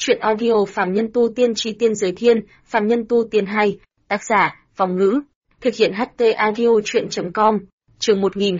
Chuyện audio Phàm Nhân Tu Tiên Chi Tiên Giới Thiên, Phàm Nhân Tu Tiên 2, tác giả, Vong Ngữ, thực hiện HT Audio Chuyện.com, chương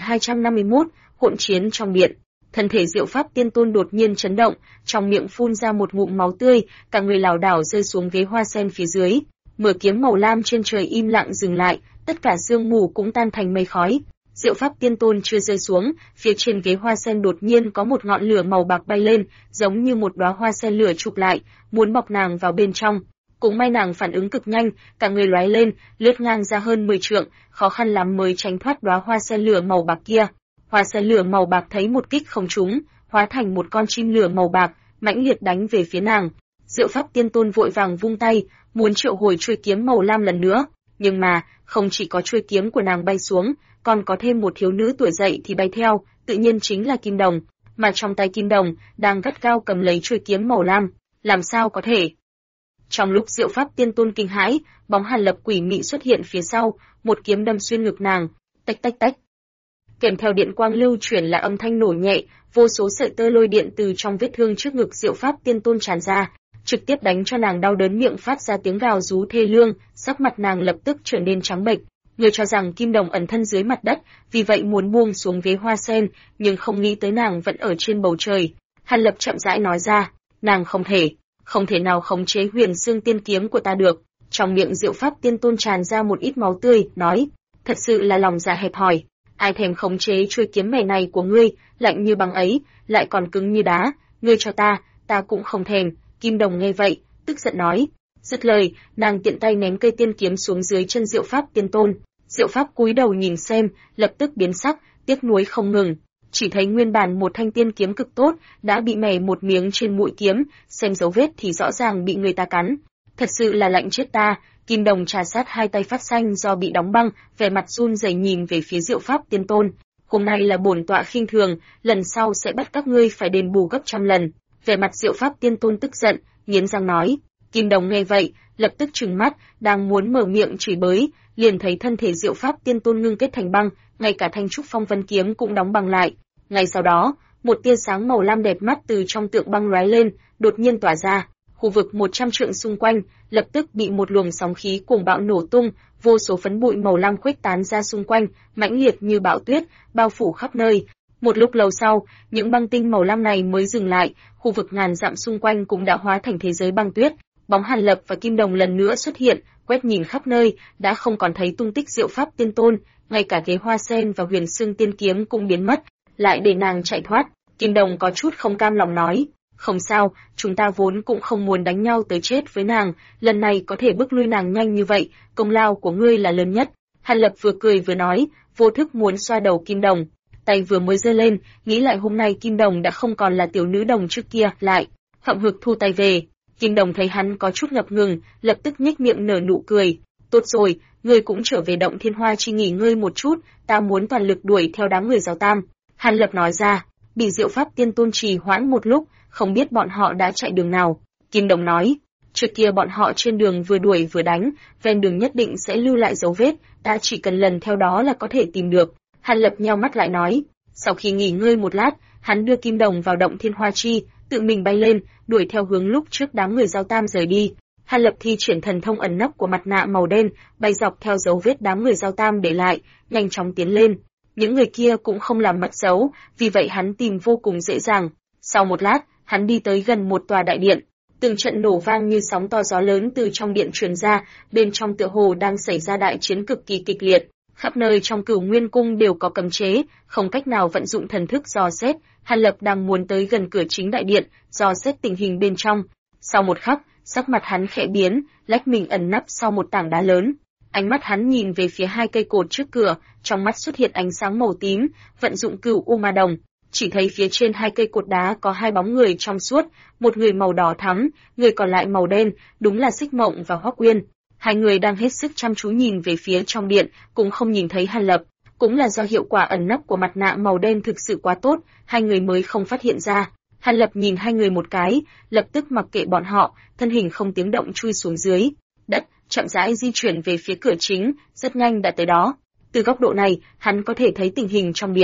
1251, hỗn chiến trong điện. Thân thể Diệu Pháp Tiên Tôn đột nhiên chấn động, trong miệng phun ra một ngụm máu tươi, cả người lảo đảo rơi xuống ghế hoa sen phía dưới. Mưa kiếm màu lam trên trời im lặng dừng lại, tất cả sương mù cũng tan thành mây khói. Diệu Pháp Tiên Tôn chưa rơi xuống, phía trên ghế hoa sen đột nhiên có một ngọn lửa màu bạc bay lên, giống như một đóa hoa sen lửa chụp lại, muốn bọc nàng vào bên trong. Cũng may nàng phản ứng cực nhanh, cả người lóe lên, lướt ngang ra hơn 10 trượng, khó khăn lắm mới tránh thoát đóa hoa sen lửa màu bạc kia. Hoa sen lửa màu bạc thấy một kích không trúng, hóa thành một con chim lửa màu bạc, mãnh liệt đánh về phía nàng. Diệu Pháp Tiên Tôn vội vàng vung tay, muốn triệu hồi chuôi kiếm màu lam lần nữa, nhưng mà không chỉ có chuôi kiếm của nàng bay xuống, còn có thêm một thiếu nữ tuổi dậy thì bay theo, tự nhiên chính là Kim Đồng, mà trong tay Kim Đồng đang gắt gao cầm lấy chuôi kiếm màu lam, làm sao có thể? Trong lúc Diệu Pháp Tiên Tôn kinh hãi, bóng Hàn Lập quỷ mị xuất hiện phía sau, một kiếm đâm xuyên ngực nàng, tách tách tách. Kèm theo điện quang lưu chuyển là âm thanh nổ nhẹ, vô số sợi tơ lôi điện từ trong vết thương trước ngực Diệu Pháp Tiên Tôn tràn ra, trực tiếp đánh cho nàng đau đớn, miệng phát ra tiếng gào rú thê lương, sắc mặt nàng lập tức trở nên trắng bệch. Người cho rằng Kim Đồng ẩn thân dưới mặt đất, vì vậy muốn buông xuống ghế hoa sen, nhưng không nghĩ tới nàng vẫn ở trên bầu trời. Hàn Lập chậm rãi nói ra, nàng không thể nào khống chế Huyền Xương Tiên kiếm của ta được. Trong miệng Diệu Pháp Tiên Tôn tràn ra một ít máu tươi, nói, thật sự là lòng dạ hẹp hòi, ai thèm khống chế chuôi kiếm mẻ này của ngươi, lạnh như băng ấy, lại còn cứng như đá, ngươi cho ta cũng không thèm. Kim Đồng nghe vậy, tức giận nói. Dứt lời, nàng tiện tay ném cây tiên kiếm xuống dưới chân Diệu Pháp Tiên Tôn. Diệu Pháp cúi đầu nhìn xem, lập tức biến sắc, tiếc nuối không ngừng. Chỉ thấy nguyên bản một thanh tiên kiếm cực tốt, đã bị mẻ một miếng trên mũi kiếm, xem dấu vết thì rõ ràng bị người ta cắn. Thật sự là lạnh chết ta. Kim Đồng trà sát hai tay phát xanh do bị đóng băng, vẻ mặt run rẩy nhìn về phía Diệu Pháp Tiên Tôn. Hôm nay là bổn tọa khinh thường, lần sau sẽ bắt các ngươi phải đền bù gấp trăm lần. Vẻ mặt Diệu Pháp Tiên Tôn tức giận, nghiến răng nói. Kim Đồng nghe vậy, lập tức trừng mắt, đang muốn mở miệng chửi bới, liền thấy thân thể Diệu Pháp Tiên Tôn ngưng kết thành băng, ngay cả thanh trúc phong vân kiếm cũng đóng băng lại. Ngay sau đó, một tia sáng màu lam đẹp mắt từ trong tượng băng lóe lên, đột nhiên tỏa ra. Khu vực 100 trượng xung quanh lập tức bị một luồng sóng khí cuồng bạo nổ tung, vô số phấn bụi màu lam khuếch tán ra xung quanh, mãnh liệt như bão tuyết, bao phủ khắp nơi. Một lúc lâu sau, những băng tinh màu lam này mới dừng lại, khu vực ngàn dặm xung quanh cũng đã hóa thành thế giới băng tuyết. Bóng Hàn Lập và Kim Đồng lần nữa xuất hiện, quét nhìn khắp nơi, đã không còn thấy tung tích Diệu Pháp Tiên Tôn, ngay cả ghế hoa sen và Huyền Xương Tiên kiếm cũng biến mất, lại để nàng chạy thoát. Kim Đồng có chút không cam lòng nói, không sao, chúng ta vốn cũng không muốn đánh nhau tới chết với nàng, lần này có thể bức lui nàng nhanh như vậy, công lao của ngươi là lớn nhất. Hàn Lập vừa cười vừa nói, vô thức muốn xoa đầu Kim Đồng, tay vừa mới giơ lên, nghĩ lại hôm nay Kim Đồng đã không còn là tiểu nữ đồng trước kia, lại hậm hực thu tay về. Kim Đồng thấy hắn có chút ngập ngừng, lập tức nhếch miệng nở nụ cười. Tốt rồi, ngươi cũng trở về động Thiên Hoa Chi nghỉ ngơi một chút, ta muốn toàn lực đuổi theo đám người Giáo Tam. Hàn Lập nói ra, bị Diệu Pháp Tiên Tôn trì hoãn một lúc, không biết bọn họ đã chạy đường nào. Kim Đồng nói, trước kia bọn họ trên đường vừa đuổi vừa đánh, ven đường nhất định sẽ lưu lại dấu vết, ta chỉ cần lần theo đó là có thể tìm được. Hàn Lập nheo mắt lại nói, sau khi nghỉ ngơi một lát, hắn đưa Kim Đồng vào động Thiên Hoa Chi, tự mình bay lên, đuổi theo hướng lúc trước đám người Giáo Tam rời đi. Hàn Lập thi triển thần thông ẩn nấp của mặt nạ màu đen, bay dọc theo dấu vết đám người Giáo Tam để lại, nhanh chóng tiến lên. Những người kia cũng không làm mất dấu, vì vậy hắn tìm vô cùng dễ dàng. Sau một lát, hắn đi tới gần một tòa đại điện. Từng trận nổ vang như sóng to gió lớn từ trong điện truyền ra, bên trong tựa hồ đang xảy ra đại chiến cực kỳ kịch liệt. Khắp nơi trong Cửu Nguyên Cung đều có cấm chế, không cách nào vận dụng thần thức dò xét. Hàn Lập đang muốn tới gần cửa chính đại điện, dò xét tình hình bên trong. Sau một khắc, sắc mặt hắn khẽ biến, lách mình ẩn nấp sau một tảng đá lớn. Ánh mắt hắn nhìn về phía hai cây cột trước cửa, trong mắt xuất hiện ánh sáng màu tím, vận dụng Cửu U Ma Đồng. Chỉ thấy phía trên hai cây cột đá có hai bóng người trong suốt, một người màu đỏ thắm, người còn lại màu đen, đúng là Xích Mộng và Hoắc Uyên. Hai người đang hết sức chăm chú nhìn về phía trong điện, cũng không nhìn thấy Hàn Lập. Cũng là do hiệu quả ẩn nấp của mặt nạ màu đen thực sự quá tốt, hai người mới không phát hiện ra. Hàn Lập nhìn hai người một cái, lập tức mặc kệ bọn họ, thân hình không tiếng động chui xuống dưới đất, chậm rãi di chuyển về phía cửa chính, rất nhanh đã tới đó. Từ góc độ này, hắn có thể thấy tình hình trong điện.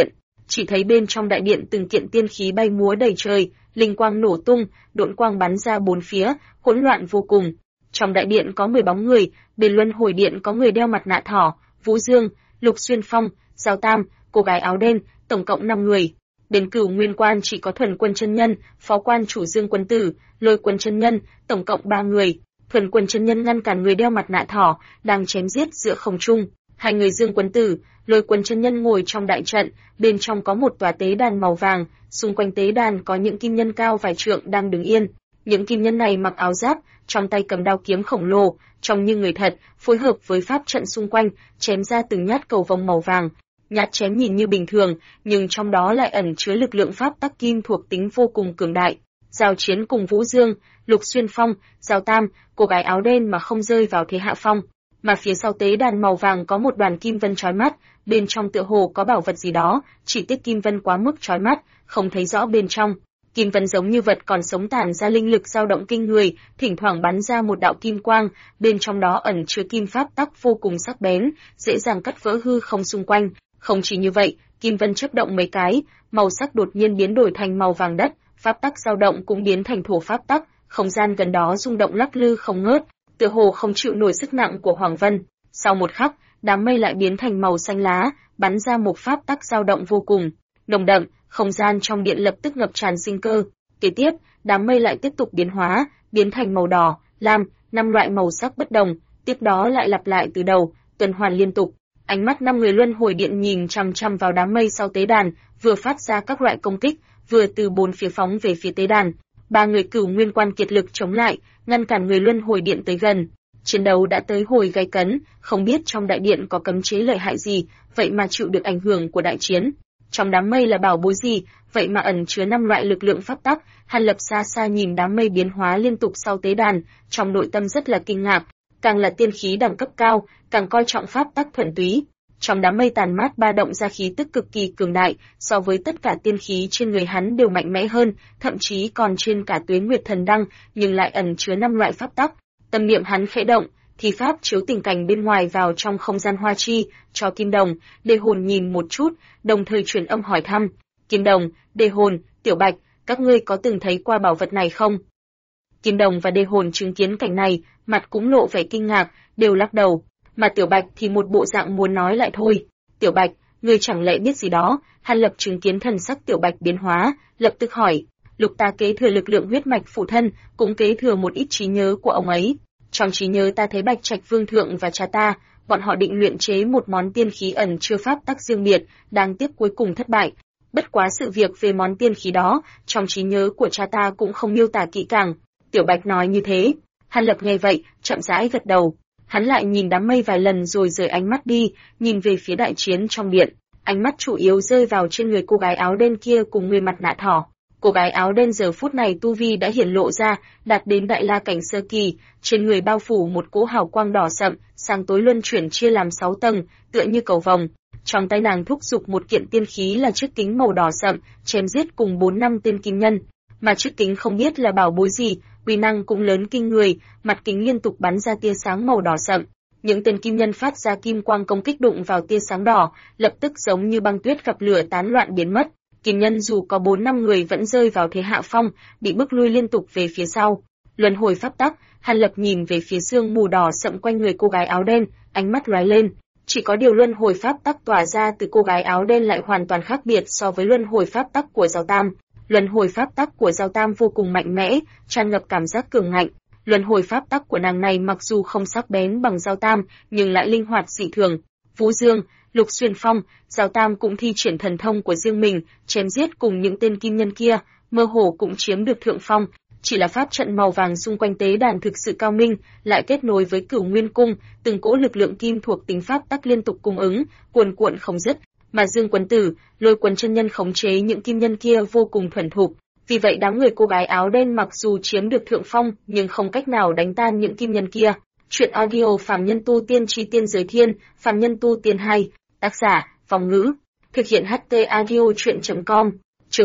chỉ thấy bên trong đại điện từng kiện tiên khí bay múa đầy trời, linh quang nổ tung, độn quang bắn ra bốn phía, hỗn loạn vô cùng. Trong đại điện có 10 bóng người, bên luân hồi điện có người đeo mặt nạ thỏ, Vũ Dương, Lục Xuyên Phong, Giao Tam, cô gái áo đen, tổng cộng 5 người. Bên Cửu Nguyên Quan chỉ có Thuần Quân chân nhân, Phó Quan chủ Dương Quân Tử, Lôi Quân chân nhân, tổng cộng 3 người. Thuần Quân chân nhân ngăn cản người đeo mặt nạ thỏ đang chém giết giữa không trung. Hai người Dương Quân Tử, Lôi Quân chân nhân ngồi trong đại trận, bên trong có một tòa tế đàn màu vàng, xung quanh tế đàn có những kim nhân cao vài trượng đang đứng yên. Những kim nhân này mặc áo giáp, trong tay cầm đao kiếm khổng lồ, trông như người thật, phối hợp với pháp trận xung quanh, chém ra từng nhát cầu vồng màu vàng. Nhát chém nhìn như bình thường, nhưng trong đó lại ẩn chứa lực lượng pháp tắc kim thuộc tính vô cùng cường đại. Giao chiến cùng Vũ Dương, Lục Xuyên Phong, Giao Tam, cô gái áo đen mà không rơi vào thế hạ phong. Mà phía sau tế đàn màu vàng có một đoàn kim vân chói mắt, bên trong tựa hồ có bảo vật gì đó, chỉ tiếc kim vân quá mức chói mắt, không thấy rõ bên trong. Kim vân giống như vật còn sống tản ra linh lực dao động kinh người, thỉnh thoảng bắn ra một đạo kim quang, bên trong đó ẩn chứa kim pháp tắc vô cùng sắc bén, dễ dàng cắt vỡ hư không xung quanh. Không chỉ như vậy, kim vân chớp động mấy cái, màu sắc đột nhiên biến đổi thành màu vàng đất, pháp tắc dao động cũng biến thành thổ pháp tắc, không gian gần đó rung động lắc lư không ngớt, tựa hồ không chịu nổi sức nặng của Hoàng Vân. Sau một khắc, đám mây lại biến thành màu xanh lá, bắn ra một pháp tắc dao động vô cùng nồng đậm, không gian trong điện lập tức ngập tràn sinh cơ. Kế tiếp, đám mây lại tiếp tục biến hóa, biến thành màu đỏ, lam, 5 loại màu sắc bất đồng, tiếp đó lại lặp lại từ đầu, tuần hoàn liên tục. Ánh mắt 5 người luân hồi điện nhìn chằm chằm vào đám mây sau tế đàn, vừa phát ra các loại công kích, vừa từ bốn phía phóng về phía tế đàn. 3 người Cửu Nguyên Quan kiệt lực chống lại, ngăn cản người luân hồi điện tới gần. Chiến đấu đã tới hồi gay cấn, không biết trong đại điện có cấm chế lợi hại gì, vậy mà chịu được ảnh hưởng của đại chiến. Trong đám mây là bảo bối gì, vậy mà ẩn chứa 5 loại lực lượng pháp tắc. Hàn Lập xa xa nhìn đám mây biến hóa liên tục sau tế đàn, trong nội tâm rất là kinh ngạc, càng là tiên khí đẳng cấp cao, càng coi trọng pháp tắc thuần túy. Trong đám mây tàn mát ba động ra khí tức cực kỳ cường đại, so với tất cả tiên khí trên người hắn đều mạnh mẽ hơn, thậm chí còn trên cả Tuế Nguyệt Thần Đăng, nhưng lại ẩn chứa 5 loại pháp tắc. Tâm niệm hắn khẽ động, thì pháp chiếu tình cảnh bên ngoài vào trong không gian hoa chi, cho Kim Đồng, Đề Hồn nhìn một chút, đồng thời truyền âm hỏi thăm. Kim Đồng, Đề Hồn, Tiểu Bạch, các ngươi có từng thấy qua bảo vật này không? Kim Đồng và Đề Hồn chứng kiến cảnh này, mặt cũng lộ vẻ kinh ngạc, đều lắc đầu. Mà Tiểu Bạch thì một bộ dạng muốn nói lại thôi. Tiểu Bạch, ngươi chẳng lẽ biết gì đó? Hàn Lập chứng kiến thần sắc Tiểu Bạch biến hóa, lập tức hỏi. Lục ta kế thừa lực lượng huyết mạch phụ thân, cũng kế thừa một ít trí nhớ của ông ấy. Trong trí nhớ ta thấy Bạch Trạch Vương Thượng và cha ta, bọn họ định luyện chế một món tiên khí ẩn chứa pháp tắc riêng biệt, đáng tiếc cuối cùng thất bại. Bất quá sự việc về món tiên khí đó, trong trí nhớ của cha ta cũng không miêu tả kỹ càng. Tiểu Bạch nói như thế. Hàn Lập nghe vậy, chậm rãi gật đầu. Hắn lại nhìn đám mây vài lần rồi rời ánh mắt đi, nhìn về phía đại chiến trong điện. Ánh mắt chủ yếu rơi vào trên người cô gái áo đen kia cùng người mặt nạ thỏ. Cô gái áo đen giờ phút này tu vi đã hiển lộ ra, đạt đến đại la cảnh sơ kỳ, trên người bao phủ một cỗ hào quang đỏ sậm, sáng tối luân chuyển chia làm 6 tầng, tựa như cầu vồng. Trong tay nàng thúc giục một kiện tiên khí là chiếc kính màu đỏ sậm, chém giết cùng 4-5 tên kim nhân. Mà chiếc kính không biết là bảo bối gì, uy năng cũng lớn kinh người, mặt kính liên tục bắn ra tia sáng màu đỏ sậm. Những tên kim nhân phát ra kim quang công kích đụng vào tia sáng đỏ, lập tức giống như băng tuyết gặp lửa tán loạn biến mất. Kim nhân dù có 4-5 người vẫn rơi vào thế hạ phong, bị bức lui liên tục về phía sau. Luân hồi pháp tắc, Hàn Lập nhìn về phía sương mù đỏ sậm quanh người cô gái áo đen, ánh mắt lóe lên. Chỉ có điều luân hồi pháp tắc tỏa ra từ cô gái áo đen lại hoàn toàn khác biệt so với luân hồi pháp tắc của Giao Tam. Luân hồi pháp tắc của Giao Tam vô cùng mạnh mẽ, tràn ngập cảm giác cường ngạnh. Luân hồi pháp tắc của nàng này mặc dù không sắc bén bằng Giao Tam, nhưng lại linh hoạt dị thường. Vũ Dương, Lục Xuyên Phong, Giao Tam cũng thi triển thần thông của riêng mình, chém giết cùng những tên kim nhân kia, mơ hồ cũng chiếm được thượng phong. Chỉ là pháp trận màu vàng xung quanh tế đàn thực sự cao minh, lại kết nối với Cửu Nguyên Cung, từng cỗ lực lượng kim thuộc tính pháp tắc liên tục cung ứng, cuồn cuộn không dứt. Mà Dương Quân Tử, Lôi Quân chân nhân khống chế những kim nhân kia vô cùng thuần thục. Vì vậy đám người cô gái áo đen mặc dù chiếm được thượng phong, nhưng không cách nào đánh tan những kim nhân kia. Chuyện audio Phàm Nhân Tu Tiên Chi Tiên Giới Thiên, Phàm Nhân Tu Tiên 2, tác giả, Vong Ngữ, thực hiện HT audio chuyện.com, chương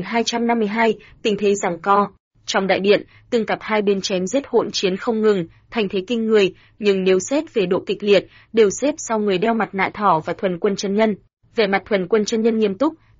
1252, tình thế giằng co. Trong đại điện, từng cặp hai bên chém giết hỗn chiến không ngừng, thành thế kinh người, nhưng nếu xét về độ kịch liệt, đều xếp sau người đeo mặt nạ thỏ và Thuần Quân chân nhân. Về mặt Thuần Quân chân nhân nghiêm túc,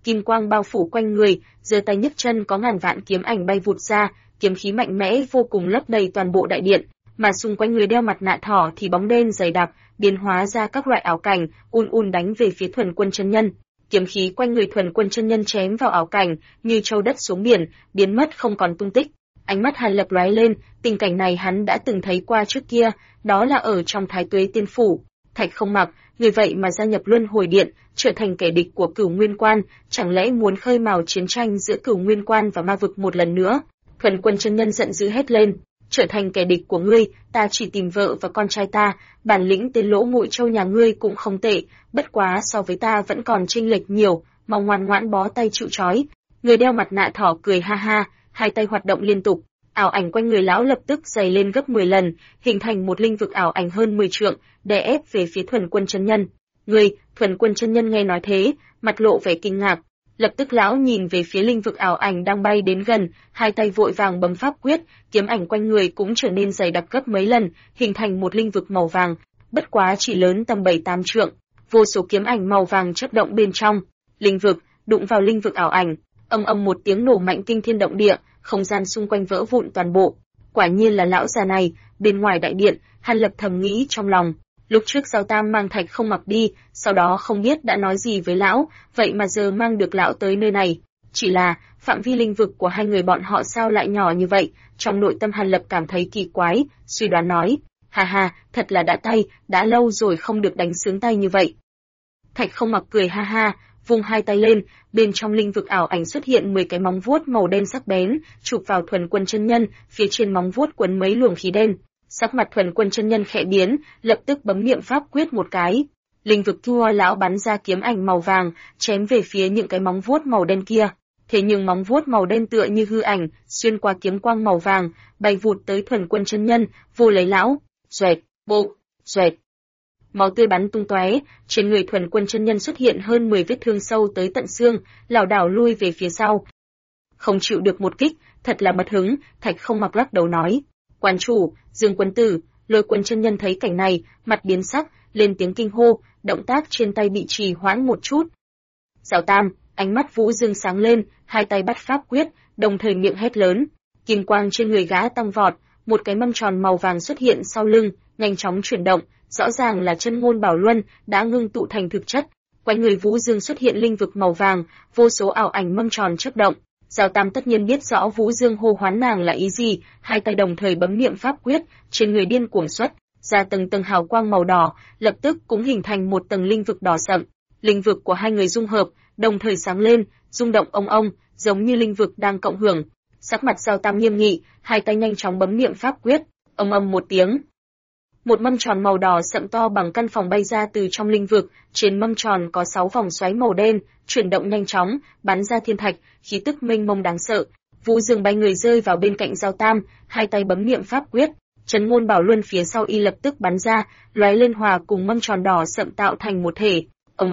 kim quang bao phủ quanh người, giơ tay nhấc chân có ngàn vạn kiếm ảnh bay vụt ra, kiếm khí mạnh mẽ vô cùng lấp đầy toàn bộ đại điện, mà xung quanh người đeo mặt nạ thỏ thì bóng đen dày đặc, biến hóa ra các loại ảo cảnh, đánh về phía Thuần Quân chân nhân. Kiếm khí quanh người Thuần Quân chân nhân chém vào ảo cảnh, như châu đất xuống biển, biến mất không còn tung tích. Ánh mắt Hàn Lập lóe lên, tình cảnh này hắn đã từng thấy qua trước kia, đó là ở trong Thái Tuế Tiên phủ. Thạch Không Mặc, người vậy mà gia nhập Luân Hồi Điện, trở thành kẻ địch của Cửu Nguyên Quan, chẳng lẽ muốn khơi mào chiến tranh giữa Cửu Nguyên Quan và ma vực một lần nữa? Thuần Quân chân nhân giận dữ hét lên, trở thành kẻ địch của ngươi, ta chỉ tìm vợ và con trai ta, bản lĩnh tên lỗ mũi trâu nhà ngươi cũng không tệ, bất quá so với ta vẫn còn chênh lệch nhiều, mau ngoan ngoãn bó tay chịu trói. Người đeo mặt nạ thỏ cười ha ha, hai tay hoạt động liên tục, ảo ảnh quanh người lão lập tức dày lên gấp 10 lần, hình thành một linh vực ảo ảnh hơn 10 trượng, đè ép về phía Thuần Quân chân nhân. Thuần Quân chân nhân nghe nói thế, mặt lộ vẻ kinh ngạc. Lập tức lão nhìn về phía linh vực ảo ảnh đang bay đến gần, hai tay vội vàng bấm pháp quyết, kiếm ảnh quanh người cũng trở nên dày đặc gấp mấy lần, hình thành một linh vực màu vàng, bất quá chỉ lớn tầm 7-8 trượng. Vô số kiếm ảnh màu vàng chớp động bên trong linh vực, đụng vào linh vực ảo ảnh, ầm ầm một tiếng nổ mạnh kinh thiên động địa, không gian xung quanh vỡ vụn toàn bộ. Quả nhiên là lão già này. Bên ngoài đại điện, Hàn Lập thầm nghĩ trong lòng. Lúc trước Giao Tam mang Thạch Không Mặc đi, sau đó không biết đã nói gì với lão, vậy mà giờ mang được lão tới nơi này. Chỉ là, phạm vi linh vực của hai người bọn họ sao lại nhỏ như vậy, trong nội tâm Hàn Lập cảm thấy kỳ quái, suy đoán nói, ha, thật là đã lâu rồi không được đánh sướng tay như vậy. Thạch Không Mặc cười ha ha, vung hai tay lên, bên trong linh vực ảo ảnh xuất hiện 10 cái móng vuốt màu đen sắc bén, chụp vào Thuần Quân chân nhân, phía trên móng vuốt quấn mấy luồng khí đen. Sắc mặt Thuần Quân chân nhân khẽ biến, lập tức bấm niệm pháp quyết một cái. Linh vực thua lão bắn ra kiếm ảnh màu vàng, chém về phía những cái móng vuốt màu đen kia. Thế nhưng móng vuốt màu đen tựa như hư ảnh, xuyên qua kiếm quang màu vàng, bay vụt tới Thuần Quân chân nhân, vô lấy lão. Xoẹt, bộ, xoẹt. Máu tươi bắn tung tóe, trên người Thuần Quân chân nhân xuất hiện hơn 10 vết thương sâu tới tận xương, lảo đảo lui về phía sau. Không chịu được một kích, thật là mất hứng, Thạch Không Mặc lắc đầu nói. Quan chủ, Dương Quân Tử, Lôi Quân chân nhân thấy cảnh này, mặt biến sắc, lên tiếng kinh hô, động tác trên tay bị trì hoãn một chút. Giao Tam, ánh mắt Vũ Dương sáng lên, hai tay bắt pháp quyết, đồng thời miệng hét lớn. Kim quang trên người gã tăng vọt, một cái mâm tròn màu vàng xuất hiện sau lưng, nhanh chóng chuyển động, rõ ràng là chân ngôn bảo luân đã ngưng tụ thành thực chất. Quanh người Vũ Dương xuất hiện linh vực màu vàng, vô số ảo ảnh mâm tròn chớp động. Giao Tam tất nhiên biết rõ Vũ Dương hô hoán nàng là ý gì, hai tay đồng thời bấm niệm pháp quyết, trên người điên cuồng xuất ra tầng tầng hào quang màu đỏ, lập tức cũng hình thành một tầng linh vực đỏ sậm. Linh vực của hai người dung hợp, đồng thời sáng lên, rung động ông, giống như linh vực đang cộng hưởng. Sắc mặt Giao Tam nghiêm nghị, hai tay nhanh chóng bấm niệm pháp quyết, âm một tiếng. Một mâm tròn màu đỏ sậm to bằng căn phòng bay ra từ trong linh vực, trên mâm tròn có 6 vòng xoáy màu đen, chuyển động nhanh chóng, bắn ra thiên thạch, khí tức mênh mông đáng sợ. Vũ Dương bay người rơi vào bên cạnh Giao Tam, hai tay bấm niệm pháp quyết, Trấn Ngôn Bảo Luân phía sau y lập tức bắn ra, lóe lên hòa cùng mâm tròn đỏ sậm tạo thành một thể. Ầm.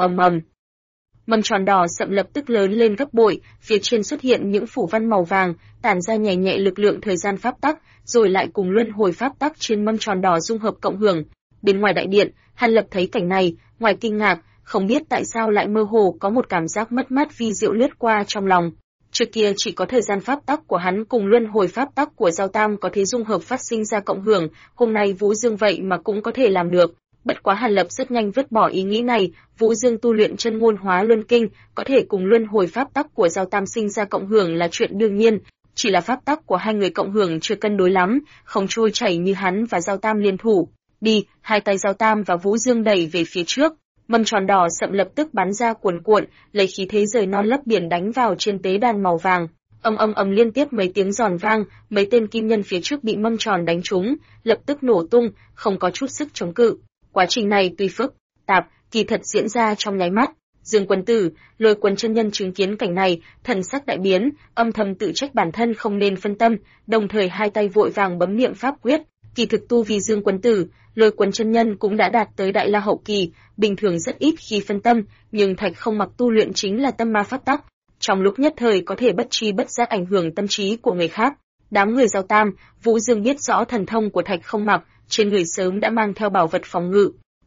Mâm tròn đỏ sậm lập tức lớn lên gấp bội, phía trên xuất hiện những phủ văn màu vàng, tản ra nhẹ nhẹ lực lượng thời gian pháp tắc, rồi lại cùng luân hồi pháp tắc trên mâm tròn đỏ dung hợp cộng hưởng. Bên ngoài đại điện, Hàn Lập thấy cảnh này, ngoài kinh ngạc, không biết tại sao lại mơ hồ có một cảm giác mất mát vi diệu lướt qua trong lòng. Trước kia chỉ có thời gian pháp tắc của hắn cùng luân hồi pháp tắc của Giao Tam có thể dung hợp phát sinh ra cộng hưởng, hôm nay Vũ Dương vậy mà cũng có thể làm được. Bất quá Hàn Lập rất nhanh vứt bỏ ý nghĩ này, Vũ Dương tu luyện chân ngôn hóa luân kinh, có thể cùng luân hồi pháp tắc của Giao Tam sinh ra cộng hưởng là chuyện đương nhiên, chỉ là pháp tắc của hai người cộng hưởng chưa cân đối lắm, không trôi chảy như hắn và Giao Tam liên thủ. Đi, hai tay Giao Tam và Vũ Dương đẩy về phía trước, mâm tròn đỏ sậm lập tức bắn ra cuồn cuộn, lấy khí thế rời non lấp biển đánh vào trên tế đàn màu vàng. Ầm liên tiếp mấy tiếng giòn vang, mấy tên kim nhân phía trước bị mâm tròn đánh trúng, lập tức nổ tung, không có chút sức chống cự. Quá trình này tuy phức tạp, kỳ thật diễn ra trong nháy mắt. Dương Quân Tử, Lôi Quân chân nhân chứng kiến cảnh này, thần sắc đại biến, âm thầm tự trách bản thân không nên phân tâm, đồng thời hai tay vội vàng bấm niệm pháp quyết. Kỳ thực tu vì Dương Quân Tử, Lôi Quân chân nhân cũng đã đạt tới đại la hậu kỳ, bình thường rất ít khi phân tâm, nhưng Thạch Không Mặc tu luyện chính là tâm ma pháp tắc, trong lúc nhất thời có thể bất tri bất giác ảnh hưởng tâm trí của người khác. Đám người Giao Tam, Vũ Dương biết rõ thần thông của Thạch Không Mặc, trên người sớm đã mang theo bảo vật phòng ngự.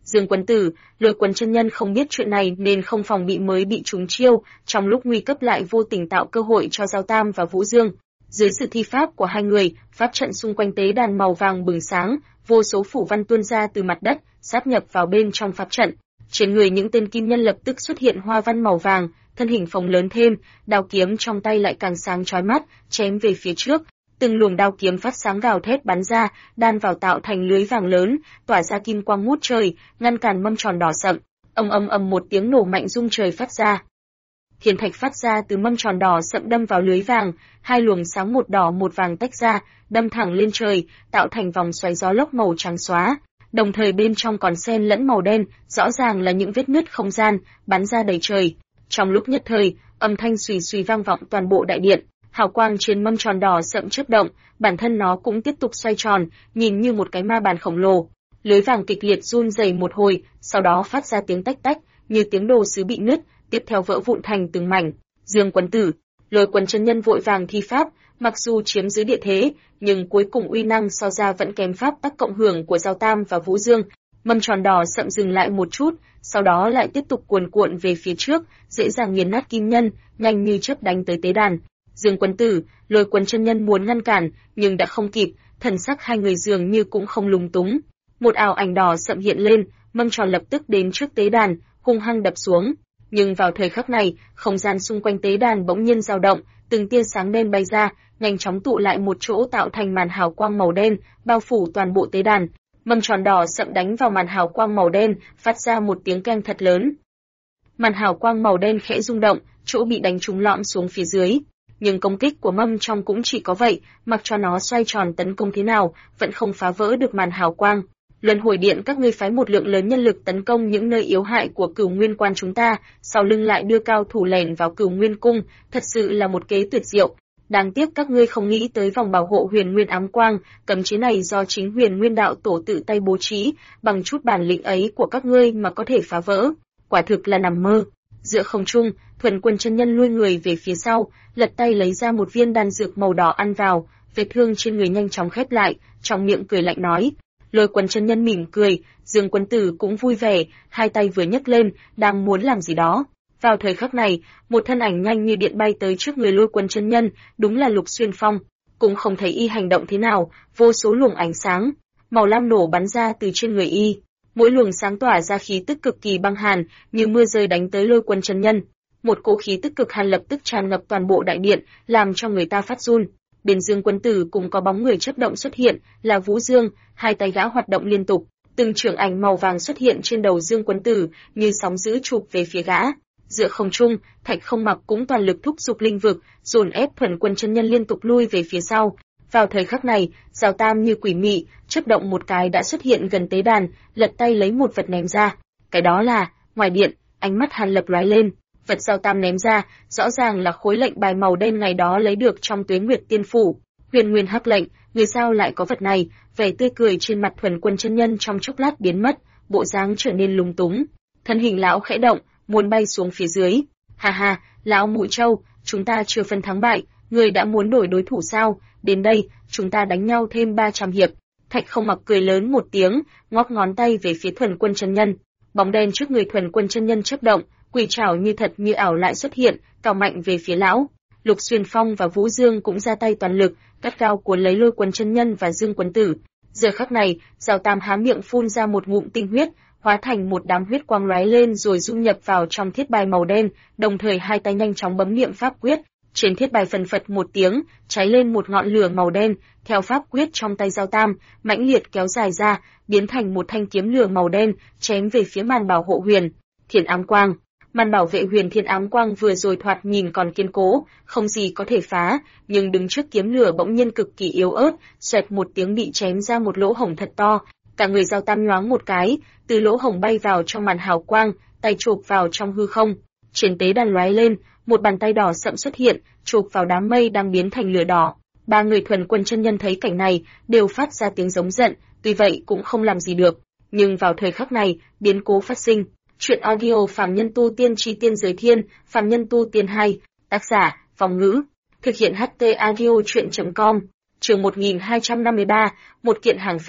Dương Quấn Tử, Lôi Quấn chân nhân không biết chuyện này nên không phòng bị mới bị trúng chiêu, trong lúc nguy cấp lại vô tình tạo cơ hội cho Giao Tam và Vũ Dương. Dưới sự thi pháp của hai người, pháp trận xung quanh tế đàn màu vàng bừng sáng, vô số phủ văn tuôn ra từ mặt đất, sáp nhập vào bên trong pháp trận. Trên người những tên kim nhân lập tức xuất hiện hoa văn màu vàng, thân hình phồng lớn thêm, đao kiếm trong tay lại càng sáng chói mắt, chém về phía trước. Từng luồng đao kiếm phát sáng gào thét bắn ra, đan vào tạo thành lưới vàng lớn, tỏa ra kim quang ngút trời, ngăn cản mâm tròn đỏ sậm. Ầm một tiếng nổ mạnh rung trời phát ra. Thiên thạch phát ra từ mâm tròn đỏ sậm đâm vào lưới vàng, hai luồng sáng một đỏ một vàng tách ra, đâm thẳng lên trời, tạo thành vòng xoáy gió lốc màu trắng xóa. Đồng thời bên trong còn xen lẫn màu đen, rõ ràng là những vết nứt không gian, bắn ra đầy trời. Trong lúc nhất thời, âm thanh xùy xùy vang vọng toàn bộ đại điện, hào quang trên mâm tròn đỏ sậm chớp động, bản thân nó cũng tiếp tục xoay tròn, nhìn như một cái ma bàn khổng lồ. Lưới vàng kịch liệt run rẩy một hồi, sau đó phát ra tiếng tách tách, như tiếng đồ sứ bị nứt, tiếp theo vỡ vụn thành từng mảnh. Dương Quấn Tử, Lôi Quấn chân nhân vội vàng thi pháp, mặc dù chiếm giữ địa thế, nhưng cuối cùng uy năng so ra vẫn kém pháp tắc cộng hưởng của Giao Tam và Vũ Dương. Mâm tròn đỏ sậm dừng lại một chút, sau đó lại tiếp tục cuồn cuộn về phía trước, dễ dàng nghiền nát kim nhân, nhanh như chớp đánh tới tế đàn. Dương Quấn Tử, Lôi Quấn chân nhân muốn ngăn cản, nhưng đã không kịp, thần sắc hai người dường như cũng không lúng túng. Một ảo ảnh đỏ sậm hiện lên, mâm tròn lập tức đến trước tế đàn, hung hăng đập xuống. Nhưng vào thời khắc này, không gian xung quanh tế đàn bỗng nhiên dao động, từng tia sáng đen bay ra, nhanh chóng tụ lại một chỗ tạo thành màn hào quang màu đen, bao phủ toàn bộ tế đàn. Mâm tròn đỏ sậm đánh vào màn hào quang màu đen, phát ra một tiếng keng thật lớn. Màn hào quang màu đen khẽ rung động, chỗ bị đánh trúng lõm xuống phía dưới. Nhưng công kích của mâm trong cũng chỉ có vậy, mặc cho nó xoay tròn tấn công thế nào, vẫn không phá vỡ được màn hào quang. Luân Hồi Điện các ngươi phái một lượng lớn nhân lực tấn công những nơi yếu hại của Cửu Nguyên Quan chúng ta, sau lưng lại đưa cao thủ lẻn vào Cửu Nguyên Cung, thật sự là một kế tuyệt diệu. Đáng tiếc các ngươi không nghĩ tới vòng bảo hộ Huyền Nguyên Ám Quang, cấm chế này do chính Huyền Nguyên đạo tổ tự tay bố trí, bằng chút bản lĩnh ấy của các ngươi mà có thể phá vỡ, quả thực là nằm mơ. Giữa không trung, Thuần Quân chân nhân lui người về phía sau, lật tay lấy ra một viên đan dược màu đỏ ăn vào, vết thương trên người nhanh chóng khép lại, trong miệng cười lạnh nói. Lôi Quấn chân nhân mỉm cười, Dương Quấn Tử cũng vui vẻ, hai tay vừa nhấc lên, đang muốn làm gì đó. Vào thời khắc này, một thân ảnh nhanh như điện bay tới trước người Lôi Quấn chân nhân, đúng là Lục Xuyên Phong. Cũng không thấy y hành động thế nào, vô số luồng ánh sáng màu lam nổ bắn ra từ trên người y. Mỗi luồng sáng tỏa ra khí tức cực kỳ băng hàn, như mưa rơi đánh tới Lôi Quấn chân nhân. Một cỗ khí tức cực hàn lập tức tràn ngập toàn bộ đại điện, làm cho người ta phát run. Bên Dương Quấn Tử cũng có bóng người chớp động xuất hiện, là Vũ Dương, hai tay gã hoạt động liên tục, từng trường ảnh màu vàng xuất hiện trên đầu Dương Quấn Tử, như sóng dữ chụp về phía gã. Giữa không trung, Thạch Không Mặc cũng toàn lực thúc giục linh vực, dồn ép Thuần Quân chân nhân liên tục lui về phía sau. Vào thời khắc này, Giao Tam như quỷ mị, chớp động một cái đã xuất hiện gần tế đàn, lật tay lấy một vật ném ra. Cái đó là, ngoài điện, ánh mắt Hàn Lập lóe lên. Vật Giao Tam ném ra, rõ ràng là khối lệnh bài màu đen ngày đó lấy được trong Tuế Nguyệt Tiên phủ. Huyền Nguyên Hắc lệnh, người sao lại có vật này? Vẻ tươi cười trên mặt Thuần Quân chân nhân trong chốc lát biến mất, bộ dáng trở nên lúng túng. Thân hình lão khẽ động, muốn bay xuống phía dưới. Ha ha, lão Mũi Trâu, chúng ta chưa phân thắng bại, người đã muốn đổi đối thủ sao? Đến đây, chúng ta đánh nhau thêm 300 hiệp. Thạch Không Mặc cười lớn một tiếng, ngoắc ngón tay về phía Thuần Quân chân nhân. Bóng đen trước người Thuần Quân chân nhân chớp động, quỷ trảo như thật như ảo lại xuất hiện, cào mạnh về phía lão. Lục Xuyên Phong và Vũ Dương cũng ra tay toàn lực, gắt gao cuốn lấy Lôi Quấn chân nhân và Dương Quấn Tử. Giờ khắc này, Giao Tam há miệng phun ra một ngụm tinh huyết, hóa thành một đám huyết quang lóe lên rồi dung nhập vào trong thiết bài màu đen, đồng thời hai tay nhanh chóng bấm niệm pháp quyết. Trên thiết bài phần phật một tiếng, cháy lên một ngọn lửa màu đen, theo pháp quyết trong tay Giao Tam, mãnh liệt kéo dài ra, biến thành một thanh kiếm lửa màu đen, chém về phía màn bảo hộ Huyền Thiên Ám Quang. Màn bảo vệ Huyền Thiên Ám Quang vừa rồi thoạt nhìn còn kiên cố, không gì có thể phá, nhưng đứng trước kiếm lửa bỗng nhiên cực kỳ yếu ớt, xoẹt một tiếng bị chém ra một lỗ hổng thật to. Cả người Giao Tam nhoáng một cái, từ lỗ hổng bay vào trong màn hào quang, tay chộp vào trong hư không. Trên tế đàn lóe lên, một bàn tay đỏ sậm xuất hiện, chộp vào đám mây đang biến thành lửa đỏ. Ba người Thuần Quân chân nhân thấy cảnh này, đều phát ra tiếng giống giận, tuy vậy cũng không làm gì được. Nhưng vào thời khắc này, biến cố phát sinh. Chuyện audio Phàm Nhân Tu Tiên Chi Tiên Giới Thiên, Phàm Nhân Tu Tiên 2, tác giả, Vong Ngữ, thực hiện HT audio chuyện.com, chương 1253, một kiện hàng phép.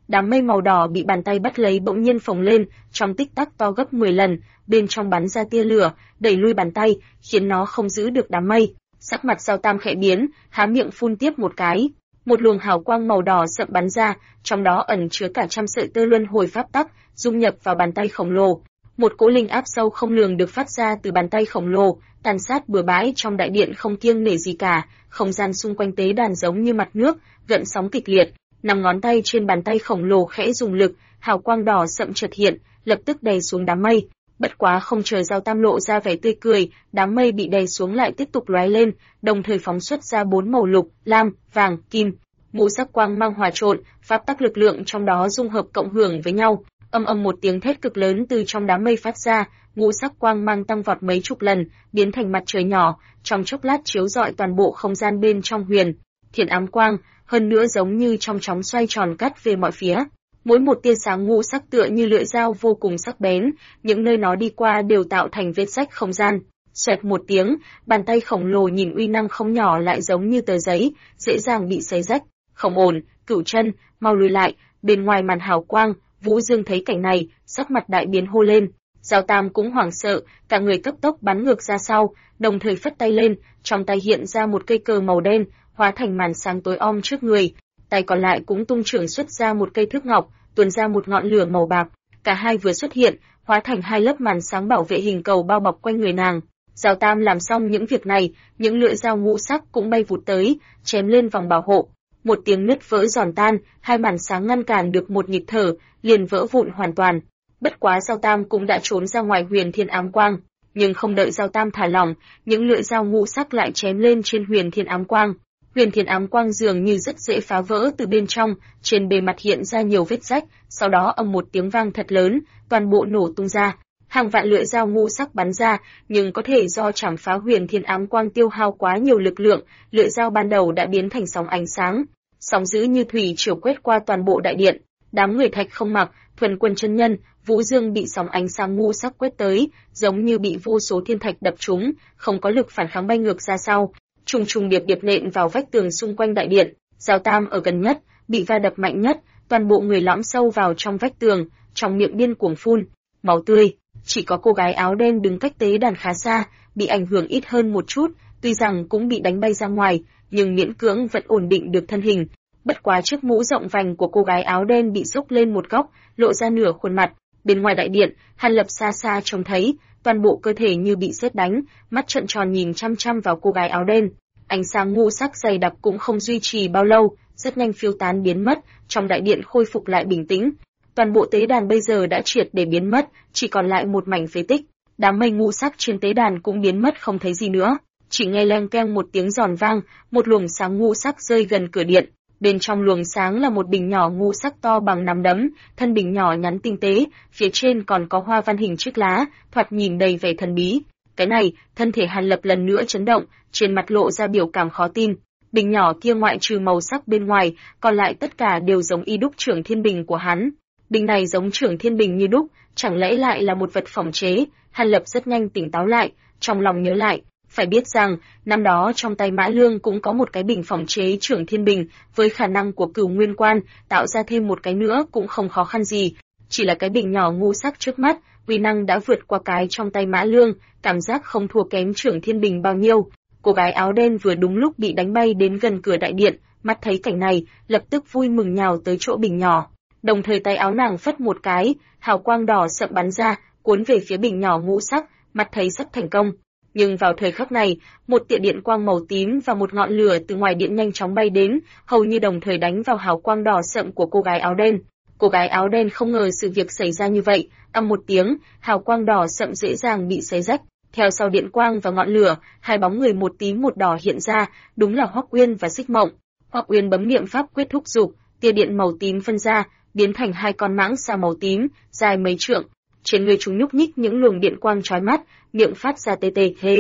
Đám mây màu đỏ bị bàn tay bắt lấy bỗng nhiên phồng lên, trong tích tắc to gấp 10 lần, bên trong bắn ra tia lửa, đẩy lui bàn tay, khiến nó không giữ được đám mây. Sắc mặt Giao Tam khẽ biến, há miệng phun tiếp một cái. Một luồng hào quang màu đỏ sậm bắn ra, trong đó ẩn chứa cả trăm sợi tơ luân hồi pháp tắc, dung nhập vào bàn tay khổng lồ. Một cỗ linh áp sâu không lường được phát ra từ bàn tay khổng lồ, tàn sát bừa bãi trong đại điện không kiêng nể gì cả, không gian xung quanh tế đàn giống như mặt nước, gợn sóng kịch liệt. Năm ngón tay trên bàn tay khổng lồ khẽ dùng lực, hào quang đỏ sậm chợt hiện, lập tức đè xuống đám mây. Bất quá không chờ Giao Tam lộ ra vẻ tươi cười, đám mây bị đè xuống lại tiếp tục lóe lên, đồng thời phóng xuất ra 4 màu lục, lam, vàng, kim, ngũ sắc quang mang hòa trộn, pháp tắc lực lượng trong đó dung hợp cộng hưởng với nhau. Âm âm một tiếng thét cực lớn từ trong đám mây phát ra, ngũ sắc quang mang tăng vọt mấy chục lần, biến thành mặt trời nhỏ, trong chốc lát chiếu rọi toàn bộ không gian bên trong Huyền Thiên ám quang, hơn nữa giống như trong chóng xoay tròn cắt về mọi phía. Mỗi một tia sáng ngũ sắc tựa như lưỡi dao vô cùng sắc bén, những nơi nó đi qua đều tạo thành vết rách không gian. Xoẹt một tiếng, bàn tay khổng lồ nhìn uy năng không nhỏ lại giống như tờ giấy, dễ dàng bị xé rách. Không ổn, Cửu Chân, mau lùi lại. Bên ngoài màn hào quang, Vũ Dương thấy cảnh này, sắc mặt đại biến hô lên. Giao Tam cũng hoảng sợ, cả người cấp tốc bắn ngược ra sau, đồng thời phất tay lên, trong tay hiện ra một cây cờ màu đen, hóa thành màn sáng tối om trước người. Tay còn lại cũng tung chưởng xuất ra một cây thước ngọc, tuôn ra một ngọn lửa màu bạc. Cả hai vừa xuất hiện, hóa thành hai lớp màn sáng bảo vệ hình cầu bao bọc quanh người nàng. Giao Tam làm xong những việc này, những lưỡi dao ngũ sắc cũng bay vụt tới, chém lên vòng bảo hộ. Một tiếng nứt vỡ giòn tan, hai màn sáng ngăn cản được một nhịp thở, liền vỡ vụn hoàn toàn. Bất quá Giao Tam cũng đã trốn ra ngoài Huyền Thiên ám quang, nhưng không đợi Giao Tam thả lỏng, những lưỡi dao ngũ sắc lại chém lên trên Huyền Thiên ám quang. Huyền Thiên ám quang dường như rất dễ phá vỡ từ bên trong, trên bề mặt hiện ra nhiều vết rách, sau đó ầm một tiếng vang thật lớn, toàn bộ nổ tung ra. Hàng vạn lưỡi dao ngũ sắc bắn ra, nhưng có thể do chảm phá Huyền Thiên ám quang tiêu hao quá nhiều lực lượng, lưỡi dao ban đầu đã biến thành sóng ánh sáng, sóng dữ như thủy triều quét qua toàn bộ đại điện. Đám người Thạch Không Mặc, Thuần Quân chân nhân, Vũ Dương bị sóng ánh sáng ngũ sắc quét tới, giống như bị vô số thiên thạch đập trúng, không có lực phản kháng bay ngược ra sau, trùng trùng điệp điệp nện vào vách tường xung quanh đại điện. Giao Tam ở gần nhất, bị va đập mạnh nhất, toàn bộ người lõm sâu vào trong vách tường, trong miệng điên cuồng phun máu tươi. Chỉ có cô gái áo đen đứng cách tế đàn khá xa, bị ảnh hưởng ít hơn một chút, tuy rằng cũng bị đánh bay ra ngoài, nhưng miễn cưỡng vẫn ổn định được thân hình. Bất quá chiếc mũ rộng vành của cô gái áo đen bị xốc lên một góc, lộ ra nửa khuôn mặt. Bên ngoài đại điện, Hàn Lập xa xa trông thấy, toàn bộ cơ thể như bị sét đánh, mắt trợn tròn nhìn chăm chăm vào cô gái áo đen. Ánh sáng ngũ sắc dày đặc cũng không duy trì bao lâu, rất nhanh phiêu tán biến mất, trong đại điện khôi phục lại bình tĩnh. Toàn bộ tế đàn bây giờ đã triệt để biến mất, chỉ còn lại một mảnh phế tích. Đám mây ngũ sắc trên tế đàn cũng biến mất không thấy gì nữa, chỉ nghe leng keng một tiếng giòn vang, một luồng sáng ngũ sắc rơi gần cửa điện. Bên trong luồng sáng là một bình nhỏ ngũ sắc to bằng nắm đấm, thân bình nhỏ nhắn tinh tế, phía trên còn có hoa văn hình chiếc lá, thoạt nhìn đầy vẻ thần bí. Cái này, thân thể Hàn Lập lần nữa chấn động, trên mặt lộ ra biểu cảm khó tin. Bình nhỏ kia ngoại trừ màu sắc bên ngoài, còn lại tất cả đều giống y đúc Trưởng Thiên Bình của hắn. Bình này giống Trưởng Thiên Bình như đúc, chẳng lẽ lại là một vật phỏng chế? Hàn Lập rất nhanh tỉnh táo lại, trong lòng nhớ lại. Phải biết rằng, năm đó trong tay Mã Lương cũng có một cái bình phỏng chế Trưởng Thiên Bình, với khả năng của Cửu Nguyên Quan, tạo ra thêm một cái nữa cũng không khó khăn gì. Chỉ là cái bình nhỏ ngũ sắc trước mắt, uy năng đã vượt qua cái trong tay Mã Lương, cảm giác không thua kém Trưởng Thiên Bình bao nhiêu. Cô gái áo đen vừa đúng lúc bị đánh bay đến gần cửa đại điện, mắt thấy cảnh này, lập tức vui mừng nhào tới chỗ bình nhỏ. Đồng thời tay áo nàng phất một cái, hào quang đỏ sậm bắn ra, cuốn về phía bình nhỏ ngũ sắc, mắt thấy sắp thành công. Nhưng vào thời khắc này, một tia điện quang màu tím và một ngọn lửa từ ngoài điện nhanh chóng bay đến, hầu như đồng thời đánh vào hào quang đỏ sậm của cô gái áo đen. Cô gái áo đen không ngờ sự việc xảy ra như vậy, ầm một tiếng, hào quang đỏ sậm dễ dàng bị xé rách. Theo sau điện quang và ngọn lửa, hai bóng người một tím một đỏ hiện ra, đúng là Hoắc Uyên và Xích Mộng. Hoắc Uyên bấm niệm pháp quyết thúc giục, tia điện màu tím phân ra, biến thành hai con mãng xà màu tím, dài mấy trượng. Trên người chúng nhúc nhích những luồng điện quang chói mắt, miệng phát ra tê tê hê,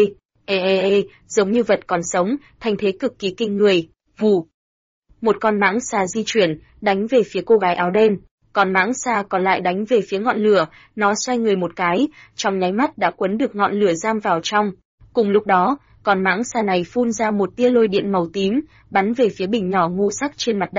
giống như vật còn sống, thành thế cực kỳ kinh người. Vù. Một con mãng xà di chuyển, đánh về phía cô gái áo đen. Còn mãng xà còn lại đánh về phía ngọn lửa, nó xoay người một cái, trong nháy mắt đã quấn được ngọn lửa giam vào trong. Cùng lúc đó, con mãng xà này phun ra một tia lôi điện màu tím, bắn về phía bình nhỏ ngũ sắc trên mặt đất.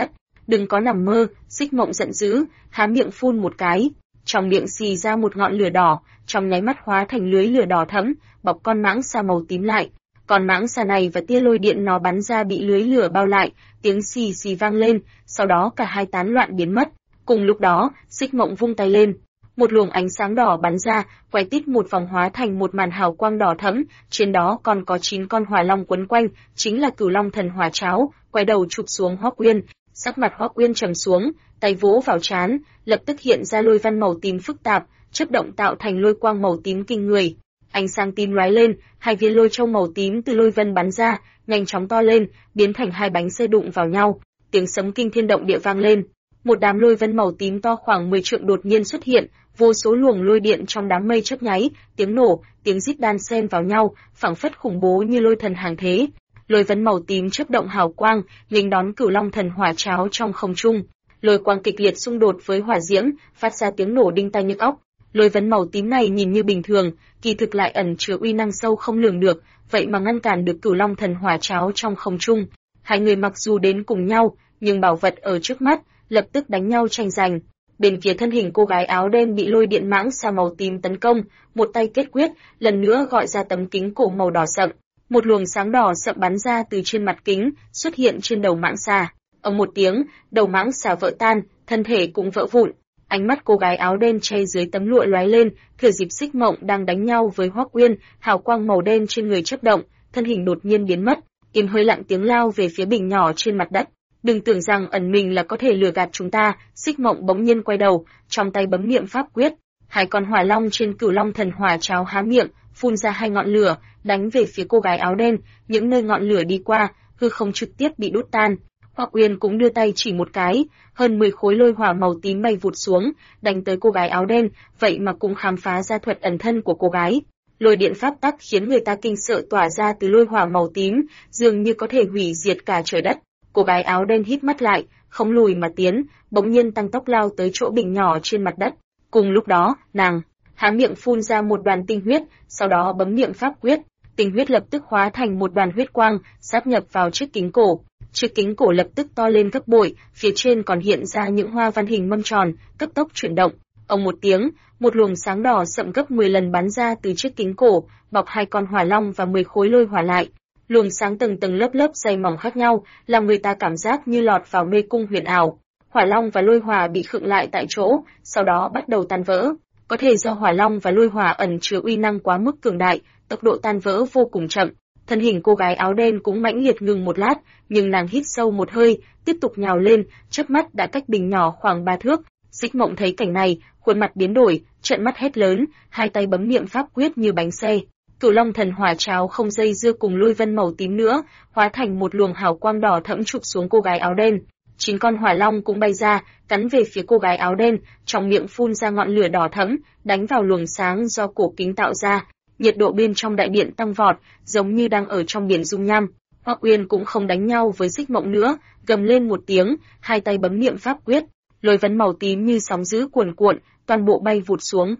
đừng có nằm mơ, Xích Mộng giận dữ, há miệng phun một cái, trong miệng xì ra một ngọn lửa đỏ, trong nháy mắt hóa thành lưới lửa đỏ thẫm, bọc con mãng xà màu tím lại. Con mãng xà này và tia lôi điện nó bắn ra bị lưới lửa bao lại, tiếng xì xì vang lên, sau đó cả hai tán loạn biến mất. Cùng lúc đó, Xích Mộng vung tay lên, một luồng ánh sáng đỏ bắn ra, quay tít một vòng hóa thành một màn hào quang đỏ thẫm, trên đó còn có 9 con hỏa long quấn quanh, chính là Cửu Long Thần Hỏa Cháo, quay đầu chụp xuống Hoắc Uyên. Sắc mặt Hoắc Uyên trầm xuống, tay vỗ vào trán, lập tức hiện ra lôi văn màu tím phức tạp, chớp động tạo thành lôi quang màu tím kinh người. Ánh sáng tím lóe lên, hai viên lôi châu màu tím từ lôi vân bắn ra, nhanh chóng to lên, biến thành hai bánh xe đụng vào nhau, tiếng sấm kinh thiên động địa vang lên. Một đám lôi vân màu tím to khoảng 10 trượng đột nhiên xuất hiện, vô số luồng lôi điện trong đám mây chớp nháy, tiếng nổ, tiếng rít đan xen vào nhau, phảng phất khủng bố như lôi thần hàng thế. Lôi vân màu tím chớp động hào quang, nghênh đón Cửu Long Thần Hỏa Cháo trong không trung. Lôi quang kịch liệt xung đột với hỏa diễm, phát ra tiếng nổ đinh tai nhức óc. Lôi vân màu tím này nhìn như bình thường, kỳ thực lại ẩn chứa uy năng sâu không lường được, vậy mà ngăn cản được Cửu Long Thần Hỏa Cháo trong không trung. Hai người mặc dù đến cùng nhau, nhưng bảo vật ở trước mắt, lập tức đánh nhau tranh giành. Bên phía thân hình cô gái áo đen bị lôi điện mãng xà màu tím tấn công, một tay kết quyết, lần nữa gọi ra tấm kính cổ màu đỏ sậm. Một luồng sáng đỏ sậm bắn ra từ trên mặt kính, xuất hiện trên đầu mãng xà. Ầm một tiếng, đầu mãng xà vỡ tan, thân thể cũng vỡ vụn. Ánh mắt cô gái áo đen che dưới tấm lụa lóe lên, thừa dịp Xích Mộng đang đánh nhau với Hoắc Uyên, hào quang màu đen trên người chớp động, thân hình đột nhiên biến mất, im hơi lặng tiếng lao về phía bình nhỏ trên mặt đất. Đừng tưởng rằng ẩn mình là có thể lừa gạt chúng ta. Xích Mộng bỗng nhiên quay đầu, trong tay bấm niệm pháp quyết, hai con hỏa long trên Cửu Long Thần Hỏa Cháo há miệng, phun ra hai ngọn lửa, đánh về phía cô gái áo đen. Những nơi ngọn lửa đi qua, hư không trực tiếp bị đốt tan. Hoắc Uyên cũng đưa tay chỉ một cái, hơn 10 khối lôi hỏa màu tím bay vụt xuống, đánh tới cô gái áo đen, vậy mà cũng khám phá ra thuật ẩn thân của cô gái. Lôi điện pháp tắc khiến người ta kinh sợ tỏa ra từ lôi hỏa màu tím, dường như có thể hủy diệt cả trời đất. Cô gái áo đen hít mắt lại, không lùi mà tiến, bỗng nhiên tăng tốc lao tới chỗ bình nhỏ trên mặt đất. Cùng lúc đó, nàng há miệng phun ra một đoàn tinh huyết, sau đó bấm niệm pháp quyết, tinh huyết lập tức hóa thành một đoàn huyết quang, sáp nhập vào chiếc kính cổ. Chiếc kính cổ lập tức to lên gấp bội, phía trên còn hiện ra những hoa văn hình mâm tròn, cấp tốc chuyển động. Ầm một tiếng, một luồng sáng đỏ sậm gấp 10 lần bắn ra từ chiếc kính cổ, bọc hai con hỏa long và 10 khối lôi hỏa lại. Luồng sáng tầng tầng lớp lớp dày mỏng khác nhau, làm người ta cảm giác như lọt vào mê cung huyền ảo. Hỏa long và lôi hỏa bị khựng lại tại chỗ, sau đó bắt đầu tan vỡ. Có thể do hỏa long và lôi hỏa ẩn chứa uy năng quá mức cường đại, tốc độ tan vỡ vô cùng chậm. Thân hình cô gái áo đen cũng mãnh liệt ngừng một lát, nhưng nàng hít sâu một hơi, tiếp tục nhào lên, chớp mắt đã cách bình nhỏ khoảng 3 thước. Xích Mộng thấy cảnh này, khuôn mặt biến đổi, trợn mắt hét lớn, hai tay bấm niệm pháp quyết như bánh xe. Cửu Long Thần Hỏa Cháo không dây dưa cùng lôi vân màu tím nữa, hóa thành một luồng hào quang đỏ thẫm chụp xuống cô gái áo đen. 9 con hỏa long cũng bay ra, cắn về phía cô gái áo đen, trong miệng phun ra ngọn lửa đỏ thẫm, đánh vào luồng sáng do cổ kính tạo ra. Nhiệt độ bên trong đại điện tăng vọt, giống như đang ở trong biển dung nham. Hoắc Uyên cũng không đánh nhau với Xích Mộng nữa, gầm lên một tiếng, hai tay bấm niệm pháp quyết, lôi vân màu tím như sóng dữ cuồn cuộn, toàn bộ bay vụt xuống,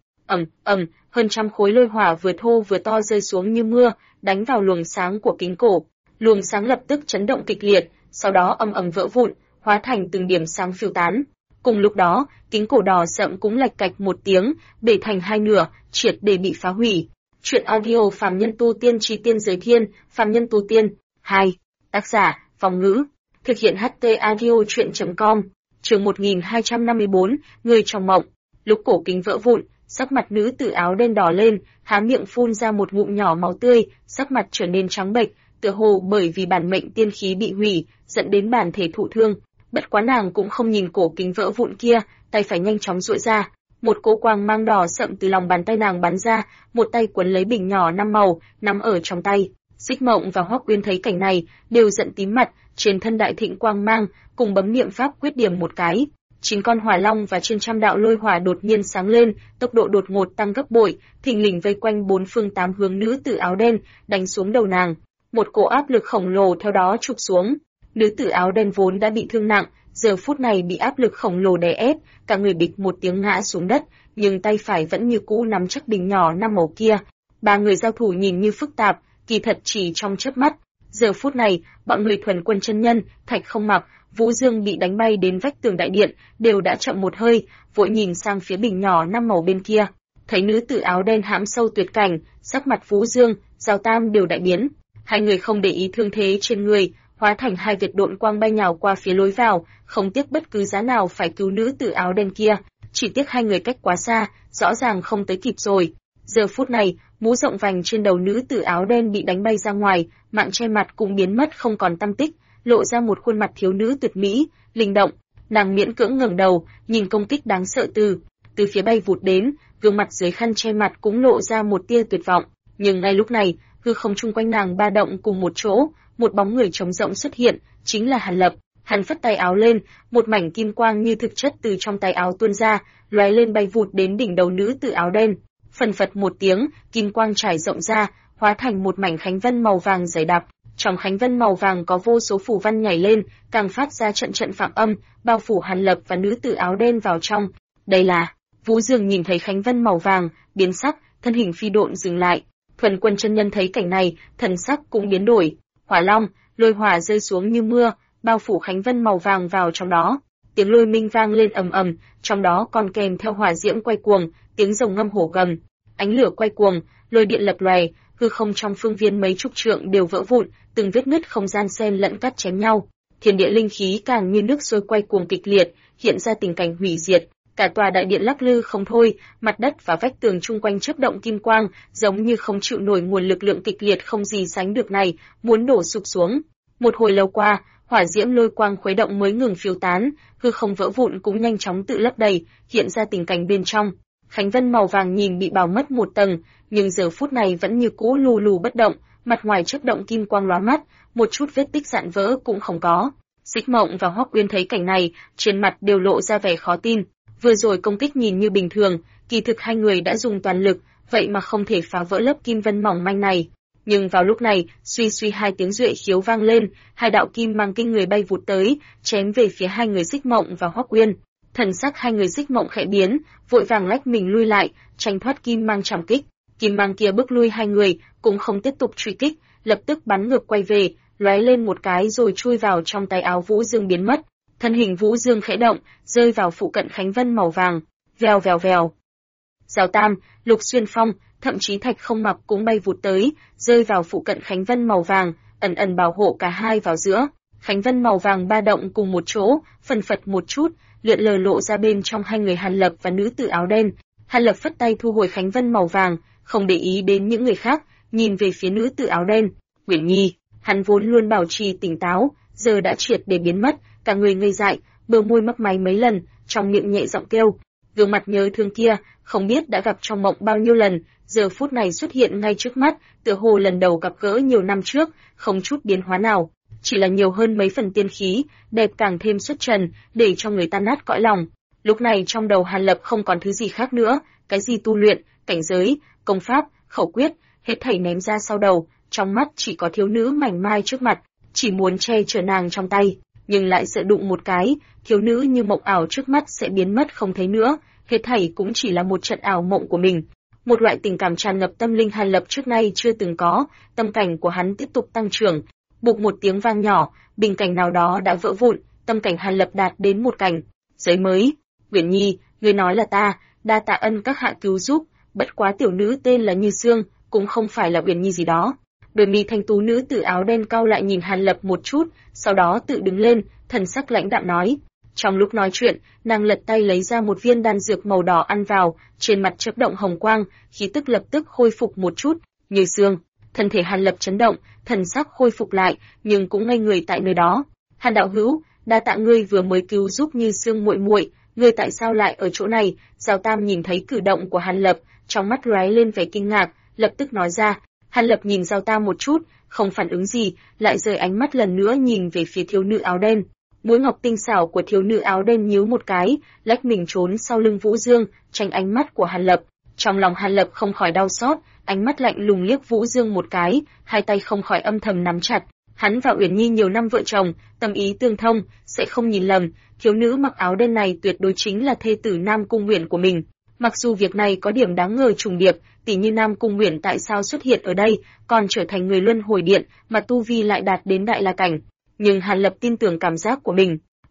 hơn trăm khối lôi hỏa vừa thô vừa to rơi xuống như mưa, đánh vào luồng sáng của kính cổ. Luồng sáng lập tức chấn động kịch liệt, sau đó vỡ vụn, hóa thành từng điểm sáng phiêu tán. Cùng lúc đó, kính cổ đỏ sậm cũng lạch cạch một tiếng, bể thành hai nửa, triệt để bị phá hủy. Truyện audio Phàm Nhân Tu Tiên Chí Tiên Giới Thiên, Phàm Nhân Tu Tiên 2. Tác giả: Phong Ngữ. Thực hiện HT audio truyện.com. Chương 1254, người trong mộng. Lúc cổ kính vỡ vụn, sắc mặt nữ tử áo đen đỏ lên, há miệng phun ra một ngụm nhỏ máu tươi, sắc mặt trở nên trắng bệch, tựa hồ bởi vì bản mệnh tiên khí bị hủy, dẫn đến bản thể thụ thương. Bất quá nàng cũng không nhìn cổ kính vỡ vụn kia, tay phải nhanh chóng duỗi ra, một cỗ quang mang đỏ sậm từ lòng bàn tay nàng bắn ra, một tay quấn lấy bình nhỏ 5 màu, nắm ở trong tay. Xích Mộng và Hoắc Uyên thấy cảnh này, đều giận tím mặt, trên thân đại thịnh quang mang, cùng bấm niệm pháp quyết điểm một cái. 9 con hỏa long và trên trăm đạo lôi hỏa đột nhiên sáng lên, tốc độ đột ngột tăng gấp bội, thình lình vây quanh bốn phương tám hướng nữ tử áo đen, đánh xuống đầu nàng. Một cỗ áp lực khổng lồ theo đó chụp xuống. Nữ tử áo đen vốn đã bị thương nặng, giờ phút này bị áp lực khổng lồ đè ép, cả người bịch một tiếng ngã xuống đất, nhưng tay phải vẫn như cũ nắm chắc bình nhỏ 5 màu kia. Ba người giao thủ nhìn như phức tạp, kỳ thật chỉ trong chớp mắt. Giờ phút này, bọn người thuần quân chân nhân, Thạch Không Mặc, Vũ Dương bị đánh bay đến vách tường đại điện, đều đã chậm một hơi, vội nhìn sang phía bình nhỏ 5 màu bên kia. Thấy nữ tử áo đen hãm sâu tuyệt cảnh, sắc mặt Vũ Dương, Giao Tam đều đại biến. Hai người không để ý thương thế trên người, hóa thành hai vệt độn quang bay nhào qua phía lối vào, không tiếc bất cứ giá nào phải cứu nữ tử áo đen kia. Chỉ tiếc hai người cách quá xa, rõ ràng không tới kịp rồi. Giờ phút này, mũ rộng vành trên đầu nữ tử áo đen bị đánh bay ra ngoài, mạng che mặt cũng biến mất không còn tăm tích, lộ ra một khuôn mặt thiếu nữ tuyệt mỹ, linh động. Nàng miễn cưỡng ngẩng đầu, nhìn công kích đáng sợ từ phía bay vụt đến, gương mặt dưới khăn che mặt cũng lộ ra một tia tuyệt vọng. Nhưng ngay lúc này, hư không chung quanh nàng ba động cùng một chỗ, một bóng người trống rỗng xuất hiện, chính là Hàn Lập. Hắn phất tay áo lên, một mảnh kim quang như thực chất từ trong tay áo tuôn ra, lóe lên bay vụt đến đỉnh đầu nữ tử áo đen. Phần phật một tiếng, kim quang trải rộng ra, hóa thành một mảnh khánh vân màu vàng dày đặc. Trong khánh vân màu vàng có vô số phù văn nhảy lên, càng phát ra trận trận phạm âm, bao phủ Hàn Lập và nữ tử áo đen vào trong. Đây là... Vũ Dương nhìn thấy khánh vân màu vàng, biến sắc, thân hình phi độn dừng lại. Thuần Quân chân nhân thấy cảnh này, thần sắc cũng biến đổi. Hỏa long, lôi hỏa rơi xuống như mưa, bao phủ khánh vân màu vàng vào trong đó. Tiếng lôi minh vang lên ầm ầm, trong đó còn kèm theo hỏa diễm quay cuồng, tiếng rồng ngâm hổ gầm, ánh lửa quay cuồng, lôi điện lập lòe, hư không trong phương viên mấy chục trượng đều vỡ vụn, từng vết nứt không gian xen lẫn cắt chém nhau. Thiên địa linh khí càng như nước sôi quay cuồng kịch liệt, hiện ra tình cảnh hủy diệt. Cả tòa đại điện lắc lư không thôi, mặt đất và vách tường chung quanh chớp động kim quang, giống như không chịu nổi nguồn lực lượng kịch liệt không gì sánh được này, muốn đổ sụp xuống. Một hồi lâu qua, hỏa diễm lôi quang khuấy động mới ngừng phiêu tán, hư không vỡ vụn cũng nhanh chóng tự lấp đầy, hiện ra tình cảnh bên trong. Khánh vân màu vàng nhìn bị bào mất một tầng, nhưng giờ phút này vẫn như cũ lù lù bất động, mặt ngoài chớp động kim quang lóa mắt, một chút vết tích dạn vỡ cũng không có. Xích Mộng và Hoắc Uyên thấy cảnh này, trên mặt đều lộ ra vẻ khó tin. Vừa rồi công kích nhìn như bình thường, kỳ thực hai người đã dùng toàn lực, vậy mà không thể phá vỡ lớp kim vân mỏng manh này. Nhưng vào lúc này, suy suy hai tiếng duệ khiếu vang lên, hai đạo kim mang kinh người bay vụt tới, chém về phía hai người Xích Mộng và Hoắc Uyên. Thần sắc hai người Xích Mộng khẽ biến, vội vàng lách mình lui lại, tránh thoát kim mang trảm kích. Kim mang kia bước lui hai người, cũng không tiếp tục truy kích, lập tức bắn ngược quay về, lóe lên một cái rồi chui vào trong tay áo Vũ Dương biến mất. Thân hình Vũ Dương khẽ động, rơi vào phụ cận khánh vân màu vàng. Vèo vèo vèo. Giao Tam, Lục Xuyên Phong, thậm chí Thạch Không Mặc cũng bay vụt tới, rơi vào phụ cận khánh vân màu vàng, ẩn ẩn bảo hộ cả hai vào giữa. Khánh vân màu vàng ba động cùng một chỗ, phần phật một chút, lượn lờ lộ ra bên trong hai người Hàn Lập và nữ tử áo đen. Hàn Lập phất tay thu hồi khánh vân màu vàng, không để ý đến những người khác, nhìn về phía nữ tử áo đen. Uyển Nhi, hắn vốn luôn bảo trì tỉnh táo, giờ đã triệt để biến mất, cả người ngây dại, bờ môi mấp máy mấy lần, trong miệng nhẹ giọng kêu. Gương mặt nhớ thương kia, không biết đã gặp trong mộng bao nhiêu lần, giờ phút này xuất hiện ngay trước mắt, tựa hồ lần đầu gặp gỡ nhiều năm trước, không chút biến hóa nào, chỉ là nhiều hơn mấy phần tiên khí, đẹp càng thêm xuất trần, để cho người ta nát cõi lòng. Lúc này trong đầu Hàn Lập không còn thứ gì khác nữa, cái gì tu luyện, cảnh giới, công pháp, khẩu quyết, hết thảy ném ra sau đầu, trong mắt chỉ có thiếu nữ mảnh mai trước mặt, chỉ muốn che chở nàng trong tay, nhưng lại sợ đụng một cái, thiếu nữ như mộng ảo trước mắt sẽ biến mất không thấy nữa, hết thảy cũng chỉ là một trận ảo mộng của mình. Một loại tình cảm tràn ngập tâm linh Hàn Lập trước nay chưa từng có, tâm cảnh của hắn tiếp tục tăng trưởng. Bụp một tiếng vang nhỏ, bình cảnh nào đó đã vỡ vụn, tâm cảnh Hàn Lập đạt đến một cảnh giới mới. Uyển Nhi, người nói là ta, đa tạ ân các hạ cứu giúp, bất quá tiểu nữ tên là Như Sương, cũng không phải là Uyển Nhi gì đó. Đôi mi thanh tú nữ tử áo đen cau lại nhìn Hàn Lập một chút, sau đó tự đứng lên, thần sắc lãnh đạm nói. Trong lúc nói chuyện, nàng lật tay lấy ra một viên đan dược màu đỏ ăn vào, trên mặt chớp động hồng quang, khí tức lập tức khôi phục một chút. Như Sương, thân thể Hàn Lập chấn động, thần sắc khôi phục lại, nhưng cũng ngây người tại nơi đó. Hàn đạo hữu, đa tạ ngươi vừa mới cứu giúp Như Sương muội muội, ngươi tại sao lại ở chỗ này? Giao Tam nhìn thấy cử động của Hàn Lập, trong mắt lóe lên vẻ kinh ngạc, lập tức nói ra. Hàn Lập nhìn Giao Tam một chút, không phản ứng gì, lại rời ánh mắt lần nữa nhìn về phía thiếu nữ áo đen. Mũi ngọc tinh xảo của thiếu nữ áo đen nhíu một cái, lách mình trốn sau lưng Vũ Dương, tránh ánh mắt của Hàn Lập. Trong lòng Hàn Lập không khỏi đau xót, ánh mắt lạnh lùng liếc Vũ Dương một cái, hai tay không khỏi âm thầm nắm chặt. Hắn và Uyển Nhi nhiều năm vợ chồng, tâm ý tương thông, sẽ không nhìn lầm, thiếu nữ mặc áo đen này tuyệt đối chính là thê tử Nam Cung Uyển của mình. Mặc dù việc này có điểm đáng ngờ trùng điệp, tỉ như Nam Cung Uyển tại sao xuất hiện ở đây, còn trở thành người luân hồi điện, mà tu vi lại đạt đến đại la cảnh. Nhưng Hàn Lập tin tưởng cảm giác của mình,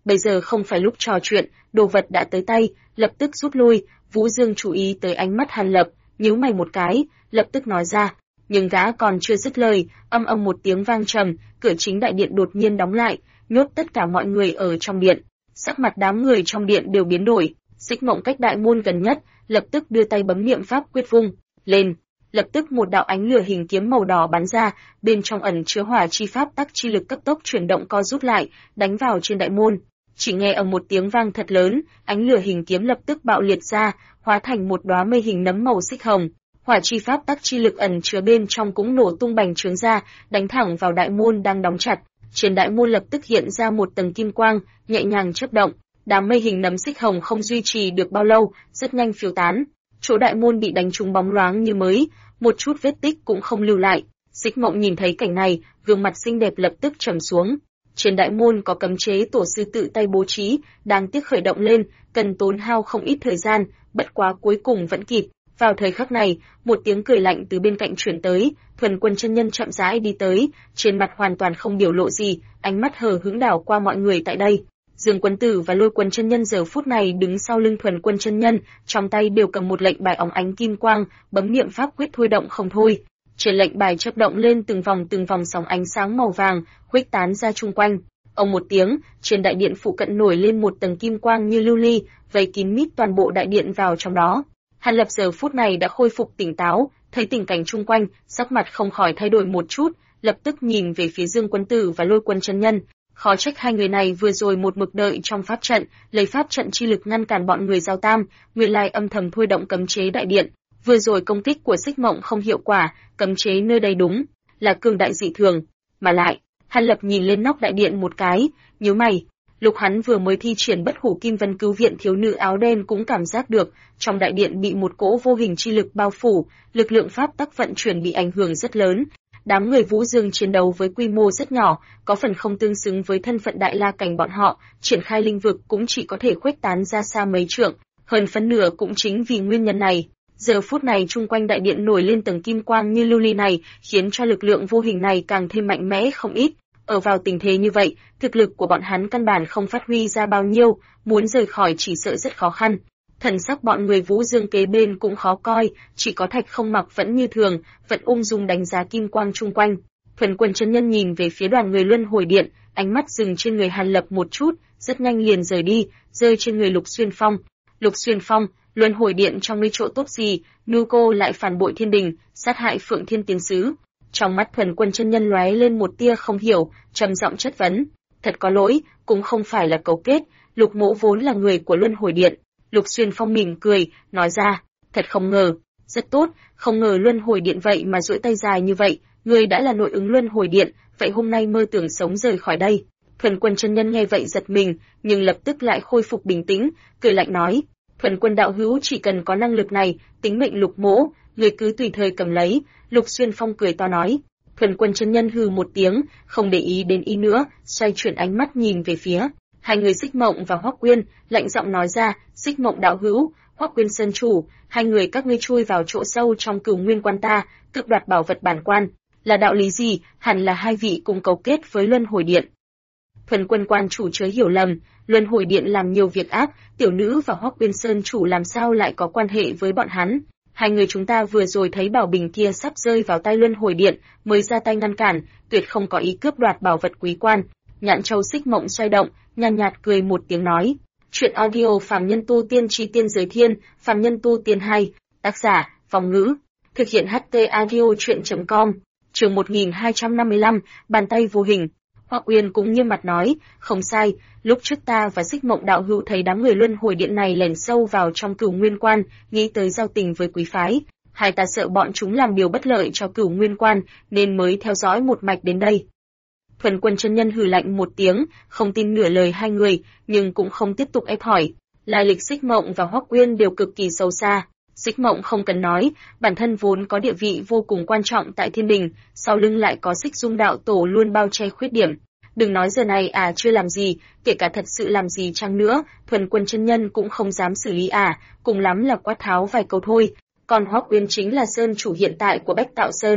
bây giờ không phải lúc trò chuyện, đồ vật đã tới tay, lập tức rút lui. Vũ Dương chú ý tới ánh mắt Hàn Lập, nhíu mày một cái, lập tức nói ra. Nhưng gã còn chưa dứt lời, âm âm một tiếng vang trầm, cửa chính đại điện đột nhiên đóng lại, nhốt tất cả mọi người ở trong điện. Sắc mặt đám người trong điện đều biến đổi. Xích Mộng cách đại môn gần nhất, lập tức đưa tay bấm niệm pháp quyết vung lên. Lập tức một đạo ánh lửa hình kiếm màu đỏ bắn ra, bên trong ẩn chứa hỏa chi pháp tắc chi lực cấp tốc chuyển động co rút lại, đánh vào trên đại môn. Chỉ nghe ở một tiếng vang thật lớn, ánh lửa hình kiếm lập tức bạo liệt ra, hóa thành một đóa mây hình nấm màu xích hồng. Hỏa chi pháp tắc chi lực ẩn chứa bên trong cũng nổ tung bành trướng ra, đánh thẳng vào đại môn đang đóng chặt. Trên đại môn lập tức hiện ra một tầng kim quang, nhẹ nhàng chớp động. Đám mây hình nấm xích hồng không duy trì được bao lâu, rất nhanh phiêu tán. Chỗ đại môn bị đánh trúng bóng loáng như mới, một chút vết tích cũng không lưu lại. Xích Mộng nhìn thấy cảnh này, gương mặt xinh đẹp lập tức trầm xuống. Trên đại môn có cấm chế tổ sư tự tay bố trí, đáng tiếc khởi động lên, cần tốn hao không ít thời gian, bất quá cuối cùng vẫn kịp. Vào thời khắc này, một tiếng cười lạnh từ bên cạnh chuyển tới, Thuần Quân chân nhân chậm rãi đi tới, trên mặt hoàn toàn không biểu lộ gì, ánh mắt hờ hững đảo qua mọi người tại đây. Dương Quân Tử và Lôi Quân chân nhân giờ phút này đứng sau lưng Thuần Quân chân nhân, trong tay đều cầm một lệnh bài óng ánh kim quang, bấm niệm pháp quyết thôi động không thôi. Trên lệnh bài chớp động lên từng vòng sóng ánh sáng màu vàng, khuếch tán ra chung quanh. Ông một tiếng, trên đại điện phụ cận nổi lên một tầng kim quang như lưu ly, vây kín mít toàn bộ đại điện vào trong đó. Hàn Lập giờ phút này đã khôi phục tỉnh táo, thấy tình cảnh chung quanh, sắc mặt không khỏi thay đổi một chút, lập tức nhìn về phía Dương Quân Tử và Lôi Quân chân nhân. Khó trách hai người này vừa rồi một mực đợi trong pháp trận, lấy pháp trận chi lực ngăn cản bọn người Giao Tam, nguyên lai âm thầm thôi động cấm chế đại điện. Vừa rồi công kích của Xích Mộng không hiệu quả, cấm chế nơi đây đúng là cường đại dị thường, mà lại, Hàn Lập nhìn lên nóc đại điện một cái, nhíu mày. Lúc hắn vừa mới thi triển Bất Hủ Kim Vân cứu viện thiếu nữ áo đen cũng cảm giác được, trong đại điện bị một cỗ vô hình chi lực bao phủ, lực lượng pháp tắc vận chuyển bị ảnh hưởng rất lớn. Đám người Vũ Dương chiến đấu với quy mô rất nhỏ, có phần không tương xứng với thân phận đại la cảnh bọn họ, triển khai linh vực cũng chỉ có thể khuếch tán ra xa mấy trượng, hơn phân nửa cũng chính vì nguyên nhân này. Giờ phút này chung quanh đại điện nổi lên tầng kim quang như lưu ly này, khiến cho lực lượng vô hình này càng thêm mạnh mẽ không ít. Ở vào tình thế như vậy, thực lực của bọn hắn căn bản không phát huy ra bao nhiêu, muốn rời khỏi chỉ sợ rất khó khăn. Thần sắc bọn người Vũ Dương kế bên cũng khó coi, chỉ có Thạch Không Mặc vẫn như thường, vẫn ung dung đánh giá kim quang chung quanh. Thuần Quân chân nhân nhìn về phía đoàn người Luân Hồi Điện, ánh mắt dừng trên người Hàn Lập một chút, rất nhanh liền rời đi, rơi trên người Lục Xuyên Phong. Lục Xuyên Phong, Luân Hồi Điện trong ngươi chỗ tốt gì, nô cô lại phản bội thiên đình, sát hại Phượng Thiên Tiên Sứ. Trong mắt Thuần Quân chân nhân lóe lên một tia không hiểu, trầm giọng chất vấn. Thật có lỗi, cũng không phải là cấu kết, Lục Mỗ vốn là người của Luân Hồi Điện. Lục Xuyên Phong mỉm cười, nói ra, thật không ngờ, rất tốt, không ngờ Luân Hồi Điện vậy mà duỗi tay dài như vậy, ngươi đã là nội ứng Luân Hồi Điện, vậy hôm nay mơ tưởng sống rời khỏi đây. Thuần Quân chân nhân nghe vậy giật mình, nhưng lập tức lại khôi phục bình tĩnh, cười lạnh nói, Thuần Quân đạo hữu chỉ cần có năng lực này, tính mệnh Lục Mỗ, người cứ tùy thời cầm lấy. Lục Xuyên Phong cười to nói. Thuần Quân chân nhân hừ một tiếng, không để ý đến ý nữa, xoay chuyển ánh mắt nhìn về phía hai người Xích Mộng và Hoắc Quyên, lạnh giọng nói ra, Xích Mộng đạo hữu, Hoắc Quyên sơn chủ, hai người các ngươi chui vào chỗ sâu trong Cửu Nguyên quan ta, cướp đoạt bảo vật bản quan, là đạo lý gì? Hẳn là hai vị cùng cấu kết với Luân Hồi Điện. Thuần Quân quan chủ chớ hiểu lầm, Luân Hồi Điện làm nhiều việc ác, tiểu nữ và Hoắc Quyên sơn chủ làm sao lại có quan hệ với bọn hắn? Hai người chúng ta vừa rồi thấy bảo bình kia sắp rơi vào tay Luân Hồi Điện, mới ra tay ngăn cản, tuyệt không có ý cướp đoạt bảo vật quý quan. Nhạn Châu Xích Mộng xoay động, nhàn nhạt cười một tiếng nói. Chuyện audio Phàm Nhân Tu Tiên Chi Tiên Giới Thiên, Phàm Nhân Tu Tiên 2, tác giả, Vong Ngữ, thực hiện HT audio chuyện.com, chương 1255, bàn tay vô hình. Hoắc Uyên cũng nghiêm mặt nói, không sai, lúc trước ta và Xích Mộng đạo hữu thấy đám người Luân Hồi Điện này lẻn sâu vào trong Cửu Nguyên quan, nghĩ tới giao tình với quý phái, hai ta sợ bọn chúng làm điều bất lợi cho Cửu Nguyên quan, nên mới theo dõi một mạch đến đây. Thuần Quân chân nhân hừ lạnh một tiếng, không tin nửa lời hai người, nhưng cũng không tiếp tục ép hỏi. Lai lịch Xích Mộng và Hoắc Uyên đều cực kỳ sâu xa. Xích Mộng không cần nói, bản thân vốn có địa vị vô cùng quan trọng tại thiên đình, sau lưng lại có Xích Dung đạo tổ luôn bao che khuyết điểm. Đừng nói giờ này chưa làm gì, kể cả thật sự làm gì chăng nữa, Thuần Quân chân nhân cũng không dám xử lý cùng lắm là quát tháo vài câu thôi. Còn Hoắc Uyên chính là sơn chủ hiện tại của Bách Tạo Sơn,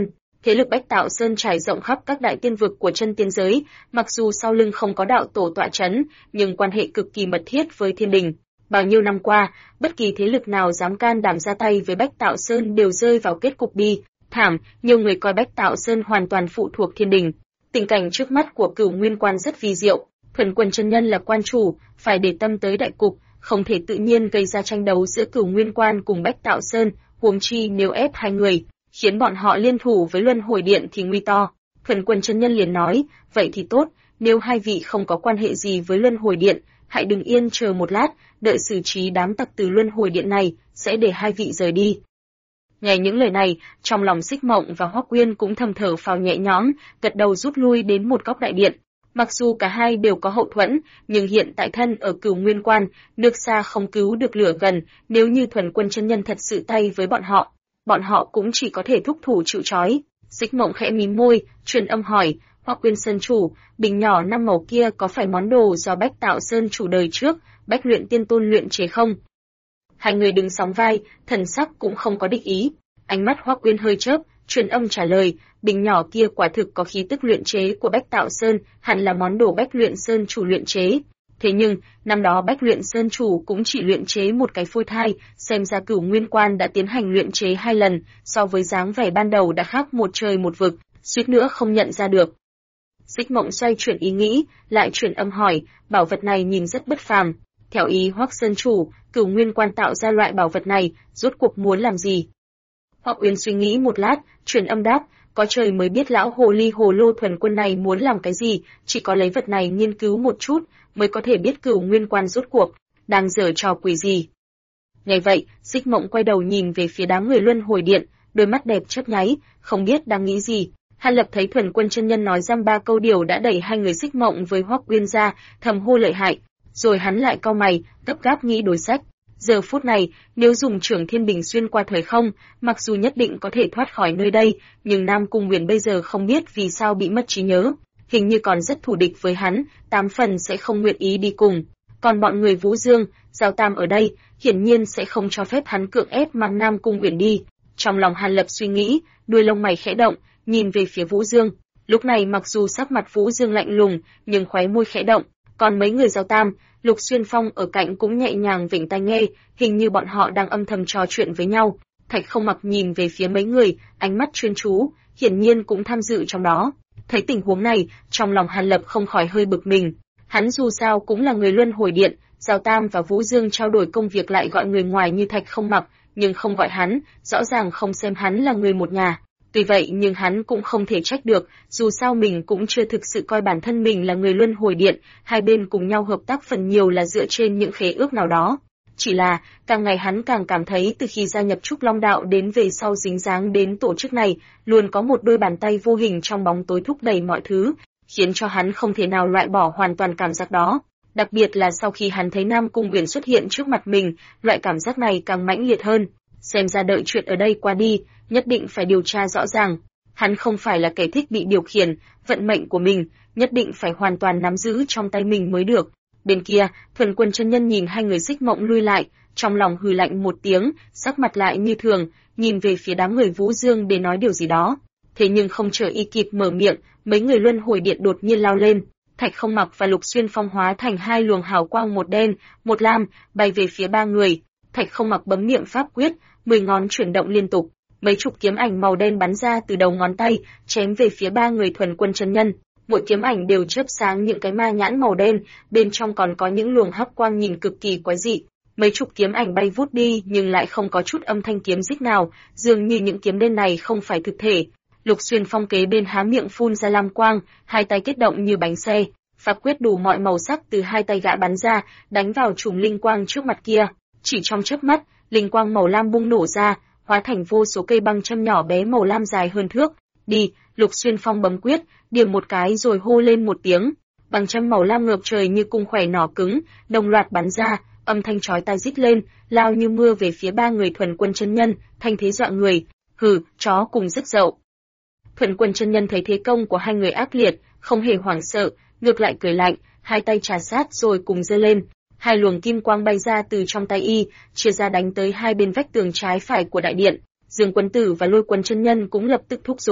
Thế lực Bách Tạo Sơn trải rộng khắp các đại tiên vực của chân tiên giới, mặc dù sau lưng không có đạo tổ tọa chấn, nhưng quan hệ cực kỳ mật thiết với thiên đình. Bao nhiêu năm qua, bất kỳ thế lực nào dám can đảm ra tay với Bách Tạo Sơn đều rơi vào kết cục bi thảm, nhiều người coi Bách Tạo Sơn hoàn toàn phụ thuộc thiên đình. Tình cảnh trước mắt của Cửu Nguyên Quan rất vi diệu, Thuần Quân chân nhân là quan chủ, phải để tâm tới đại cục, không thể tự nhiên gây ra tranh đấu giữa Cửu Nguyên Quan cùng Bách Tạo Sơn, huống chi nếu ép hai người, khiến bọn họ liên thủ với Luân Hồi Điện thì nguy to. Thuần Quân chân nhân liền nói, vậy thì tốt, nếu hai vị không có quan hệ gì với Luân Hồi Điện, hãy đứng yên chờ một lát, đợi xử trí đám tặc từ Luân Hồi Điện này, sẽ để hai vị rời đi. Nghe những lời này, trong lòng Xích Mộng và Hoắc Uyên cũng thầm thở phào nhẹ nhõm, gật đầu rút lui đến một góc đại điện. Mặc dù cả hai đều có hậu thuẫn, nhưng hiện tại thân ở Cửu Nguyên Quan, nước xa không cứu được lửa gần, nếu như Thuần Quân chân nhân thật sự tay với bọn họ cũng chỉ có thể thúc thủ chịu trói. Xích Mộng khẽ mím môi, truyền âm hỏi, Hoắc Uyên Sơn chủ, bình nhỏ 5 màu kia có phải món đồ do Bách Tạo Sơn chủ đời trước, Bách Luyện Tiên Tôn luyện chế không? Hai người đứng sóng vai, thần sắc cũng không có địch ý. Ánh mắt Hoắc Uyên hơi chớp, truyền âm trả lời, bình nhỏ kia quả thực có khí tức luyện chế của Bách Tạo Sơn, hẳn là món đồ Bách Luyện Sơn chủ luyện chế. Thế nhưng, năm đó Bách Luyện Sơn chủ cũng chỉ luyện chế một cái phôi thai, xem ra Cửu Nguyên Quan đã tiến hành luyện chế 2 lần, so với dáng vẻ ban đầu đã khác một trời một vực, suýt nữa không nhận ra được. Xích Mộng xoay chuyển ý nghĩ, lại chuyển âm hỏi, bảo vật này nhìn rất bất phàm. Theo ý Hoắc Sơn chủ, Cửu Nguyên Quan tạo ra loại bảo vật này, rốt cuộc muốn làm gì? Hoắc Uyên suy nghĩ một lát, truyền âm đáp, có trời mới biết lão hồ ly hồ lô Thuần Quân này muốn làm cái gì, chỉ có lấy vật này nghiên cứu một chút, mới có thể biết Cửu Nguyên Quan rốt cuộc đang giở trò quỷ gì. Nghe vậy, Xích Mộng quay đầu nhìn về phía đám người Luân Hồi Điện, đôi mắt đẹp chớp nháy, không biết đang nghĩ gì. Hàn Lập thấy Thuần Quân chân nhân nói dăm ba câu điều đã đẩy hai người Xích Mộng với Hoắc Uyên ra, thầm hô lợi hại, rồi hắn lại cau mày, gấp gáp nghĩ đối sách. Giờ phút này, nếu dùng Trưởng Thiên Bình xuyên qua thời không, mặc dù nhất định có thể thoát khỏi nơi đây, nhưng Nam Cung Nguyền bây giờ không biết vì sao bị mất trí nhớ, hình như còn rất thù địch với hắn, 8 phần sẽ không nguyện ý đi cùng. Còn bọn người Vũ Dương, Giao Tam ở đây, hiển nhiên sẽ không cho phép hắn cưỡng ép mang Nam Cung Nguyền đi. Trong lòng Hàn Lập suy nghĩ, đuôi lông mày khẽ động, nhìn về phía Vũ Dương. Lúc này mặc dù sắc mặt Vũ Dương lạnh lùng, nhưng khóe môi khẽ động, còn mấy người Giao Tam, Lục Xuyên Phong ở cạnh cũng nhẹ nhàng vểnh tai nghe, hình như bọn họ đang âm thầm trò chuyện với nhau. Thạch Không Mặc nhìn về phía mấy người, ánh mắt chuyên chú, hiển nhiên cũng tham dự trong đó. Thấy tình huống này, trong lòng Hàn Lập không khỏi hơi bực mình. Hắn dù sao cũng là người Luân Hồi Điện, Giao Tam và Vũ Dương trao đổi công việc lại gọi người ngoài như Thạch Không Mặc, nhưng không gọi hắn, rõ ràng không xem hắn là người một nhà. Tuy vậy nhưng hắn cũng không thể trách được, dù sao mình cũng chưa thực sự coi bản thân mình là người Luân Hồi Điện, hai bên cùng nhau hợp tác phần nhiều là dựa trên những khế ước nào đó. Chỉ là, càng ngày hắn càng cảm thấy từ khi gia nhập Trúc Long Đạo đến về sau dính dáng đến tổ chức này, luôn có một đôi bàn tay vô hình trong bóng tối thúc đẩy mọi thứ, khiến cho hắn không thể nào loại bỏ hoàn toàn cảm giác đó. Đặc biệt là sau khi hắn thấy Nam Cung Uyển xuất hiện trước mặt mình, loại cảm giác này càng mãnh liệt hơn. Xem ra đợi chuyện ở đây qua đi, nhất định phải điều tra rõ ràng. Hắn không phải là kẻ thích bị điều khiển, vận mệnh của mình, nhất định phải hoàn toàn nắm giữ trong tay mình mới được. Bên kia, Thuần Quân chân nhân nhìn hai người Xích Mộng lui lại, trong lòng hừ lạnh một tiếng, sắc mặt lại như thường, nhìn về phía đám người Vũ Dương để nói điều gì đó. Thế nhưng không chờ y kịp mở miệng, mấy người Luân Hồi Điện đột nhiên lao lên. Thạch Không Mặc và Lục Xuyên Phong hóa thành hai luồng hào quang, một đen, một lam, bay về phía ba người. Thạch Không Mặc bấm niệm pháp quyết, 10 ngón chuyển động liên tục, mấy chục kiếm ảnh màu đen bắn ra từ đầu ngón tay, chém về phía ba người Thuần Quân chân nhân. Mỗi kiếm ảnh đều chớp sáng những cái ma nhãn màu đen, bên trong còn có những luồng hắc quang nhìn cực kỳ quái dị. Mấy chục kiếm ảnh bay vút đi nhưng lại không có chút âm thanh kiếm rít nào, dường như những kiếm đen này không phải thực thể. Lục Xuyên Phong kế bên há miệng phun ra lam quang, hai tay kết động như bánh xe, pháp quyết đủ mọi màu sắc từ hai tay gã bắn ra, đánh vào chùm linh quang trước mặt kia. Chỉ trong chớp mắt, linh quang màu lam bung nổ ra, hóa thành vô số cây băng châm nhỏ bé màu lam dài hơn thước. Đi, Lục Xuyên Phong bấm quyết, điểm một cái rồi hô lên một tiếng. Băng châm màu lam ngập trời như cung khỏe nỏ cứng, đồng loạt bắn ra, âm thanh chói tai rít lên, lao như mưa về phía ba người Thuần Quân chân nhân, thanh thế dọa người. Hừ, chó cùng rất dậu. Thuần Quân chân nhân thấy thế công của hai người ác liệt, không hề hoảng sợ, ngược lại cười lạnh, hai tay trà sát rồi cùng giơ lên. Hai luồng kim quang bay ra từ trong tay y, chia ra đánh tới hai bên vách tường trái phải của đại điện. Dương Quân Tử và Lôi Quân chân nhân cũng lập tức thúc giục.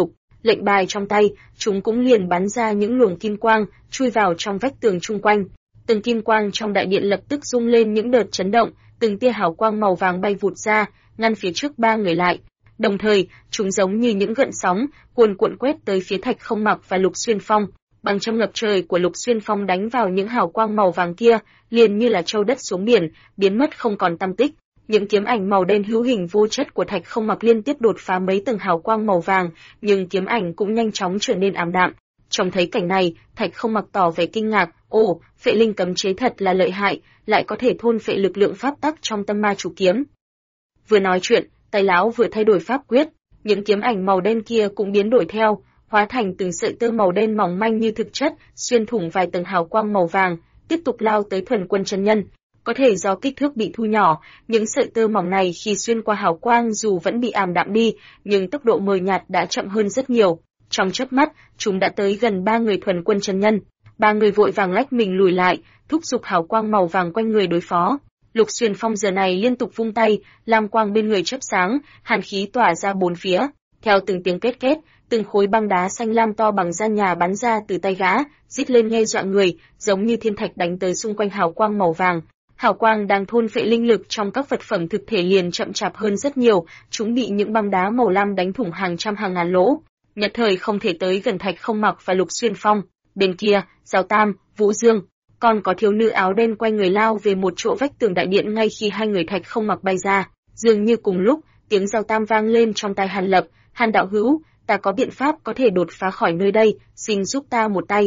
lệnh bài trong tay, chúng cũng liền bắn ra những luồng kim quang, chui vào trong vách tường chung quanh. Từng kim quang trong đại điện lập tức rung lên những đợt chấn động, từng tia hào quang màu vàng bay vụt ra, ngăn phía trước ba người lại. Đồng thời, chúng giống như những gợn sóng, cuồn cuộn quét tới phía Thạch Không Mặc và Lục Xuyên Phong. Bằng châm ngập trời của Lục Xuyên Phong đánh vào những hào quang màu vàng kia, liền như là trâu đất xuống biển, biến mất không còn tăm tích. Những kiếm ảnh màu đen hữu hình vô chất của Thạch Không Mặc liên tiếp đột phá mấy tầng hào quang màu vàng, nhưng kiếm ảnh cũng nhanh chóng trở nên ảm đạm. Trông thấy cảnh này, Thạch Không Mặc tỏ vẻ kinh ngạc, ồ, phệ linh cấm chế thật là lợi hại, lại có thể thôn phệ lực lượng pháp tắc trong tâm ma chủ kiếm. Vừa nói chuyện, tay lão vừa thay đổi pháp quyết, những kiếm ảnh màu đen kia cũng biến đổi theo, hóa thành từng sợi tơ màu đen mỏng manh như thực chất, xuyên thủng vài tầng hào quang màu vàng, tiếp tục lao tới Thuần Quân chân nhân. Có thể do kích thước bị thu nhỏ, những sợi tơ mỏng này khi xuyên qua hào quang dù vẫn bị ảm đạm đi, nhưng tốc độ mờ nhạt đã chậm hơn rất nhiều. Trong chớp mắt, chúng đã tới gần ba người Thuần Quân chân nhân. Ba người vội vàng lách mình lùi lại, thúc giục hào quang màu vàng quanh người đối phó. Lục Xuyên Phong giờ này liên tục vung tay, lam quang bên người chớp sáng, hàn khí tỏa ra bốn phía. Theo từng tiếng két két, từng khối băng đá xanh lam to bằng gian nhà bắn ra từ tay gã, rít lên nghe dọa người, giống như thiên thạch đánh tới xung quanh hào quang màu vàng. Hào quang đang thôn phệ linh lực trong các vật phẩm thực thể liền chậm chạp hơn rất nhiều, chúng bị những băng đá màu lam đánh thủng hàng trăm hàng ngàn lỗ, nhất thời không thể tới gần Thạch Không Mặc và Lục Xuyên Phong. Bên kia, Giao Tam, Vũ Dương, còn có thiếu nữ áo đen quay người lao về một chỗ vách tường đại điện ngay khi hai người Thạch Không Mặc bay ra. Dường như cùng lúc, tiếng Giao Tam vang lên trong tai Hàn Lập, Hàn đạo hữu, ta có biện pháp có thể đột phá khỏi nơi đây, xin giúp ta một tay.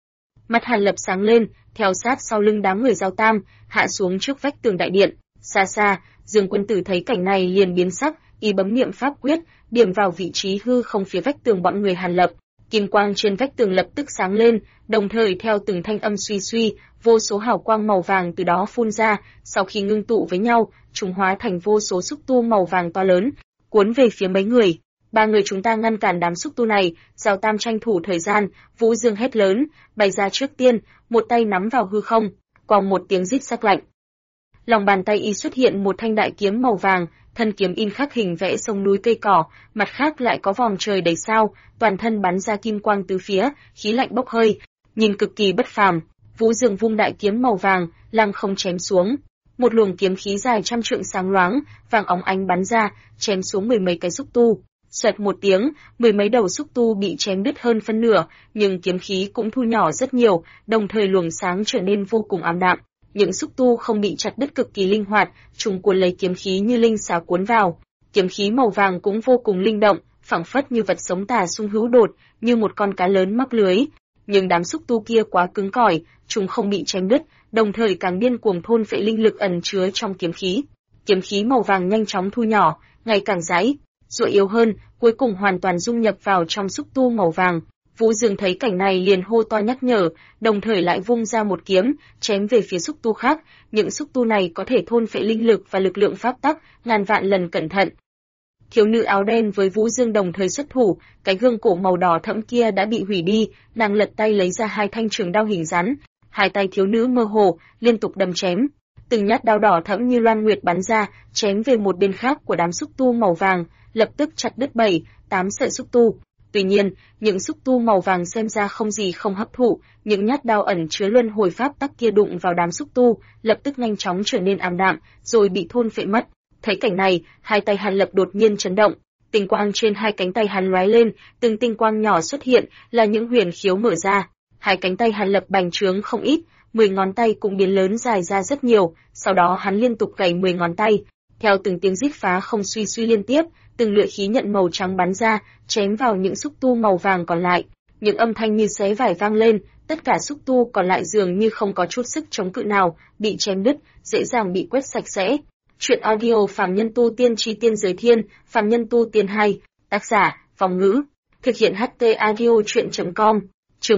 Mặt Hàn Lập sáng lên, theo sát sau lưng đám người Giao Tam, hạ xuống trước vách tường đại điện. Xa xa, Dương Quân Tử thấy cảnh này liền biến sắc, y bấm niệm pháp quyết, điểm vào vị trí hư không phía vách tường bọn người Hàn Lập. Kim quang trên vách tường lập tức sáng lên, đồng thời theo từng thanh âm suy suy, vô số hào quang màu vàng từ đó phun ra, sau khi ngưng tụ với nhau, chúng hóa thành vô số xúc tu màu vàng to lớn, cuốn về phía mấy người. Ba người chúng ta ngăn cản đám xúc tu này, Giao Tam tranh thủ thời gian, Vũ Dương hét lớn, bay ra trước tiên, một tay nắm vào hư không, quòng một tiếng rít sắc lạnh. Lòng bàn tay y xuất hiện một thanh đại kiếm màu vàng, thân kiếm in khắc hình vẽ sông núi cây cỏ, mặt khác lại có vòm trời đầy sao, toàn thân bắn ra kim quang tứ phía, khí lạnh bốc hơi, nhìn cực kỳ bất phàm. Vũ Dương vung đại kiếm màu vàng, lăng không chém xuống. Một luồng kiếm khí dài trăm trượng sáng loáng, vàng óng ánh bắn ra, chém xuống mười mấy cái xúc tu. Xoẹt một tiếng, mười mấy đầu xúc tu bị chém đứt hơn phân nửa, nhưng kiếm khí cũng thu nhỏ rất nhiều, đồng thời luồng sáng trở nên vô cùng ảm đạm. Những xúc tu không bị chặt đứt cực kỳ linh hoạt, chúng cuốn lấy kiếm khí như linh xà cuốn vào. Kiếm khí màu vàng cũng vô cùng linh động, phảng phất như vật sống tà xung hữu đột, như một con cá lớn mắc lưới. Nhưng đám xúc tu kia quá cứng cỏi, chúng không bị chém đứt, đồng thời càng điên cuồng thôn phệ linh lực ẩn chứa trong kiếm khí. Kiếm khí màu vàng nhanh chóng thu nhỏ, ngày càng rãi, rồi yếu hơn, cuối cùng hoàn toàn dung nhập vào trong xúc tu màu vàng. Vũ Dương thấy cảnh này liền hô to nhắc nhở, đồng thời lại vung ra một kiếm, chém về phía xúc tu khác. Những xúc tu này có thể thôn phệ linh lực và lực lượng pháp tắc, ngàn vạn lần cẩn thận. Thiếu nữ áo đen với Vũ Dương đồng thời xuất thủ, cái gương cổ màu đỏ thẫm kia đã bị hủy đi, nàng lật tay lấy ra hai thanh trường đao hình rắn, hai tay thiếu nữ mơ hồ, liên tục đâm chém. Từng nhát đao đỏ thẫm như loan nguyệt bắn ra, chém về một bên khác của đám xúc tu màu vàng, lập tức chặt đứt 7-8 sợi xúc tu. Tuy nhiên, những xúc tu màu vàng xem ra không gì không hấp thụ, những nhát đao ẩn chứa luân hồi pháp tắc kia đụng vào đám xúc tu, lập tức nhanh chóng trở nên ảm đạm, rồi bị thôn phệ mất. Thấy cảnh này, hai tay Hàn Lập đột nhiên chấn động, tinh quang trên hai cánh tay hắn lóe lên, từng tinh quang nhỏ xuất hiện, là những huyền khiếu mở ra. Hai cánh tay Hàn Lập bành trướng không ít, 10 ngón tay cũng biến lớn dài ra rất nhiều, sau đó hắn liên tục gảy 10 ngón tay. Theo từng tiếng rít phá không suy suy liên tiếp, từng lưỡi khí nhận màu trắng bắn ra, chém vào những xúc tu màu vàng còn lại. Những âm thanh như xé vải vang lên, tất cả xúc tu còn lại dường như không có chút sức chống cự nào, bị chém đứt, dễ dàng bị quét sạch sẽ. Chuyện audio Phàm Nhân Tu Tiên Chi Tiên Giới Thiên, Phàm Nhân Tu Tiên 2, tác giả, Phong Ngữ, thực hiện HT audio chuyện.com, chương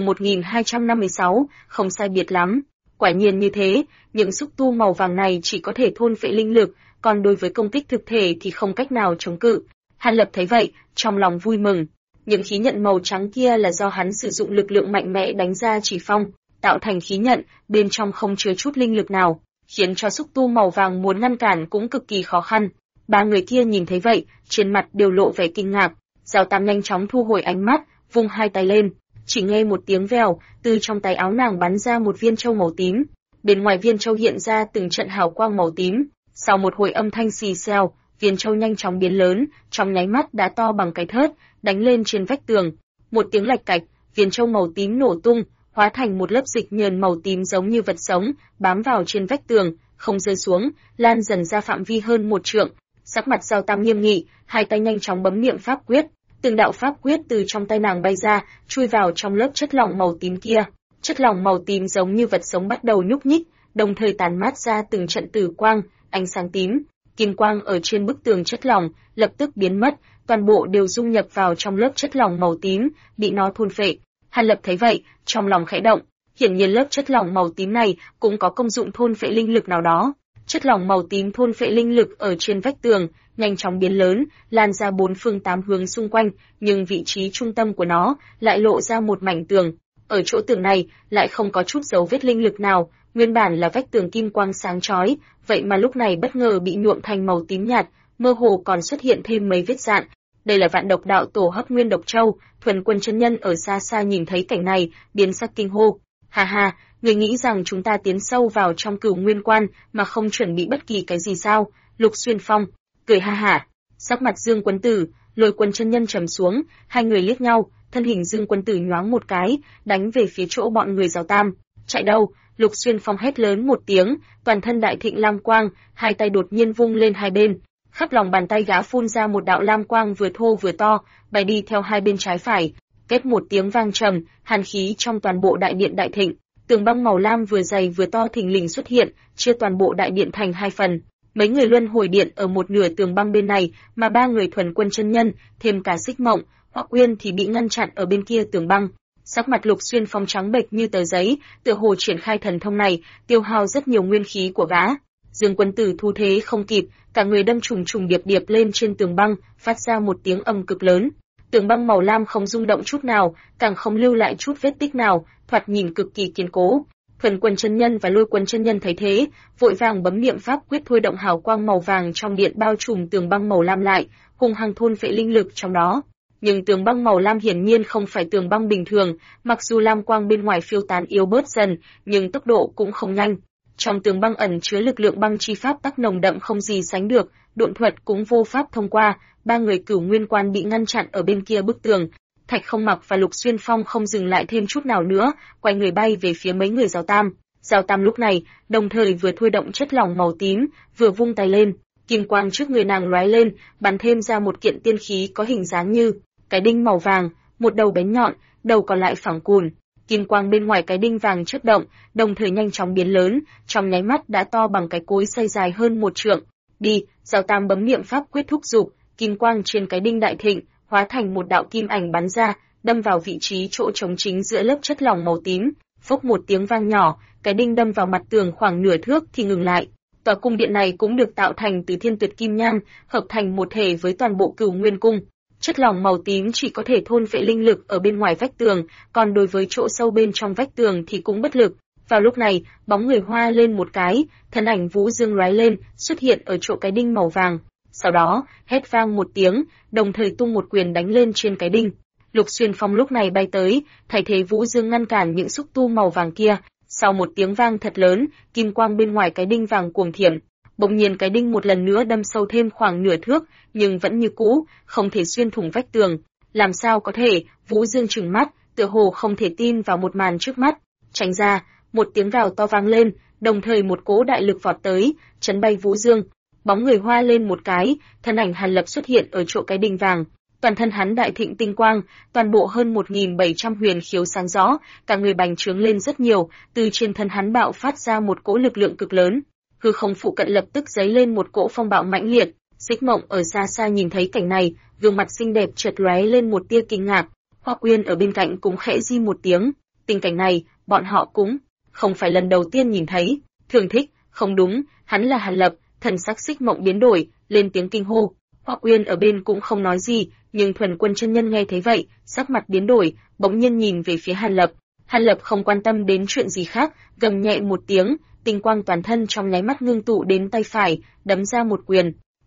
1256, không sai biệt lắm. Quả nhiên như thế, những xúc tu màu vàng này chỉ có thể thôn phệ linh lực, còn đối với công kích thực thể thì không cách nào chống cự. Hàn Lập thấy vậy, trong lòng vui mừng. Những khí nhận màu trắng kia là do hắn sử dụng lực lượng mạnh mẽ đánh ra chỉ phong, tạo thành khí nhận, bên trong không chứa chút linh lực nào, khiến cho xúc tu màu vàng muốn ngăn cản cũng cực kỳ khó khăn. Ba người kia nhìn thấy vậy, trên mặt đều lộ vẻ kinh ngạc. Giao Tam nhanh chóng thu hồi ánh mắt, vung hai tay lên, chỉ nghe một tiếng vèo, từ trong tay áo nàng bắn ra một viên châu màu tím. Bên ngoài viên châu hiện ra từng trận hào quang màu tím. Sau một hồi âm thanh xì xèo, viên châu nhanh chóng biến lớn, trong nháy mắt đã to bằng cái thớt, đánh lên trên vách tường. Một tiếng lạch cạch, viên châu màu tím nổ tung, hóa thành một lớp dịch nhờn màu tím giống như vật sống, bám vào trên vách tường, không rơi xuống, lan dần ra phạm vi hơn 1 trượng. Sắc mặt Giao Tam nghiêm nghị, hai tay nhanh chóng bấm niệm pháp quyết, từng đạo pháp quyết từ trong tay nàng bay ra, chui vào trong lớp chất lỏng màu tím kia. Chất lỏng màu tím giống như vật sống bắt đầu nhúc nhích, đồng thời tàn mát ra từng trận tử quang, ánh sáng tím, kim quang ở trên bức tường chất lỏng lập tức biến mất, toàn bộ đều dung nhập vào trong lớp chất lỏng màu tím, bị nó thôn phệ. Hàn Lập thấy vậy, trong lòng khẽ động, hiển nhiên lớp chất lỏng màu tím này cũng có công dụng thôn phệ linh lực nào đó. Chất lỏng màu tím thôn phệ linh lực ở trên vách tường, nhanh chóng biến lớn, lan ra 4 phương 8 hướng xung quanh, nhưng vị trí trung tâm của nó lại lộ ra một mảnh tường. Ở chỗ tường này lại không có chút dấu vết linh lực nào, nguyên bản là vách tường kim quang sáng chói, vậy mà lúc này bất ngờ bị nhuộm thành màu tím nhạt, mơ hồ còn xuất hiện thêm mấy vết dạn. Đây là Vạn Độc Đạo Tổ Hấp Nguyên Độc Châu. Thuần Quân chân nhân ở xa xa nhìn thấy cảnh này, biến sắc kinh hô: "Ha ha, người nghĩ rằng chúng ta tiến sâu vào trong Cửu Nguyên Quan mà không chuẩn bị bất kỳ cái gì sao?" Lục Xuyên Phong cười ha hả. Sắc mặt Dương Quân Tử, Lôi Quân chân nhân trầm xuống, hai người liếc nhau, thân hình Dương Quân Tử nhoáng một cái, đánh về phía chỗ bọn người Giao Tam. "Chạy đâu?" Lục Xuyên Phong hét lớn một tiếng, toàn thân đại thịnh lam quang, hai tay đột nhiên vung lên hai bên. Khắp lòng bàn tay gã phun ra một đạo lam quang vừa thô vừa to, bay đi theo hai bên trái phải. Kết một tiếng vang trầm, hàn khí trong toàn bộ đại điện đại thịnh. Tường băng màu lam vừa dày vừa to thình lình xuất hiện, chia toàn bộ đại điện thành hai phần. Mấy người luân hồi điện ở một nửa tường băng bên này, mà ba người Thuần Quân chân nhân, thêm cả Xích Mộng, Hoắc Uyên thì bị ngăn chặn ở bên kia tường băng. Sắc mặt Lục Xuyên Phong trắng bệch như tờ giấy, tựa hồ triển khai thần thông này tiêu hao rất nhiều nguyên khí của gã. Dương Quân Tử thu thế không kịp, cả người đâm trùng trùng điệp điệp lên trên tường băng, phát ra một tiếng âm cực lớn. Tường băng màu lam không rung động chút nào, càng không lưu lại chút vết tích nào, thoạt nhìn cực kỳ kiên cố. Thuần Quân chân nhân và Lôi Quân chân nhân thấy thế, vội vàng bấm niệm pháp quyết thôi động hào quang màu vàng trong điện bao trùm tường băng màu lam lại, hung hăng thôn phệ linh lực trong đó. Nhưng tường băng màu lam hiển nhiên không phải tường băng bình thường, mặc dù lam quang bên ngoài phiêu tán yếu bớt dần, nhưng tốc độ cũng không nhanh. Trong tường băng ẩn chứa lực lượng băng chi pháp tắc nồng đậm không gì sánh được, độn thuật cũng vô pháp thông qua. Ba người Cửu Nguyên Quan bị ngăn chặn ở bên kia bức tường. Thạch Không Mặc và Lục Xuyên Phong không dừng lại thêm chút nào nữa, quay người bay về phía mấy người Giao Tam. Giao Tam lúc này, đồng thời vừa thôi động chất lỏng màu tím, vừa vung tay lên, kim quang trước người nàng lóe lên, bắn thêm ra một kiện tiên khí có hình dáng như cái đinh màu vàng, một đầu bén nhọn, đầu còn lại phẳng cùn. Kim quang bên ngoài cái đinh vàng chớp động, đồng thời nhanh chóng biến lớn, trong nháy mắt đã to bằng cái cối xay dài hơn 1 trượng. Đi, Giao Tam bấm niệm pháp quyết thúc giục, kim quang trên cái đinh đại thịnh, hóa thành một đạo kim ảnh bắn ra, đâm vào vị trí chỗ trống chính giữa lớp chất lỏng màu tím. Phốc một tiếng vang nhỏ, cái đinh đâm vào mặt tường khoảng nửa thước thì ngừng lại. Tòa cung điện này cũng được tạo thành từ thiên tuyệt kim nham, hợp thành một thể với toàn bộ Cửu Nguyên cung. Chất lỏng màu tím chỉ có thể thôn phệ linh lực ở bên ngoài vách tường, còn đối với chỗ sâu bên trong vách tường thì cũng bất lực. Vào lúc này, bóng người hoa lên một cái, thân ảnh Vũ Dương lóe lên, xuất hiện ở chỗ cái đinh màu vàng. Sau đó, hét vang một tiếng, đồng thời tung một quyền đánh lên trên cái đinh. Lục Xuyên Phong lúc này bay tới, thay thế Vũ Dương ngăn cản những xúc tu màu vàng kia. Sau một tiếng vang thật lớn, kim quang bên ngoài cái đinh vàng cuồng thiểm. Bỗng nhiên cái đinh một lần nữa đâm sâu thêm khoảng nửa thước, nhưng vẫn như cũ, không thể xuyên thủng vách tường. Làm sao có thể? Vũ Dương trừng mắt, tựa hồ không thể tin vào một màn trước mắt. Tránh ra, một tiếng gào to vang lên, đồng thời một cỗ đại lực vọt tới, chấn bay Vũ Dương. Bóng người hoa lên một cái, thân ảnh Hàn Lập xuất hiện ở chỗ cái đinh vàng. Toàn thân hắn đại thịnh tinh quang, toàn bộ hơn 1.700 huyền khiếu sáng rõ, cả người bành trướng lên rất nhiều, từ trên thân hắn bạo phát ra một cỗ lực lượng cực lớn. Hư không phụ cận lập tức dấy lên một cỗ phong bạo mãnh liệt. Xích Mộng ở xa xa nhìn thấy cảnh này, gương mặt xinh đẹp chợt lóe lên một tia kinh ngạc. Hoắc Uyên ở bên cạnh cũng khẽ di một tiếng. Tình cảnh này, bọn họ cũng không phải lần đầu tiên nhìn thấy. Thường thích, không đúng, hắn là Hàn Lập. Thần sắc Xích Mộng biến đổi, lên tiếng kinh hô. Hoắc Uyên ở bên cũng không nói gì, nhưng Thuần Quân chân nhân nghe thấy vậy, sắc mặt biến đổi, bỗng nhiên nhìn về phía Hàn Lập. Hàn Lập không quan tâm đến chuyện gì khác, gầm nhẹ một tiếng, tinh quang toàn thân trong nháy mắt ngưng tụ đến tay phải, đấm ra một quyền.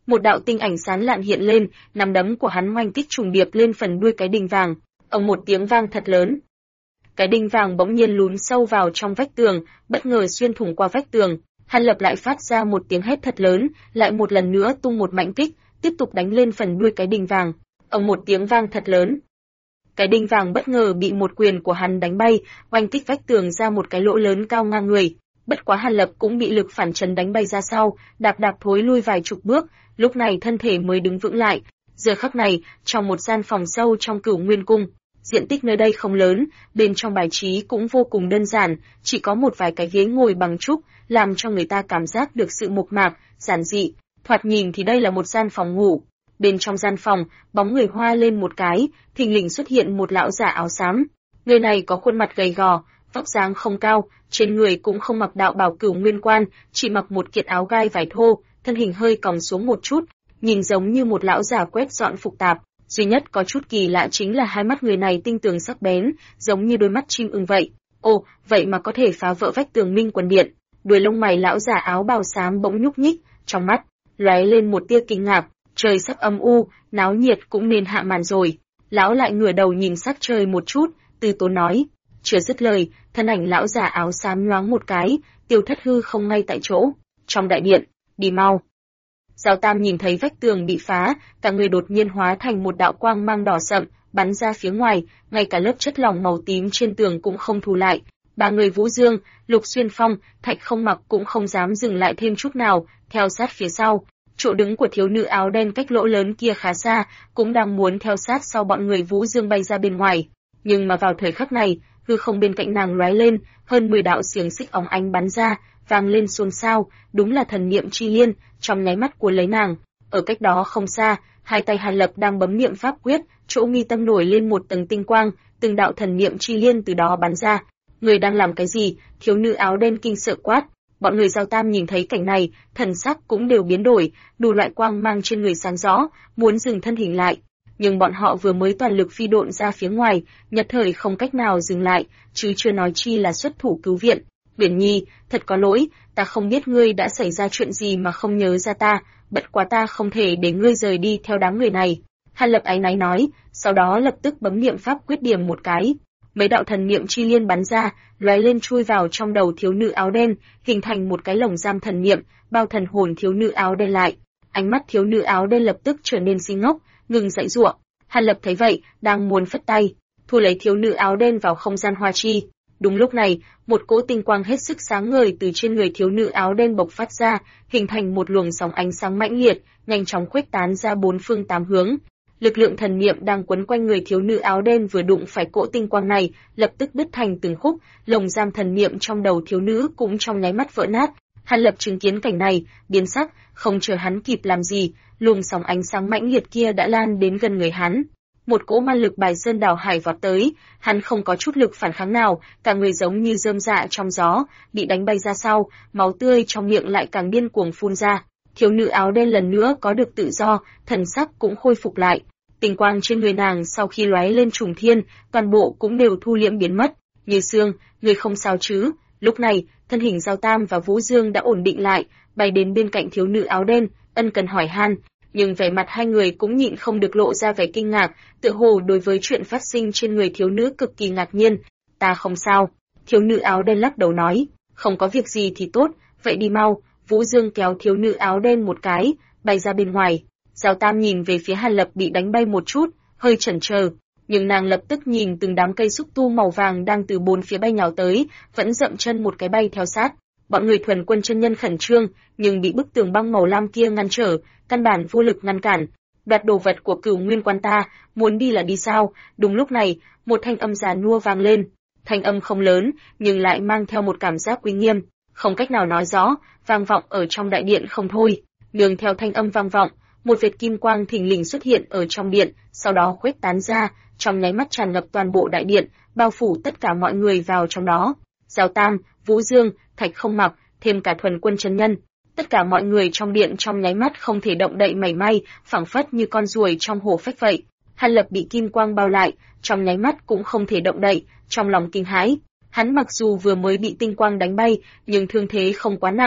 Một đạo tinh ảnh sáng lạn hiện lên, nắm đấm của hắn oanh kích trùng điệp lên phần đuôi cái đinh vàng. Ầm một tiếng vang thật lớn. Cái đinh vàng bỗng nhiên lún sâu vào trong vách tường, bất ngờ xuyên thủng qua vách tường. Hàn Lập lại phát ra một tiếng hét thật lớn, lại một lần nữa tung một mạnh kích, tiếp tục đánh lên phần đuôi cái đinh vàng. Ầm một tiếng vang thật lớn. Cái đinh vàng bất ngờ bị một quyền của hắn đánh bay, oanh kích vách tường ra một cái lỗ lớn cao ngang người. Bất quá Hàn Lập cũng bị lực phản chấn đánh bay ra sau, đạp thối lui vài chục bước, lúc này thân thể mới đứng vững lại. Giờ khắc này, trong một gian phòng sâu trong Cửu Nguyên Cung, diện tích nơi đây không lớn, bên trong bài trí cũng vô cùng đơn giản, chỉ có một vài cái ghế ngồi bằng trúc, làm cho người ta cảm giác được sự mộc mạc, giản dị. Thoạt nhìn thì đây là một gian phòng ngủ. Bên trong gian phòng, bóng người hoa lên một cái, thình lình xuất hiện một lão giả áo xám. Người này có khuôn mặt gầy gò, vóc dáng không cao, trên người cũng không mặc đạo bào Cửu Nguyên Quan, chỉ mặc một kiện áo gai vải thô, thân hình hơi còng xuống một chút, nhìn giống như một lão giả quét dọn phục tạp. Duy nhất có chút kỳ lạ chính là hai mắt người này tinh tường sắc bén, giống như đôi mắt chim ưng vậy. Ồ, vậy mà có thể phá vỡ vách tường Minh Quần Điện. Đuôi lông mày lão giả áo bào xám bỗng nhúc nhích, trong mắt lóe lên một tia kinh ngạc. Trời sắp âm u, náo nhiệt cũng nên hạ màn rồi. Lão lại ngửa đầu nhìn sắc trời một chút, từ tốn nói. Chưa dứt lời, thân ảnh lão giả áo xám nhoáng một cái, tiêu thất hư không ngay tại chỗ. Trong đại điện, đi mau. Giao Tam nhìn thấy vách tường bị phá, cả người đột nhiên hóa thành một đạo quang mang đỏ sậm, bắn ra phía ngoài, ngay cả lớp chất lỏng màu tím trên tường cũng không thu lại. Ba người Vũ Dương, Lục Xuyên Phong, Thạch Không Mặc cũng không dám dừng lại thêm chút nào, theo sát phía sau. Chỗ đứng của thiếu nữ áo đen cách lỗ lớn kia khá xa, cũng đang muốn theo sát sau bọn người Vũ Dương bay ra bên ngoài. Nhưng mà vào thời khắc này, hư không bên cạnh nàng lóe lên, hơn 10 đạo xiềng xích óng ánh bắn ra, vang lên xôn xao, đúng là thần niệm chi liên, trong nháy mắt cuốn lấy nàng. Ở cách đó không xa, hai tay Hàn Lập đang bấm niệm pháp quyết, chỗ mi tâm nổi lên một tầng tinh quang, từng đạo thần niệm chi liên từ đó bắn ra. Người đang làm cái gì? Thiếu nữ áo đen kinh sợ quát. Bọn người Giao Tam nhìn thấy cảnh này, thần sắc cũng đều biến đổi, đủ loại quang mang trên người sáng rõ, muốn dừng thân hình lại. Nhưng bọn họ vừa mới toàn lực phi độn ra phía ngoài, nhất thời không cách nào dừng lại, chứ chưa nói chi là xuất thủ cứu viện. Uyển Nhi, thật có lỗi, ta không biết ngươi đã xảy ra chuyện gì mà không nhớ ra ta, bất quá ta không thể để ngươi rời đi theo đám người này. Hàn Lập áy náy nói, sau đó lập tức bấm niệm pháp quyết điểm một cái. Mấy đạo thần niệm chi liên bắn ra, lóe lên chui vào trong đầu thiếu nữ áo đen, hình thành một cái lồng giam thần niệm, bao thần hồn thiếu nữ áo đen lại. Ánh mắt thiếu nữ áo đen lập tức trở nên si ngốc, ngừng dãy giụa. Hàn Lập thấy vậy, đang muốn phất tay, thu lấy thiếu nữ áo đen vào không gian hoa chi. Đúng lúc này, một cỗ tinh quang hết sức sáng ngời từ trên người thiếu nữ áo đen bộc phát ra, hình thành một luồng sóng ánh sáng mãnh liệt, nhanh chóng khuếch tán ra bốn phương tám hướng. Lực lượng thần niệm đang quấn quanh người thiếu nữ áo đen vừa đụng phải cỗ tinh quang này, lập tức đứt thành từng khúc, lồng giam thần niệm trong đầu thiếu nữ cũng trong nháy mắt vỡ nát. Hàn Lập chứng kiến cảnh này, biến sắc, không chờ hắn kịp làm gì, luồng sóng ánh sáng mãnh liệt kia đã lan đến gần người hắn. Một cỗ ma lực bài sơn đảo hải vọt tới, hắn không có chút lực phản kháng nào, cả người giống như rơm rạ trong gió, bị đánh bay ra sau, máu tươi trong miệng lại càng điên cuồng phun ra. Thiếu nữ áo đen lần nữa có được tự do, thần sắc cũng khôi phục lại. Tinh quang trên người nàng sau khi lóe lên trùng thiên, toàn bộ cũng đều thu liễm biến mất. Như Sương, người không sao chứ? Lúc này, thân hình Giao Tam và Vũ Dương đã ổn định lại, bay đến bên cạnh thiếu nữ áo đen, ân cần hỏi han. Nhưng vẻ mặt hai người cũng nhịn không được lộ ra vẻ kinh ngạc, tựa hồ đối với chuyện phát sinh trên người thiếu nữ cực kỳ ngạc nhiên. Ta không sao. Thiếu nữ áo đen lắc đầu nói, không có việc gì thì tốt, vậy đi mau. Vũ Dương kéo thiếu nữ áo đen một cái, bay ra bên ngoài. Giao Tam nhìn về phía Hàn Lập bị đánh bay một chút, hơi chần chờ, nhưng nàng lập tức nhìn từng đám cây xúc tu màu vàng đang từ bốn phía bay nhào tới, vẫn dậm chân một cái bay theo sát. Bọn người Thuần Quân chân nhân khẩn trương, nhưng bị bức tường băng màu lam kia ngăn trở, căn bản vô lực ngăn cản. Đoạt đồ vật của Cửu Nguyên Quan ta, muốn đi là đi sao? Đúng lúc này, một thanh âm già nua vang lên. Thanh âm không lớn, nhưng lại mang theo một cảm giác uy nghiêm, không cách nào nói rõ, vang vọng ở trong đại điện không thôi. Nương theo thanh âm vang vọng, một vệt kim quang thình lình xuất hiện ở trong điện, sau đó khuếch tán ra, trong nháy mắt tràn ngập toàn bộ đại điện, bao phủ tất cả mọi người vào trong đó. Giao Tam, Vũ Dương, Thạch Không Mặc, thêm cả Thuần Quân chân nhân, tất cả mọi người trong điện trong nháy mắt không thể động đậy mảy may, phảng phất như con ruồi trong hồ phách vậy. Hàn Lập bị kim quang bao lại, trong nháy mắt cũng không thể động đậy, trong lòng kinh hãi. Hắn mặc dù vừa mới bị tinh quang đánh bay, nhưng thương thế không quá nặng,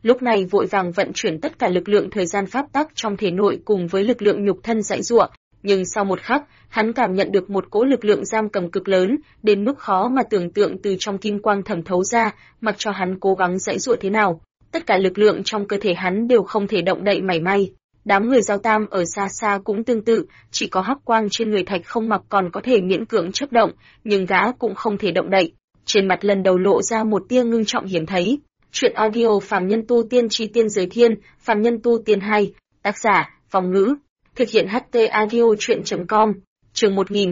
lúc này vội vàng vận chuyển tất cả lực lượng thời gian pháp tắc trong thể nội cùng với lực lượng nhục thân giãy giụa, nhưng sau một khắc, hắn cảm nhận được một cỗ lực lượng giam cầm cực lớn, đến mức khó mà tưởng tượng từ trong kim quang thẩm thấu ra, mặc cho hắn cố gắng giãy giụa thế nào, tất cả lực lượng trong cơ thể hắn đều không thể động đậy mảy may. Đám người Giao Tam ở xa xa cũng tương tự, chỉ có hắc quang trên người Thạch Không Mặc còn có thể miễn cưỡng chớp động, nhưng gã cũng không thể động đậy. Trên mặt lần đầu lộ ra một tia ngưng trọng hiếm thấy. Truyện audio Phàm Nhân Tu Tiên Chi Tiên Giới Thiên, Phàm Nhân Tu Tiên 2, tác giả, Phong Ngữ, thực hiện HT audio truyện.com, chương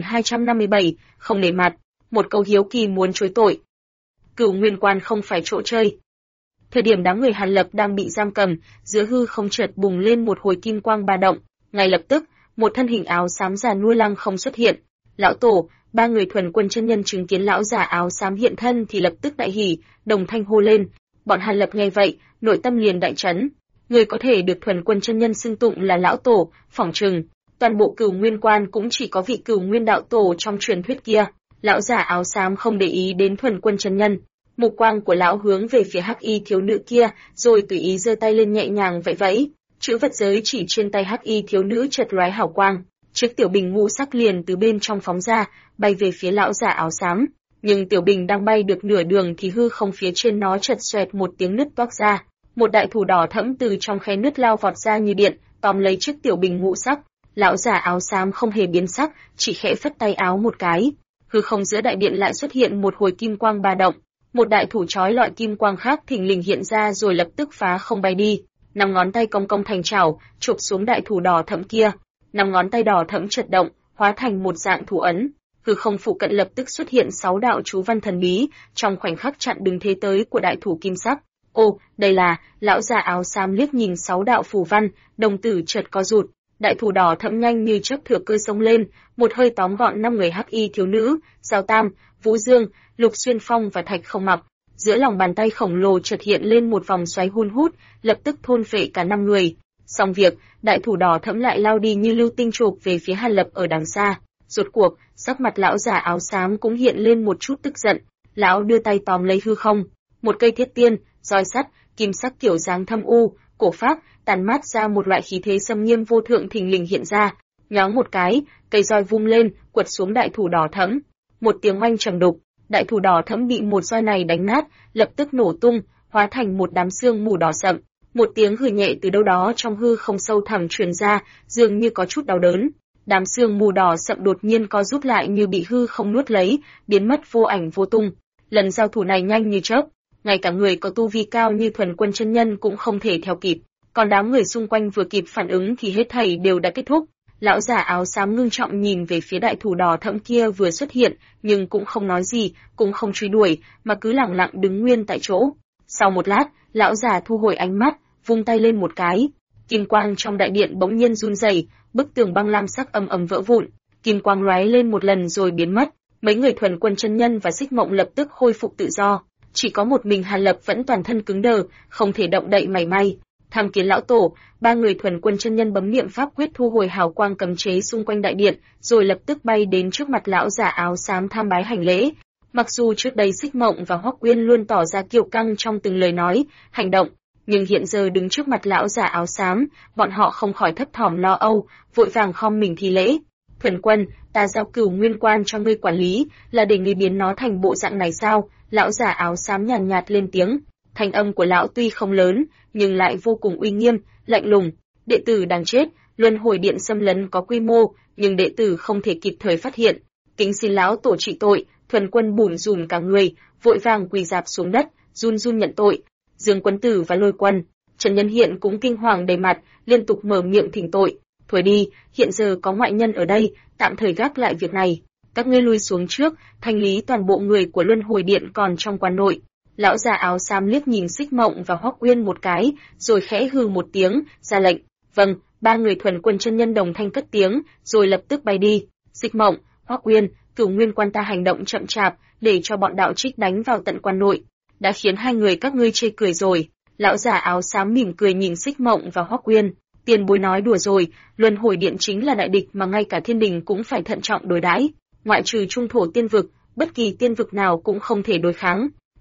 1257, không nể mặt, một câu hiếu kỳ muốn chối tội. Cửu Nguyên Quan không phải chỗ chơi. Thời điểm đám người Hàn Lập đang bị giam cầm, giữa hư không chợt bùng lên một hồi kim quang ba động, ngay lập tức, một thân hình áo xám già nua lăng không xuất hiện. Lão tổ, ba người thuần quân chân nhân chứng kiến lão giả áo xám hiện thân thì lập tức đại hỉ, đồng thanh hô lên. Bọn Hàn Lập nghe vậy, nội tâm liền đại chấn. Người có thể được thuần quân chân nhân xưng tụng là lão tổ, phỏng chừng toàn bộ Cửu Nguyên Quan cũng chỉ có vị Cửu Nguyên đạo tổ trong truyền thuyết kia. Lão giả áo xám không để ý đến thuần quân chân nhân, mục quang của lão hướng về phía hắc y thiếu nữ kia, rồi tùy ý giơ tay lên nhẹ nhàng vẫy vẫy. Chữ vật giới chỉ trên tay hắc y thiếu nữ chợt lóe hào quang, chiếc tiểu bình ngũ sắc liền từ bên trong phóng ra, bay về phía lão giả áo xám. Nhưng tiểu bình đang bay được nửa đường thì hư không phía trên nó chợt xoẹt một tiếng nứt toác ra, một đại thủ đỏ thẫm từ trong khe nứt lao vọt ra như điện, tóm lấy chiếc tiểu bình ngũ sắc. Lão giả áo xám không hề biến sắc, chỉ khẽ phất tay áo một cái, hư không giữa đại điện lại xuất hiện một hồi kim quang ba động. Một đại thủ chói lọi kim quang khác thình lình hiện ra rồi lập tức phá không bay đi, năm ngón tay cong cong thành chảo, chụp xuống đại thủ đỏ thẫm kia. Năm ngón tay đỏ thẫm chật động, hóa thành một dạng thủ ấn. Hư không phụ cận lập tức xuất hiện 6 đạo chú văn thần bí, trong khoảnh khắc chặn đứng thế tới của đại thủ kim sắc. Ô, đây là, lão già áo xám liếc nhìn 6 đạo phù văn, đồng tử chợt co rụt. Đại thủ đỏ thẫm nhanh như chớp thừa cơ xông lên, một hơi tóm gọn 5 người hắc y thiếu nữ, Giao Tam, Vũ Dương, Lục Xuyên Phong và Thạch Không Mặc. Giữa lòng bàn tay khổng lồ chợt hiện lên một vòng xoáy hun hút, lập tức thôn phệ cả 5 người. Xong việc, đại thủ đỏ thẫm lại lao đi như lưu tinh chụp về phía Hàn Lập ở đằng xa. Rốt cuộc, sắc mặt lão già áo xám cũng hiện lên một chút tức giận. Lão đưa tay tóm lấy hư không, một cây thiết tiên, roi sắt, kim sắc kiểu dáng thâm u, cổ phác, tàn mát ra một loại khí thế xâm nghiêm vô thượng thình lình hiện ra. Nhoáng một cái, cây roi vung lên, quật xuống đại thủ đỏ thẫm. Một tiếng oanh trầm đục, đại thủ đỏ thẫm bị một roi này đánh nát, lập tức nổ tung, hóa thành một đám sương mù đỏ sậm. Một tiếng hừ nhẹ từ đâu đó trong hư không sâu thẳm truyền ra, dường như có chút đau đớn. Đám sương mù đỏ sậm đột nhiên co rút lại như bị hư không nuốt lấy, biến mất vô ảnh vô tung. Lần giao thủ này nhanh như chớp, ngay cả người có tu vi cao như thuần quân chân nhân cũng không thể theo kịp. Còn đám người xung quanh vừa kịp phản ứng thì hết thảy đều đã kết thúc. Lão giả áo xám ngưng trọng nhìn về phía đại thủ đỏ thẫm kia vừa xuất hiện, nhưng cũng không nói gì, cũng không truy đuổi, mà cứ lặng lặng đứng nguyên tại chỗ. Sau một lát, lão giả thu hồi ánh mắt, vung tay lên một cái, kim quang trong đại điện bỗng nhiên run rẩy, bức tường băng lam sắc ầm ầm vỡ vụn, kim quang lóe lên một lần rồi biến mất. Mấy người thuần quân chân nhân và Xích Mộng lập tức khôi phục tự do, chỉ có một mình Hàn Lập vẫn toàn thân cứng đờ, không thể động đậy mảy may. Tham kiến lão tổ, ba người thuần quân chân nhân bấm niệm pháp quyết thu hồi hào quang cấm chế xung quanh đại điện, rồi lập tức bay đến trước mặt lão giả áo xám tham bái hành lễ. Mặc dù trước đây Xích Mộng và Hoắc Uyên luôn tỏ ra kiêu căng trong từng lời nói, hành động, nhưng hiện giờ đứng trước mặt lão giả áo xám, bọn họ không khỏi thấp thỏm lo âu, vội vàng khom mình thi lễ. Thuần quân, ta giao Cửu Nguyên Quan cho ngươi quản lý, là để ngươi biến nó thành bộ dạng này sao? Lão giả áo xám nhàn nhạt lên tiếng. Thanh âm của lão tuy không lớn, nhưng lại vô cùng uy nghiêm, lạnh lùng. Đệ tử đang chết, luân hồi điện xâm lấn có quy mô, nhưng đệ tử không thể kịp thời phát hiện. Kính xin lão tổ trị tội. Thuần quân bủn rủn cả người, vội vàng quỳ rạp xuống đất, run run nhận tội. Dương Quân Tử và Lôi Quân, Trần Nhân Hiện cũng kinh hoàng đầy mặt, liên tục mở miệng thỉnh tội. Thôi đi, hiện giờ có ngoại nhân ở đây, tạm thời gác lại việc này. Các ngươi lui xuống trước, thanh lý toàn bộ người của luân hồi điện còn trong quan nội. Lão già áo xám liếc nhìn Xích Mộng và Hoắc Uyên một cái, rồi khẽ hừ một tiếng, ra lệnh. Vâng, ba người thuần quân chân nhân đồng thanh cất tiếng, rồi lập tức bay đi. Xích Mộng, Hoắc Uyên, Cửu Nguyên Quan ta hành động chậm chạp, để cho bọn đạo trích đánh vào tận quan nội, đã khiến hai người các ngươi chê cười rồi. Lão giả áo xám mỉm cười nhìn Xích Mộng và Hoắc Uyên. Tiền bối nói đùa rồi, luân hồi điện chính là đại địch mà ngay cả thiên đình cũng phải thận trọng đối đãi. Ngoại trừ trung thổ tiên vực, bất kỳ tiên vực nào cũng không thể đối kháng.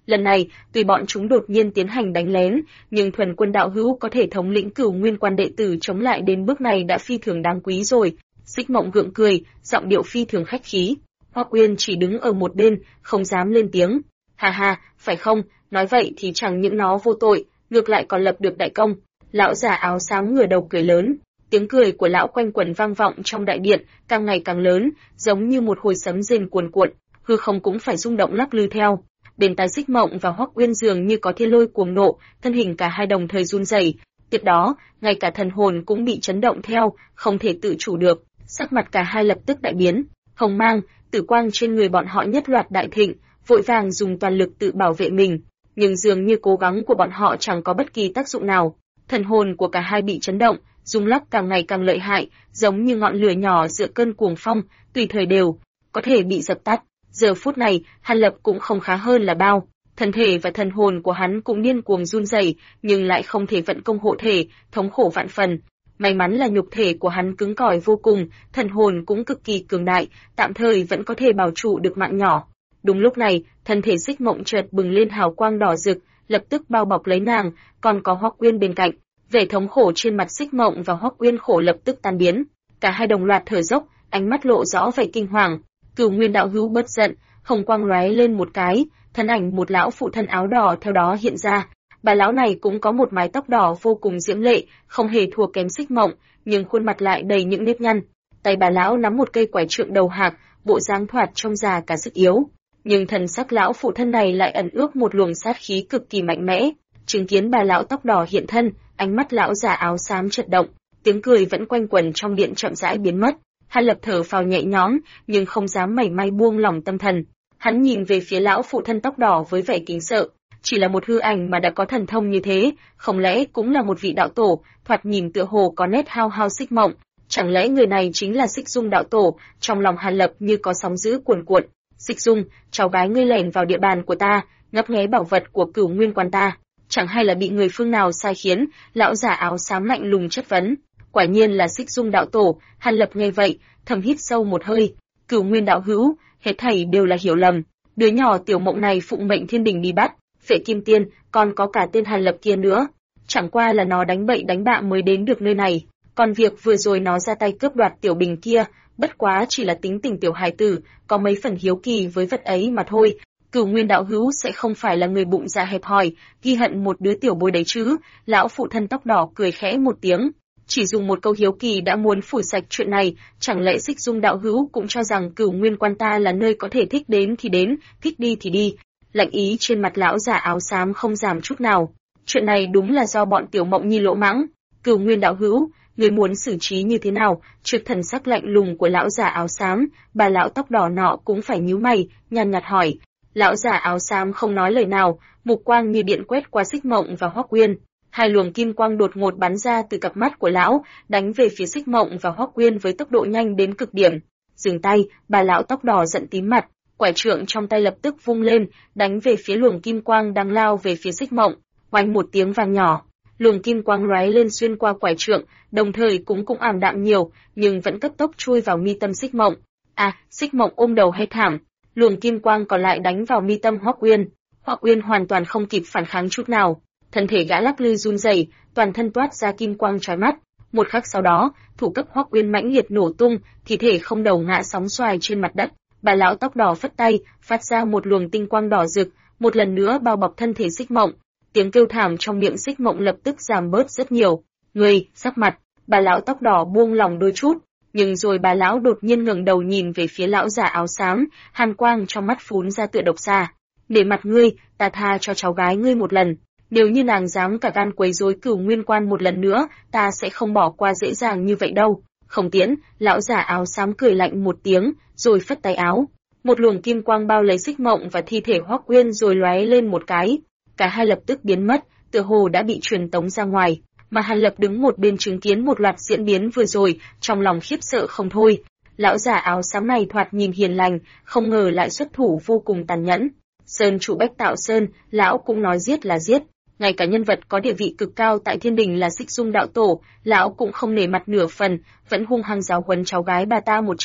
Lần này, tuy bọn chúng đột nhiên tiến hành đánh lén, nhưng thuần quân đạo hữu có thể thống lĩnh Cửu Nguyên Quan đệ tử chống lại đến bước này đã phi thường đáng quý rồi. Xích Mộng gượng cười, giọng điệu phi thường khách khí. Hoắc Uyên chỉ đứng ở một bên, không dám lên tiếng. Ha ha, phải không, nói vậy thì chẳng những nó vô tội, ngược lại còn lập được đại công. Lão già áo xám ngửa đầu cười lớn. Tiếng cười của lão quanh quẩn vang vọng trong đại điện, càng ngày càng lớn, giống như một hồi sấm rền cuồn cuộn, hư không cũng phải rung động lắc lư theo. Bên tai Xích Mộng và Hoắc Uyên dường như có thiên lôi cuồng nộ, thân hình cả hai đồng thời run rẩy. Tiếp đó, ngay cả thần hồn cũng bị chấn động theo, không thể tự chủ được. Sắc mặt cả hai lập tức đại biến, hồng mang, tử quang trên người bọn họ nhất loạt đại thịnh, vội vàng dùng toàn lực tự bảo vệ mình, nhưng dường như cố gắng của bọn họ chẳng có bất kỳ tác dụng nào. Thần hồn của cả hai bị chấn động, rung lắc càng ngày càng lợi hại, giống như ngọn lửa nhỏ giữa cơn cuồng phong, tùy thời đều có thể bị dập tắt. Giờ phút này, Hàn Lập cũng không khá hơn là bao, thân thể và thần hồn của hắn cũng điên cuồng run rẩy, nhưng lại không thể vận công hộ thể, thống khổ vạn phần. May mắn là nhục thể của hắn cứng cỏi vô cùng, thần hồn cũng cực kỳ cường đại, tạm thời vẫn có thể bảo trụ được mạng nhỏ. Đúng lúc này, thân thể Xích Mộng chợt bừng lên hào quang đỏ rực, lập tức bao bọc lấy nàng, còn có Hoắc Uyên bên cạnh. Vẻ thống khổ trên mặt Xích Mộng và Hoắc Uyên khổ lập tức tan biến, cả hai đồng loạt thở dốc, ánh mắt lộ rõ vẻ kinh hoàng. Cửu Nguyên đạo hữu bất giận, hồng quang lóe lên một cái, thân ảnh một lão phụ thân áo đỏ theo đó hiện ra. Bà lão này cũng có một mái tóc đỏ vô cùng diễm lệ, không hề thua kém Xích Mộng, nhưng khuôn mặt lại đầy những nếp nhăn. Tay bà lão nắm một cây quải trượng đầu hạc, bộ dáng thoạt trông già cả sức yếu, nhưng thần sắc lão phụ thân này lại ẩn ước một luồng sát khí cực kỳ mạnh mẽ. Chứng kiến bà lão tóc đỏ hiện thân, ánh mắt lão già áo xám chợt động, tiếng cười vẫn quanh quẩn trong điện chậm rãi biến mất. Hàn Lập thở phào nhẹ nhõm, nhưng không dám mảy may buông lỏng tâm thần. Hắn nhìn về phía lão phụ thân tóc đỏ với vẻ kính sợ. Chỉ là một hư ảnh mà đã có thần thông như thế, không lẽ cũng là một vị đạo tổ, thoạt nhìn tựa hồ có nét hao hao Xích Mộng. Chẳng lẽ người này chính là Xích Dung đạo tổ? Trong lòng Hàn Lập như có sóng dữ cuồn cuộn. Xích Dung, cháu gái ngươi lẻn vào địa bàn của ta, ngấp nghé bảo vật của Cửu Nguyên Quan ta, chẳng hay là bị người phương nào sai khiến? Lão già áo xám lạnh lùng chất vấn. Quả nhiên là Xích Dung đạo tổ. Hàn Lập nghe vậy, thầm hít sâu một hơi. Cửu Nguyên đạo hữu, hết thảy đều là hiểu lầm. Đứa nhỏ Tiểu Mộng này phụng mệnh thiên đình đi bắt Phệ Kim Tiên, còn có cả tên Hàn Lập kia nữa. Chẳng qua là nó đánh bậy đánh bạ mới đến được nơi này. Còn việc vừa rồi nó ra tay cướp đoạt Tiểu Bình kia, bất quá chỉ là tính tình tiểu hài tử, có mấy phần hiếu kỳ với vật ấy mà thôi. Cửu Nguyên đạo hữu sẽ không phải là người bụng dạ hẹp hòi, ghi hận một đứa tiểu bối đấy chứ? Lão phụ thân tóc đỏ cười khẽ một tiếng. Chỉ dùng một câu hiếu kỳ đã muốn phủi sạch chuyện này, chẳng lẽ Xích Dung đạo hữu cũng cho rằng Cửu Nguyên Quan ta là nơi có thể thích đến thì đến, thích đi thì đi? Lạnh ý trên mặt lão già áo xám không giảm chút nào. Chuyện này đúng là do bọn Tiểu Mộng Nhi lỗ mãng. Cửu Nguyên đạo hữu, người muốn xử trí như thế nào? Trước thần sắc lạnh lùng của lão già áo xám, bà lão tóc đỏ nọ cũng phải nhíu mày, nhàn nhạt hỏi. Lão già áo xám không nói lời nào, mục quang như điện quét qua Xích Mộng và Hoắc Uyên. Hai luồng kim quang đột ngột bắn ra từ cặp mắt của lão, đánh về phía Xích Mộng và Hoắc Uyên với tốc độ nhanh đến cực điểm. Dừng tay, bà lão tóc đỏ giận tím mặt, quải trượng trong tay lập tức vung lên, đánh về phía luồng kim quang đang lao về phía Xích Mộng. Oanh một tiếng vang nhỏ, luồng kim quang lóe lên xuyên qua quải trượng, đồng thời cũng ảm đạm nhiều, nhưng vẫn cấp tốc chui vào mi tâm Xích Mộng. Xích Mộng ôm đầu hét thảm. Luồng kim quang còn lại đánh vào mi tâm Hoắc Uyên. Hoắc Uyên hoàn toàn không kịp phản kháng chút nào, thân thể gã lắc lư run rẩy, toàn thân toát ra kim quang chói mắt. Một khắc sau đó, thủ cấp Hoắc Uyên mãnh liệt nổ tung, thi thể không đầu ngã sóng xoài trên mặt đất. Bà lão tóc đỏ phất tay, phát ra một luồng tinh quang đỏ rực, một lần nữa bao bọc thân thể Xích Mộng. Tiếng kêu thảm trong miệng Xích Mộng lập tức giảm bớt rất nhiều. Người, sắc mặt, bà lão tóc đỏ buông lỏng đôi chút, nhưng rồi bà lão đột nhiên ngẩng đầu nhìn về phía lão già áo xám, hàn quang trong mắt phún ra tựa độc xà. Để mặt ngươi, ta tha cho cháu gái ngươi một lần. Nếu như nàng dám cả gan quấy rối Cửu Nguyên Quan một lần nữa, ta sẽ không bỏ qua dễ dàng như vậy đâu. Không tiễn, lão già áo xám cười lạnh một tiếng, rồi phất tay áo. Một luồng kim quang bao lấy Xích Mộng và thi thể Hoắc Uyên rồi lóe lên một cái. Cả hai lập tức biến mất, tựa hồ đã bị truyền tống ra ngoài. Mà Hàn Lập đứng một bên chứng kiến một loạt diễn biến vừa rồi, trong lòng khiếp sợ không thôi. Lão già áo xám này thoạt nhìn hiền lành, không ngờ lại xuất thủ vô cùng tàn nhẫn. Sơn chủ Bách Tạo Sơn, lão cũng nói giết là giết. Ngay cả nhân vật có địa vị cực cao tại thiên đình là Xích Dung đạo tổ, lão cũng không nể mặt nửa phần, vẫn hung hăng giáo huấn cháu gái bà ta một trận.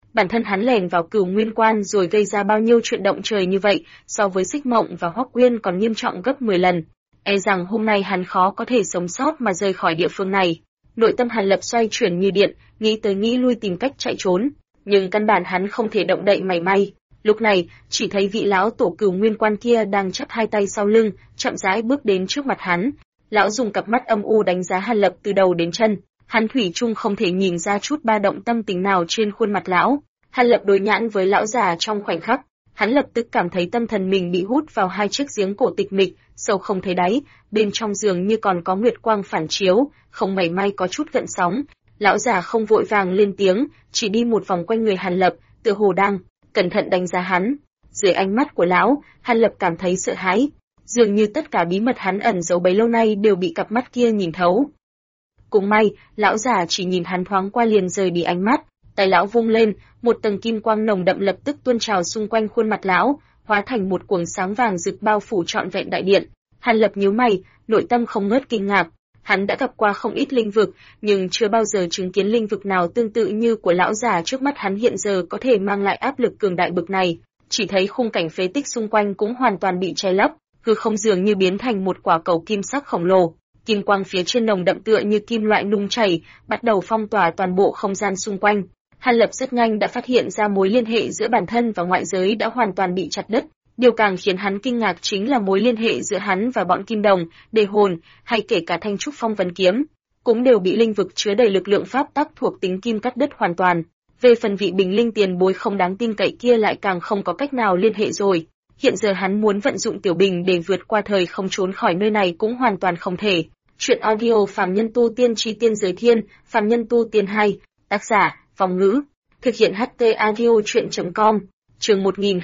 Bản thân hắn lèn vào Cửu Nguyên Quan rồi gây ra bao nhiêu chuyện động trời như vậy, so với Xích Mộng và Hoắc Quyên còn nghiêm trọng gấp 10 lần. E rằng hôm nay hắn khó có thể sống sót mà rời khỏi địa phương này. Nội tâm Hàn Lập xoay chuyển như điện, nghĩ tới nghĩ lui tìm cách chạy trốn, nhưng căn bản hắn không thể động đậy mảy may. Lúc này, chỉ thấy vị lão tổ Cửu Nguyên Quan kia đang chắp hai tay sau lưng, chậm rãi bước đến trước mặt hắn. Lão dùng cặp mắt âm u đánh giá Hàn Lập từ đầu đến chân, hắn thủy chung không thể nhìn ra chút ba động tâm tình nào trên khuôn mặt lão. Hàn Lập đối nhãn với lão già trong khoảnh khắc, hắn lập tức cảm thấy tâm thần mình bị hút vào hai chiếc giếng cổ tịch mịch, sâu không thấy đáy, bên trong giường như còn có nguyệt quang phản chiếu, không mảy may có chút gợn sóng. Lão già không vội vàng lên tiếng, chỉ đi một vòng quanh người Hàn Lập, tựa hồ đang cẩn thận đánh giá hắn. Dưới ánh mắt của lão, Hàn Lập cảm thấy sợ hãi, dường như tất cả bí mật hắn ẩn giấu bấy lâu nay đều bị cặp mắt kia nhìn thấu. Cũng may, lão già chỉ nhìn hắn thoáng qua liền rời đi ánh mắt, tay lão vung lên, một tầng kim quang nồng đậm lập tức tuôn trào xung quanh khuôn mặt lão, hóa thành một cuồng sáng vàng rực bao phủ trọn vẹn đại điện. Hàn Lập nhíu mày, nội tâm không ngớt kinh ngạc. Hắn đã gặp qua không ít linh vực, nhưng chưa bao giờ chứng kiến linh vực nào tương tự như của lão già trước mắt hắn hiện giờ có thể mang lại áp lực cường đại bực này. Chỉ thấy khung cảnh phế tích xung quanh cũng hoàn toàn bị che lấp, hư không dường như biến thành một quả cầu kim sắc khổng lồ. Kim quang phía trên nồng đậm tựa như kim loại nung chảy, bắt đầu phong tỏa toàn bộ không gian xung quanh. Hàn Lập rất nhanh đã phát hiện ra mối liên hệ giữa bản thân và ngoại giới đã hoàn toàn bị chặt đứt. Điều càng khiến hắn kinh ngạc chính là mối liên hệ giữa hắn và bọn Kim Đồng, Đề Hồn, hay kể cả Thanh Trúc Phong Vấn Kiếm, cũng đều bị linh vực chứa đầy lực lượng pháp tắc thuộc tính kim cắt đứt hoàn toàn. Về phần vị Bình Linh tiền bối không đáng tin cậy kia lại càng không có cách nào liên hệ rồi. Hiện giờ hắn muốn vận dụng Tiểu Bình để vượt qua thời không trốn khỏi nơi này cũng hoàn toàn không thể. Chuyện audio Phàm Nhân Tu Tiên Chi Tiên Giới Thiên, Phàm Nhân Tu Tiên 2, tác giả, Phong Ngữ, thực hiện HT audio chuyện.com. Chương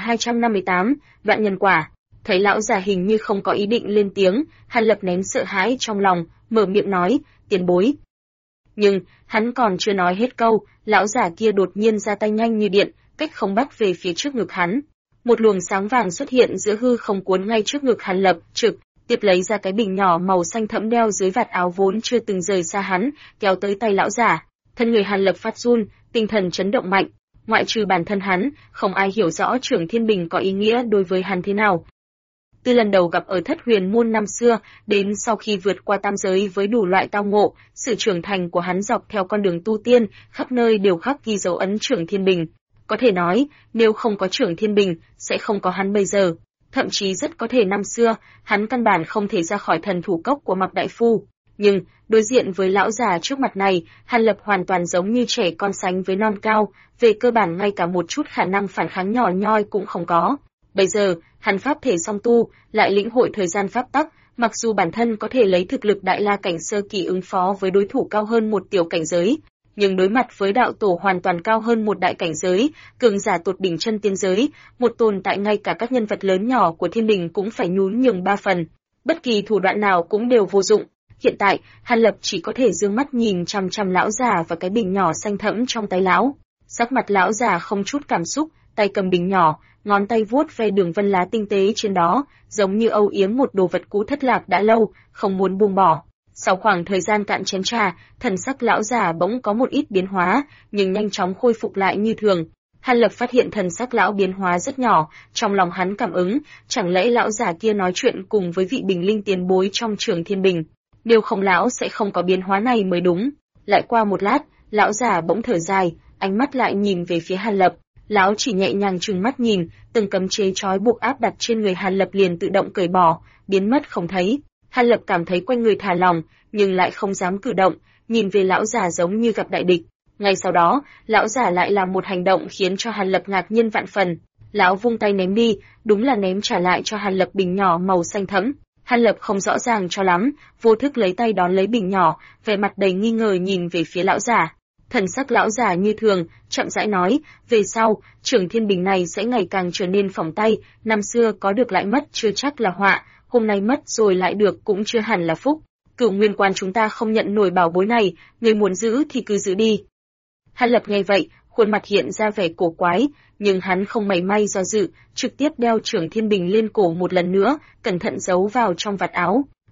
1258, Đoạn Nhân Quả. Thấy lão già hình như không có ý định lên tiếng, Hàn Lập nén sợ hãi trong lòng, mở miệng nói, tiền bối. Nhưng, hắn còn chưa nói hết câu, lão già kia đột nhiên ra tay nhanh như điện, cách không bắt về phía trước ngực hắn. Một luồng sáng vàng xuất hiện giữa hư không cuốn ngay trước ngực Hàn Lập, trực tiếp lấy ra cái bình nhỏ màu xanh thẫm đeo dưới vạt áo vốn chưa từng rời xa hắn, kéo tới tay lão già. Thân người Hàn Lập phát run, tinh thần chấn động mạnh. Ngoại trừ bản thân hắn, không ai hiểu rõ Trưởng Thiên Bình có ý nghĩa đối với hắn thế nào. Từ lần đầu gặp ở Thất Huyền môn năm xưa, đến sau khi vượt qua tam giới với đủ loại tao ngộ, sự trưởng thành của hắn dọc theo con đường tu tiên, khắp nơi đều khắc ghi dấu ấn Trưởng Thiên Bình. Có thể nói, nếu không có Trưởng Thiên Bình, sẽ không có hắn bây giờ. Thậm chí rất có thể năm xưa, hắn căn bản không thể ra khỏi thần thủ cốc của Mạc Đại Phu. Nhưng, đối diện với lão già trước mặt này, Hàn Lập hoàn toàn giống như trẻ con sánh với non cao, về cơ bản ngay cả một chút khả năng phản kháng nhỏ nhoi cũng không có. Bây giờ, hắn pháp thể song tu, lại lĩnh hội thời gian pháp tắc, mặc dù bản thân có thể lấy thực lực đại la cảnh sơ kỳ ứng phó với đối thủ cao hơn một tiểu cảnh giới, nhưng đối mặt với đạo tổ hoàn toàn cao hơn một đại cảnh giới, cường giả tột đỉnh chân tiên giới, một tồn tại ngay cả các nhân vật lớn nhỏ của thiên đình cũng phải nhún nhường 3 phần. Bất kỳ thủ đoạn nào cũng đều vô dụng. Hiện tại, Hàn Lập chỉ có thể dương mắt nhìn chằm chằm lão già và cái bình nhỏ xanh thẫm trong tay lão. Sắc mặt lão già không chút cảm xúc, tay cầm bình nhỏ, ngón tay vuốt ve đường vân lá tinh tế trên đó, giống như âu yếm một đồ vật cũ thất lạc đã lâu, không muốn buông bỏ. Sau khoảng thời gian cạn chén trà, thần sắc lão già bỗng có một ít biến hóa, nhưng nhanh chóng khôi phục lại như thường. Hàn Lập phát hiện thần sắc lão biến hóa rất nhỏ, trong lòng hắn cảm ứng, chẳng lẽ lão già kia nói chuyện cùng với vị Bình Linh tiền bối trong Trưởng Thiên Bình. Nếu không lão sẽ không có biến hóa này mới đúng. Lại qua một lát, lão già bỗng thở dài, ánh mắt lại nhìn về phía Hàn Lập. Lão chỉ nhẹ nhàng trừng mắt nhìn, từng cấm chế trói buộc áp đặt trên người Hàn Lập liền tự động cởi bỏ, biến mất không thấy. Hàn Lập cảm thấy quanh người thả lỏng, nhưng lại không dám cử động, nhìn về lão già giống như gặp đại địch. Ngay sau đó, lão già lại làm một hành động khiến cho Hàn Lập ngạc nhiên vạn phần. Lão vung tay ném đi, đúng là ném trả lại cho Hàn Lập bình nhỏ màu xanh thẫm. Hàn Lập không rõ ràng cho lắm, vô thức lấy tay đón lấy bình nhỏ, vẻ mặt đầy nghi ngờ nhìn về phía lão già. Thần sắc lão già như thường, chậm rãi nói, về sau, Trưởng Thiên Bình này sẽ ngày càng trở nên phỏng tay, năm xưa có được lại mất chưa chắc là họa, hôm nay mất rồi lại được cũng chưa hẳn là phúc. Cửu Nguyên Quan chúng ta không nhận nổi bảo bối này, người muốn giữ thì cứ giữ đi. Hàn Lập nghe vậy, khuôn mặt hiện ra vẻ cổ quái, nhưng hắn không mảy may do dự, trực tiếp đeo Trưởng Thiên Bình lên cổ một lần nữa, cẩn thận giấu vào trong vạt áo.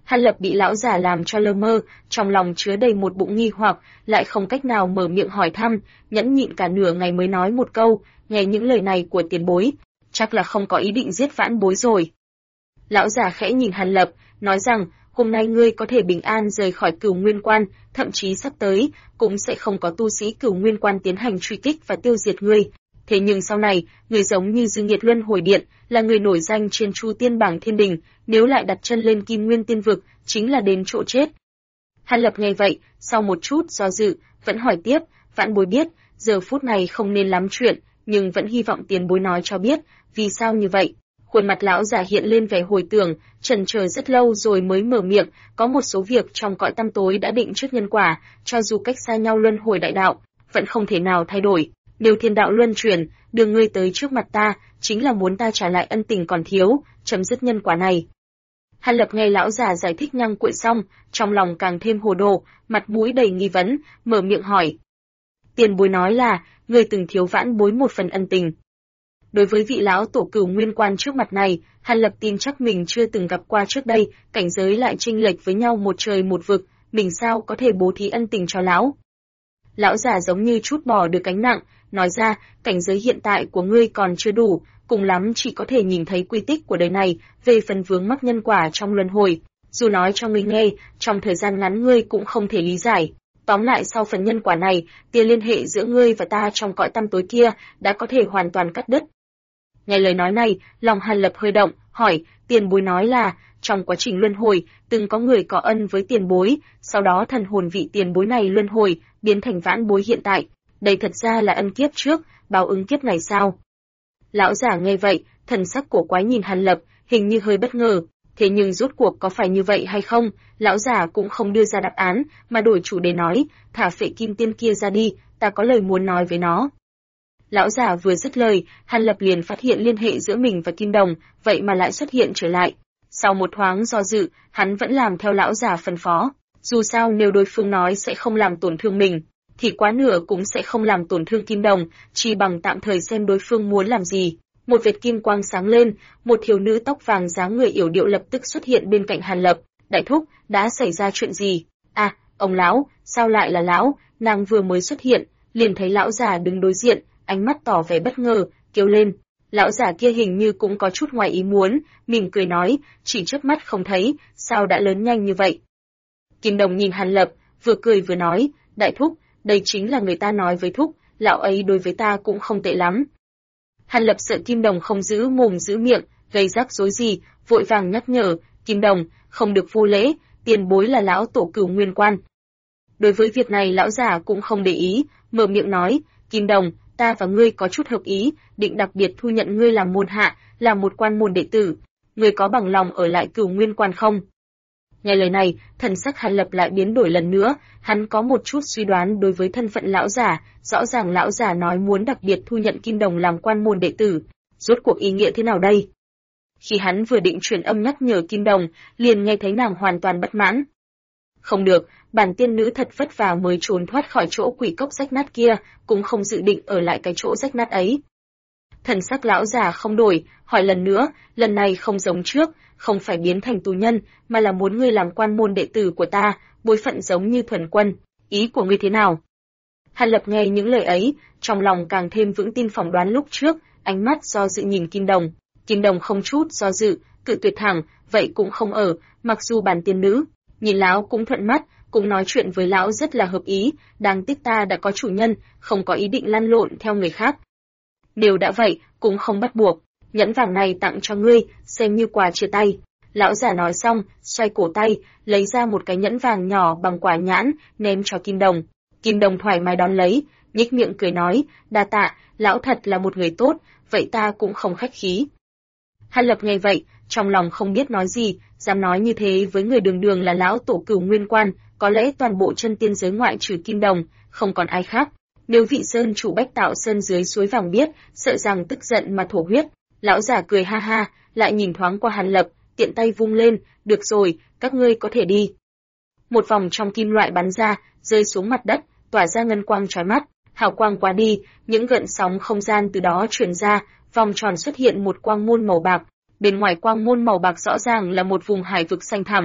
Hàn Lập bị lão già làm cho lơ mơ, trong lòng chứa đầy một bụng nghi hoặc, lại không cách nào mở miệng hỏi thăm, nhẫn nhịn cả nửa ngày mới nói một câu, nghe những lời này của tiền bối, chắc là không có ý định giết vãn bối rồi. Lão già khẽ nhìn Hàn Lập, nói rằng, hôm nay ngươi có thể bình an rời khỏi Cửu Nguyên Quan, thậm chí sắp tới, cũng sẽ không có tu sĩ Cửu Nguyên Quan tiến hành truy kích và tiêu diệt ngươi. Thế nhưng sau này, ngươi giống như Dương Nhiệt Luân Hồi Điện, là người nổi danh trên Chu Tiên bảng thiên đình, nếu lại đặt chân lên Kim Nguyên Tiên vực, chính là đến chỗ chết. Hàn Lập nghe vậy, sau một chút do dự, vẫn hỏi tiếp, vãn bối biết, giờ phút này không nên lắm chuyện, nhưng vẫn hy vọng tiền bối nói cho biết, vì sao như vậy. Khuôn mặt lão già hiện lên vẻ hồi tưởng, chần chờ rất lâu rồi mới mở miệng, có một số việc trong cõi tăm tối đã định trước nhân quả, cho dù cách xa nhau luân hồi đại đạo, vẫn không thể nào thay đổi. Nếu thiên đạo luân chuyển, đưa ngươi tới trước mặt ta, chính là muốn ta trả lại ân tình còn thiếu, chấm dứt nhân quả này. Hàn Lập nghe lão già giải thích nhăng cuội xong, trong lòng càng thêm hồ đồ, mặt mũi đầy nghi vấn, mở miệng hỏi. Tiền bối nói là, ngươi từng thiếu vãn bối một phần ân tình. Đối với vị lão tổ Cửu Nguyên Quan trước mặt này, Hàn Lập tin chắc mình chưa từng gặp qua trước đây, cảnh giới lại chênh lệch với nhau một trời một vực, mình sao có thể bố thí ân tình cho lão. Lão già giống như trút bỏ được gánh nặng, nói ra, cảnh giới hiện tại của ngươi còn chưa đủ, cùng lắm chỉ có thể nhìn thấy quy tích của đời này, về phần vướng mắc nhân quả trong luân hồi. Dù nói cho ngươi nghe, trong thời gian ngắn ngươi cũng không thể lý giải. Tóm lại sau phần nhân quả này, tia liên hệ giữa ngươi và ta trong cõi tăm tối kia đã có thể hoàn toàn cắt đứt. Nghe lời nói này, lòng Hàn Lập hơi động, hỏi, tiền bối nói là, trong quá trình luân hồi, từng có người có ân với tiền bối, sau đó thần hồn vị tiền bối này luân hồi, biến thành vãn bối hiện tại. Đây thật ra là ân kiếp trước, báo ứng kiếp này sao? Lão giả nghe vậy, thần sắc cổ quái nhìn Hàn Lập, hình như hơi bất ngờ. Thế nhưng rốt cuộc có phải như vậy hay không, lão giả cũng không đưa ra đáp án, mà đổi chủ đề nói, thả phệ kim tiên kia ra đi, ta có lời muốn nói với nó. Lão giả vừa dứt lời, Hàn Lập liền phát hiện liên hệ giữa mình và Kim Đồng, vậy mà lại xuất hiện trở lại. Sau một thoáng do dự, hắn vẫn làm theo lão giả phân phó. Dù sao nếu đối phương nói sẽ không làm tổn thương mình, thì quá nửa cũng sẽ không làm tổn thương Kim Đồng, chỉ bằng tạm thời xem đối phương muốn làm gì. Một vệt kim quang sáng lên, một thiếu nữ tóc vàng dáng người yểu điệu lập tức xuất hiện bên cạnh Hàn Lập. Đại thúc, đã xảy ra chuyện gì? À, ông lão, sao lại là lão? Nàng vừa mới xuất hiện, liền thấy lão già đứng đối diện, ánh mắt tỏ vẻ bất ngờ, kêu lên. Lão già kia hình như cũng có chút ngoài ý muốn, mỉm cười nói, chỉ chớp mắt không thấy, sao đã lớn nhanh như vậy? Kim Đồng nhìn Hàn Lập, vừa cười vừa nói, đại thúc, đây chính là người ta nói với thúc, lão ấy đối với ta cũng không tệ lắm. Hàn Lập sợ Kim Đồng không giữ mồm giữ miệng, gây rắc rối gì, vội vàng nhắc nhở, Kim Đồng, không được vô lễ, tiền bối là lão tổ Cửu Nguyên Quan. Đối với việc này lão già cũng không để ý, mở miệng nói, Kim Đồng, ta và ngươi có chút hợp ý, định đặc biệt thu nhận ngươi làm môn hạ, làm một quan môn đệ tử. Ngươi có bằng lòng ở lại Cửu Nguyên Quan không? Nghe lời này, thần sắc Hàn Lập lại biến đổi lần nữa, hắn có một chút suy đoán đối với thân phận lão giả, rõ ràng lão giả nói muốn đặc biệt thu nhận Kim Đồng làm quan môn đệ tử, rốt cuộc ý nghĩa thế nào đây? Khi hắn vừa định truyền âm nhắc nhở Kim Đồng, liền nghe thấy nàng hoàn toàn bất mãn. Không được, bản tiên nữ thật vất vả mới trốn thoát khỏi chỗ quỷ cốc rách nát kia, cũng không dự định ở lại cái chỗ rách nát ấy. Thần sắc lão già không đổi, hỏi lần nữa, lần này không giống trước, không phải biến thành tù nhân, mà là muốn ngươi làm quan môn đệ tử của ta, bối phận giống như Thuần Quân, ý của ngươi thế nào? Hàn Lập nghe những lời ấy, trong lòng càng thêm vững tin phỏng đoán lúc trước, ánh mắt do dự nhìn Kim Đồng. Kim Đồng không chút do dự, cự tuyệt thẳng, vậy cũng không ở, mặc dù bản tiên nữ, nhìn lão cũng thuận mắt, cũng nói chuyện với lão rất là hợp ý, đáng tiếc ta đã có chủ nhân, không có ý định lăn lộn theo người khác. Nếu đã vậy, cũng không bắt buộc, nhẫn vàng này tặng cho ngươi, xem như quà chia tay. Lão giả nói xong, xoay cổ tay, lấy ra một cái nhẫn vàng nhỏ bằng quả nhãn, ném cho Kim Đồng. Kim Đồng thoải mái đón lấy, nhếch miệng cười nói, đa tạ, lão thật là một người tốt, vậy ta cũng không khách khí. Hàn Lập nghe vậy, trong lòng không biết nói gì, dám nói như thế với người đường đường là lão tổ Cửu Nguyên Quan, có lẽ toàn bộ chân tiên giới ngoại trừ Kim Đồng, không còn ai khác. Nếu vị sơn chủ Bách Tạo Sơn dưới suối vàng biết, sợ rằng tức giận mà thổ huyết. Lão giả cười ha ha, lại nhìn thoáng qua Hàn Lập, tiện tay vung lên, được rồi, các ngươi có thể đi. Một vòng trong kim loại bắn ra, rơi xuống mặt đất, tỏa ra ngân quang chói mắt, hào quang qua đi, những gợn sóng không gian từ đó truyền ra, vòng tròn xuất hiện một quang môn màu bạc. Bên ngoài quang môn màu bạc rõ ràng là một vùng hải vực xanh thẳm.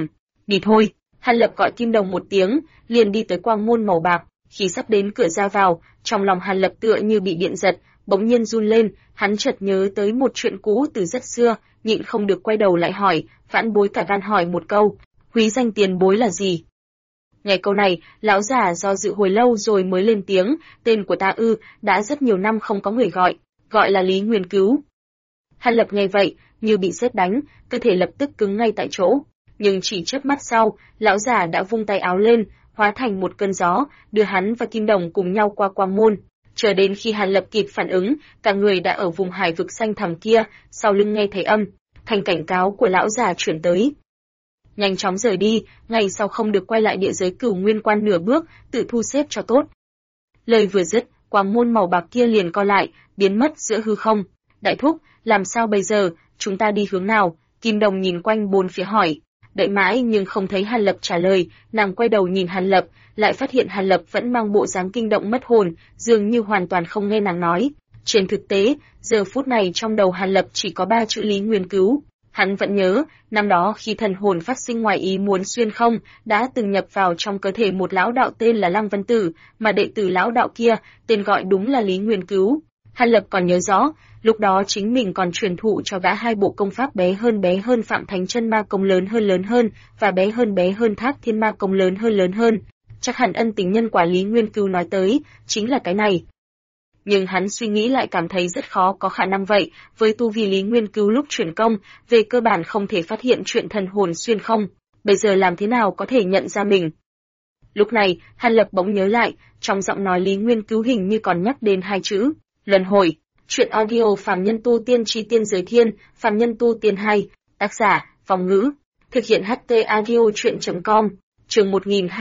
Đi thôi. Hàn Lập gọi Kim Đồng một tiếng, liền đi tới quang môn màu bạc. Khi sắp đến cửa ra vào, trong lòng Hàn Lập tựa như bị điện giật, bỗng nhiên run lên. Hắn chợt nhớ tới một chuyện cũ từ rất xưa, nhịn không được quay đầu lại hỏi, vãn bối cả gan hỏi một câu, quý danh tiền bối là gì? Nghe câu này, lão già do dự hồi lâu rồi mới lên tiếng, tên của ta đã rất nhiều năm không có người gọi là Lý Nguyên Cứu. Hàn Lập nghe vậy, như bị sét đánh, cơ thể lập tức cứng ngay tại chỗ. Nhưng chỉ chớp mắt sau, lão già đã vung tay áo lên, hóa thành một cơn gió, đưa hắn và Kim Đồng cùng nhau qua quang môn. Chờ đến khi Hàn Lập kịp phản ứng, cả người đã ở vùng hải vực xanh thẳm kia, sau lưng nghe thấy âm thanh cảnh cáo của lão già chuyển tới. Nhanh chóng rời đi, ngày sau không được quay lại địa giới Cửu Nguyên Quan nửa bước, tự thu xếp cho tốt. Lời vừa dứt, quang môn màu bạc kia liền co lại, biến mất giữa hư không. Đại thúc, làm sao bây giờ, chúng ta đi hướng nào? Kim Đồng nhìn quanh bốn phía hỏi. Đợi mãi nhưng không thấy Hàn Lập trả lời, nàng quay đầu nhìn Hàn Lập, lại phát hiện Hàn Lập vẫn mang bộ dáng kinh động mất hồn, dường như hoàn toàn không nghe nàng nói. Trên thực tế, giờ phút này trong đầu Hàn Lập chỉ có 3 chữ Lý Nguyên Cứu. Hắn vẫn nhớ, năm đó khi thần hồn phát sinh ngoài ý muốn xuyên không, đã từng nhập vào trong cơ thể một lão đạo tên là Lăng Vân Tử, mà đệ tử lão đạo kia, tên gọi đúng là Lý Nguyên Cứu. Hàn Lập còn nhớ rõ, lúc đó chính mình còn truyền thụ cho gã 2 bộ công pháp bé hơn Phạm Thánh Chân Ma Công lớn hơn, và bé hơn Thác Thiên Ma Công lớn hơn. Chắc hẳn ân tình nhân quả Lý Nguyên Cứu nói tới, chính là cái này. Nhưng hắn suy nghĩ lại cảm thấy rất khó có khả năng vậy, với tu vi Lý Nguyên Cứu lúc chuyển công, về cơ bản không thể phát hiện chuyện thần hồn xuyên không, bây giờ làm thế nào có thể nhận ra mình. Lúc này, Hàn Lập bỗng nhớ lại, trong giọng nói Lý Nguyên Cứu hình như còn nhắc đến 2 chữ, luân hồi. Chuyện audio Phàm Nhân Tu Tiên Chi Tiên Giới Thiên, Phàm Nhân Tu Tiên 2, tác giả, Phong Ngữ, thực hiện HT audio chuyện.com, chương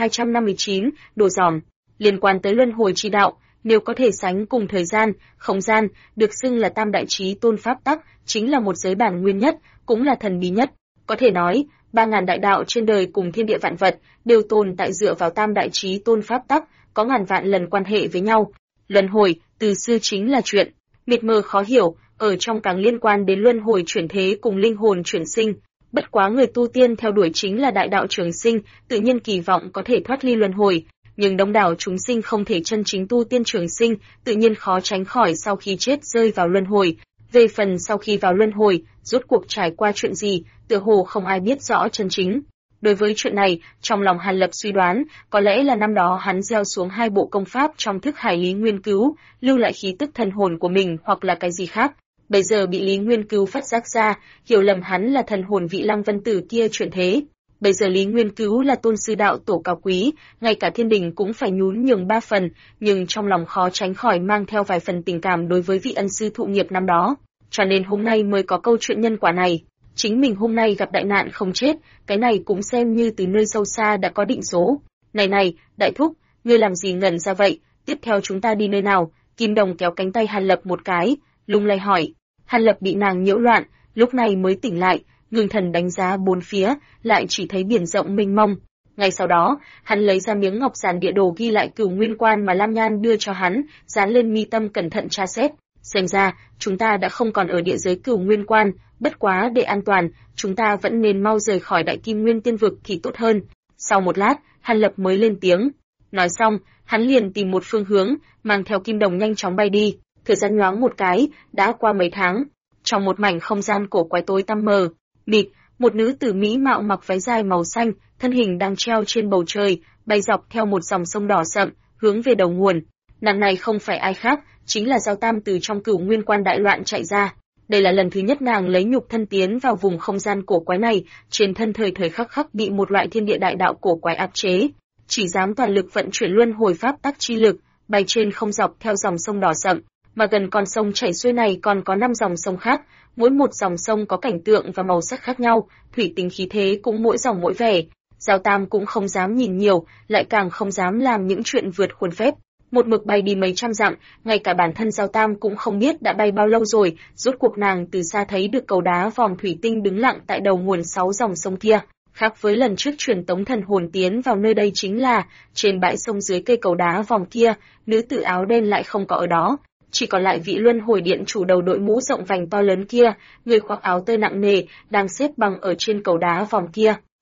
1259, đồ giòm, liên quan tới luân hồi chi đạo. Nếu có thể sánh cùng thời gian, không gian, được xưng là tam đại chí tôn pháp tắc, chính là một giới bản nguyên nhất, cũng là thần bí nhất. Có thể nói, 3.000 đại đạo trên đời cùng thiên địa vạn vật, đều tồn tại dựa vào tam đại chí tôn pháp tắc, có ngàn vạn lần quan hệ với nhau. Luân hồi, từ xưa chính là chuyện mịt mờ khó hiểu, ở trong càng liên quan đến luân hồi chuyển thế cùng linh hồn chuyển sinh. Bất quá người tu tiên theo đuổi chính là đại đạo trường sinh, tự nhiên kỳ vọng có thể thoát ly luân hồi. Nhưng đông đảo chúng sinh không thể chân chính tu tiên trường sinh, tự nhiên khó tránh khỏi sau khi chết rơi vào luân hồi. Về phần sau khi vào luân hồi, rốt cuộc trải qua chuyện gì, tựa hồ không ai biết rõ chân chính. Đối với chuyện này, trong lòng Hàn Lập suy đoán, có lẽ là năm đó hắn gieo xuống 2 bộ công pháp trong thức hải Lý Nguyên Cứu, lưu lại khí tức thần hồn của mình hoặc là cái gì khác. Bây giờ bị Lý Nguyên Cứu phát giác ra, hiểu lầm hắn là thần hồn vị Lăng Vân Tử kia chuyển thế. Bây giờ Lý Nguyên Cứu là tôn sư đạo tổ cao quý, ngay cả thiên đình cũng phải nhún nhường 3 phần, nhưng trong lòng khó tránh khỏi mang theo vài phần tình cảm đối với vị ân sư thụ nghiệp năm đó. Cho nên hôm nay mới có câu chuyện nhân quả này. Chính mình hôm nay gặp đại nạn không chết, cái này cũng xem như từ nơi sâu xa đã có định số. Này, đại thúc, ngươi làm gì ngẩn ra vậy, tiếp theo chúng ta đi nơi nào? Kim Đồng kéo cánh tay Hàn Lập một cái, lung lay hỏi. Hàn Lập bị nàng nhiễu loạn, lúc này mới tỉnh lại, ngưng thần đánh giá bốn phía, lại chỉ thấy biển rộng mênh mông. Ngay sau đó, hắn lấy ra miếng ngọc giản địa đồ ghi lại Cửu Nguyên Quan mà Lam Nhan đưa cho hắn, dán lên mi tâm cẩn thận tra xét. Xem ra, chúng ta đã không còn ở địa giới Cửu Nguyên Quan, bất quá để an toàn, chúng ta vẫn nên mau rời khỏi Đại Kim Nguyên Tiên Vực thì tốt hơn. Sau một lát, Hàn Lập mới lên tiếng. Nói xong, hắn liền tìm một phương hướng, mang theo Kim Đồng nhanh chóng bay đi. Thời gian nhoáng một cái, đã qua mấy tháng. Trong một mảnh không gian cổ quái tối tăm mờ mịt, một nữ tử mỹ mạo mặc váy dài màu xanh, thân hình đang treo trên bầu trời, bay dọc theo một dòng sông đỏ sậm, hướng về đầu nguồn. Nàng này không phải ai khác, chính là Giao Tam từ trong Cửu Nguyên Quan đại loạn chạy ra. Đây là lần thứ nhất nàng lấy nhục thân tiến vào vùng không gian cổ quái này, trên thân thời khắc khắc bị một loại thiên địa đại đạo cổ quái áp chế, chỉ dám toàn lực vận chuyển luân hồi pháp tắc chi lực, bay trên không dọc theo dòng sông đỏ sậm, mà gần con sông chảy xuôi này còn có 5 dòng sông khác, mỗi một dòng sông có cảnh tượng và màu sắc khác nhau, thủy tính khí thế cũng mỗi dòng mỗi vẻ. Giao Tam cũng không dám nhìn nhiều, lại càng không dám làm những chuyện vượt khuôn phép. Một mực bay đi mấy trăm dặm, ngay cả bản thân Giao Tam cũng không biết đã bay bao lâu rồi, rốt cuộc nàng từ xa thấy được cầu đá vòm thủy tinh đứng lặng tại đầu nguồn 6 dòng sông kia. Khác với lần trước truyền tống thần hồn tiến vào nơi đây chính là, trên bãi sông dưới cây cầu đá vòm kia, nữ tử áo đen lại không có ở đó. Chỉ còn lại vị luân hồi điện chủ đầu đội mũ rộng vành to lớn kia, người khoác áo tơi nặng nề, đang xếp bằng ở trên cầu đá vòm kia.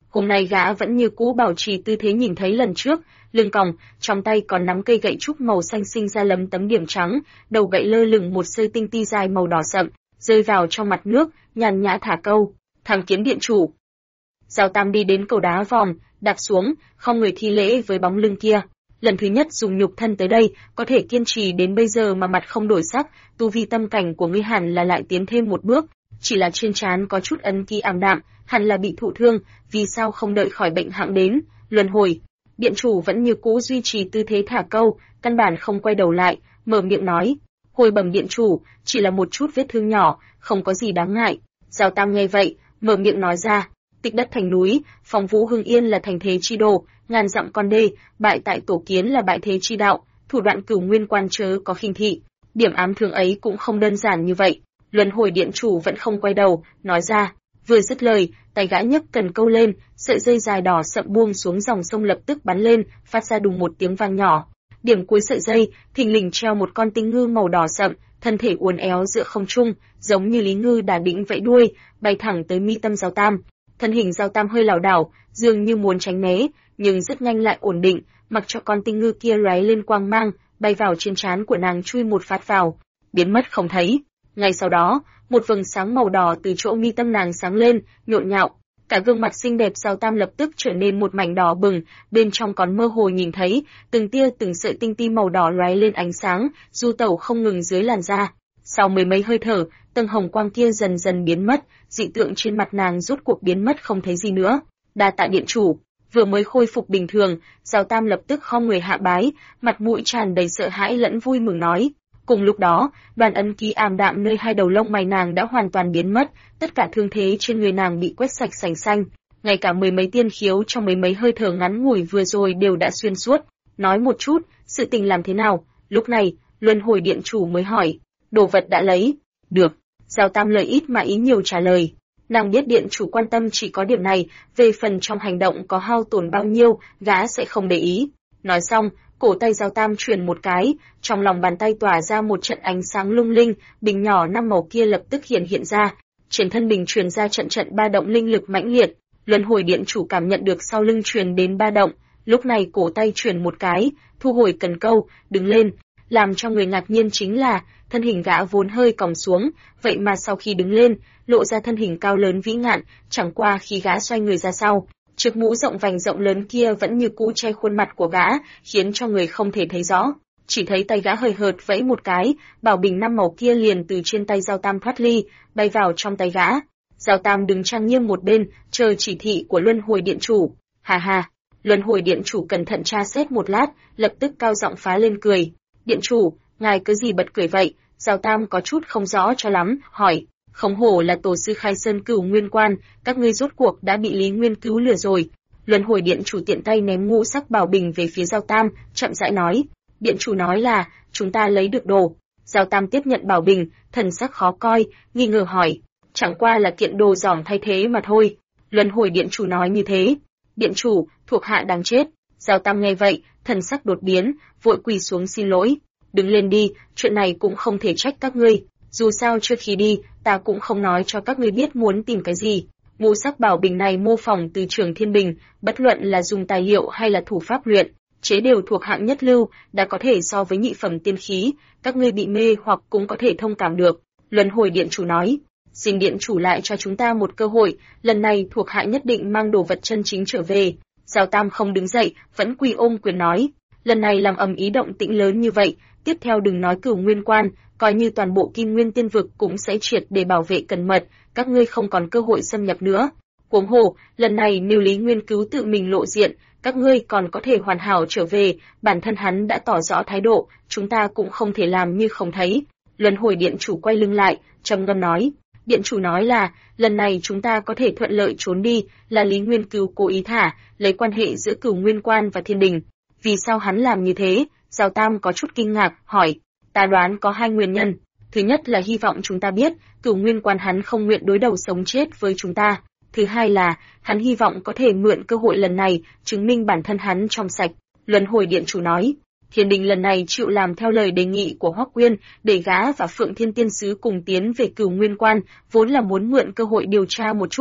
Hôm nay gã vẫn như cũ bảo trì tư thế nhìn thấy lần trước, lưng còng, trong tay còn nắm cây gậy trúc màu xanh sinh ra lấm tấm điểm trắng, đầu gậy lơ lửng một sợi tinh ti dài màu đỏ sậm, rơi vào trong mặt nước, nhàn nhã thả câu: "Tham kiến điện chủ." Giao Tam đi đến cầu đá vòm, đạp xuống, không người thi lễ với bóng lưng kia. Lần thứ nhất dùng nhục thân tới đây, có thể kiên trì đến bây giờ mà mặt không đổi sắc, tu vi tâm cảnh của ngươi hẳn là lại tiến thêm một bước, chỉ là trên trán có chút ấn ký ảm đạm, hẳn là bị thụ thương, vì sao không đợi khỏi bệnh hạng đến, luân hồi. Điện chủ vẫn như cũ duy trì tư thế thả câu, căn bản không quay đầu lại, mở miệng nói: "Hồi bẩm điện chủ, chỉ là một chút vết thương nhỏ, không có gì đáng ngại." Giao Tam nghe vậy, mở miệng nói ra: "Tịch đất thành núi, phong vũ hưng yên là thành thế chi đồ, ngàn dặm con đê, bại tại tổ kiến là bại thế chi đạo, thủ đoạn Cửu Nguyên quan chớ có khinh thị." Điểm ám thương ấy cũng không đơn giản như vậy. Luân hồi điện chủ vẫn không quay đầu, nói ra. Vừa dứt lời, tay gã nhấc cần câu lên, sợi dây dài đỏ sậm buông xuống dòng sông lập tức bắn lên, phát ra đùng một tiếng vang nhỏ. Điểm cuối sợi dây, thình lình treo một con tinh ngư màu đỏ sậm, thân thể uốn éo giữa không trung, giống như lý ngư đà đĩnh vẫy đuôi, bay thẳng tới mi tâm Giao Tam. Thân hình Giao Tam hơi lảo đảo, dường như muốn tránh né, nhưng rất nhanh lại ổn định, mặc cho con tinh ngư kia lóe lên quang mang, bay vào trên trán của nàng chui một phát vào, biến mất không thấy. Ngay sau đó, một vầng sáng màu đỏ từ chỗ mi tâm nàng sáng lên, nhộn nhạo. Cả gương mặt xinh đẹp Giao Tam lập tức trở nên một mảnh đỏ bừng, bên trong còn mơ hồ nhìn thấy từng tia từng sợi tinh ti màu đỏ lóe lên ánh sáng, du tẩu không ngừng dưới làn da. Sau mười mấy hơi thở, tầng hồng quang kia dần dần biến mất, dị tượng trên mặt nàng rốt cuộc biến mất không thấy gì nữa. Đa tạ điện chủ. Vừa mới khôi phục bình thường, Giao Tam lập tức khom người hạ bái, mặt mũi tràn đầy sợ hãi lẫn vui mừng nói. Cùng lúc đó, đoàn ấn ký ảm đạm nơi hai đầu lông mày nàng đã hoàn toàn biến mất, tất cả thương thế trên người nàng bị quét sạch sành xanh, ngay cả mười mấy tiên khiếu trong mười mấy hơi thở ngắn ngủi vừa rồi đều đã xuyên suốt. Nói một chút, sự tình làm thế nào? Lúc này, luân hồi điện chủ mới hỏi. Đồ vật đã lấy. Được. Giao Tam lời ít mà ý nhiều trả lời. Nàng biết điện chủ quan tâm chỉ có điểm này, về phần trong hành động có hao tổn bao nhiêu, gã sẽ không để ý. Nói xong, cổ tay Giao Tam truyền một cái, trong lòng bàn tay tỏa ra một trận ánh sáng lung linh, bình nhỏ năm màu kia lập tức hiện ra. Trên thân bình truyền ra trận trận ba động linh lực mãnh liệt, luân hồi điện chủ cảm nhận được sau lưng truyền đến ba động, lúc này cổ tay truyền một cái, thu hồi cần câu, đứng lên. Làm cho người ngạc nhiên chính là, thân hình gã vốn hơi còng xuống, vậy mà sau khi đứng lên, lộ ra thân hình cao lớn vĩ ngạn, chẳng qua khi gã xoay người ra sau, chiếc mũ rộng vành rộng lớn kia vẫn như cũ che khuôn mặt của gã, khiến cho người không thể thấy rõ. Chỉ thấy tay gã hời hợt vẫy một cái, bảo bình năm màu kia liền từ trên tay Giao Tam thoát ly, bay vào trong tay gã. Giao Tam đứng trang nghiêm một bên, chờ chỉ thị của luân hồi điện chủ. Hà hà, luân hồi điện chủ cẩn thận tra xét một lát, lập tức cao giọng phá lên cười. Điện chủ, ngài cứ gì bật cười vậy? Giao Tam có chút không rõ cho lắm, hỏi. Không hổ là tổ sư khai sơn Cửu Nguyên quan, các ngươi rốt cuộc đã bị Lý Nguyên cứu lừa rồi. Luân hồi điện chủ tiện tay ném ngũ sắc bảo bình về phía Giao Tam, chậm rãi nói. Điện chủ nói là, chúng ta lấy được đồ. Giao Tam tiếp nhận bảo bình, thần sắc khó coi, nghi ngờ hỏi. Chẳng qua là kiện đồ giỏm thay thế mà thôi. Luân hồi điện chủ nói như thế. Điện chủ, thuộc hạ đáng chết. Giao Tam nghe vậy, thần sắc đột biến, vội quỳ xuống xin lỗi. Đứng lên đi, chuyện này cũng không thể trách các ngươi. Dù sao trước khi đi, ta cũng không nói cho các ngươi biết muốn tìm cái gì. Ngũ sắc bảo bình này mô phỏng từ Trường Thiên Bình, bất luận là dùng tài liệu hay là thủ pháp luyện, chế đều thuộc hạng nhất lưu, đã có thể so với nhị phẩm tiên khí, các ngươi bị mê hoặc cũng có thể thông cảm được. Luân hồi điện chủ nói, xin điện chủ lại cho chúng ta một cơ hội, lần này thuộc hạ nhất định mang đồ vật chân chính trở về. Giao Tam không đứng dậy, vẫn quỳ ôm quyền nói, lần này làm ầm ĩ động tĩnh lớn như vậy, tiếp theo đừng nói Cửu Nguyên quan, coi như toàn bộ Kim Nguyên Tiên vực cũng sẽ triệt để bảo vệ cẩn mật, các ngươi không còn cơ hội xâm nhập nữa. Huống hồ, lần này nếu Lý Nguyên cứu tự mình lộ diện, các ngươi còn có thể hoàn hảo trở về, bản thân hắn đã tỏ rõ thái độ, chúng ta cũng không thể làm như không thấy. Luân hồi điện chủ quay lưng lại, trầm ngâm nói, điện chủ nói là, lần này chúng ta có thể thuận lợi trốn đi, là Lý Nguyên cứu cố ý thả, lấy quan hệ giữa Cửu Nguyên quan và Thiên Đình. Vì sao hắn làm như thế? Giao Tam có chút kinh ngạc, hỏi, ta đoán có hai nguyên nhân. Thứ nhất là hy vọng chúng ta biết, Cửu Nguyên quan hắn không nguyện đối đầu sống chết với chúng ta. Thứ hai là, hắn hy vọng có thể mượn cơ hội lần này, chứng minh bản thân hắn trong sạch. Luân hồi điện chủ nói, Thiên Đình lần này chịu làm theo lời đề nghị của Hoắc Quyên, để gã và Phượng Thiên Tiên Sứ cùng tiến về Cửu Nguyên quan, vốn là muốn mượn cơ hội điều tra một chút,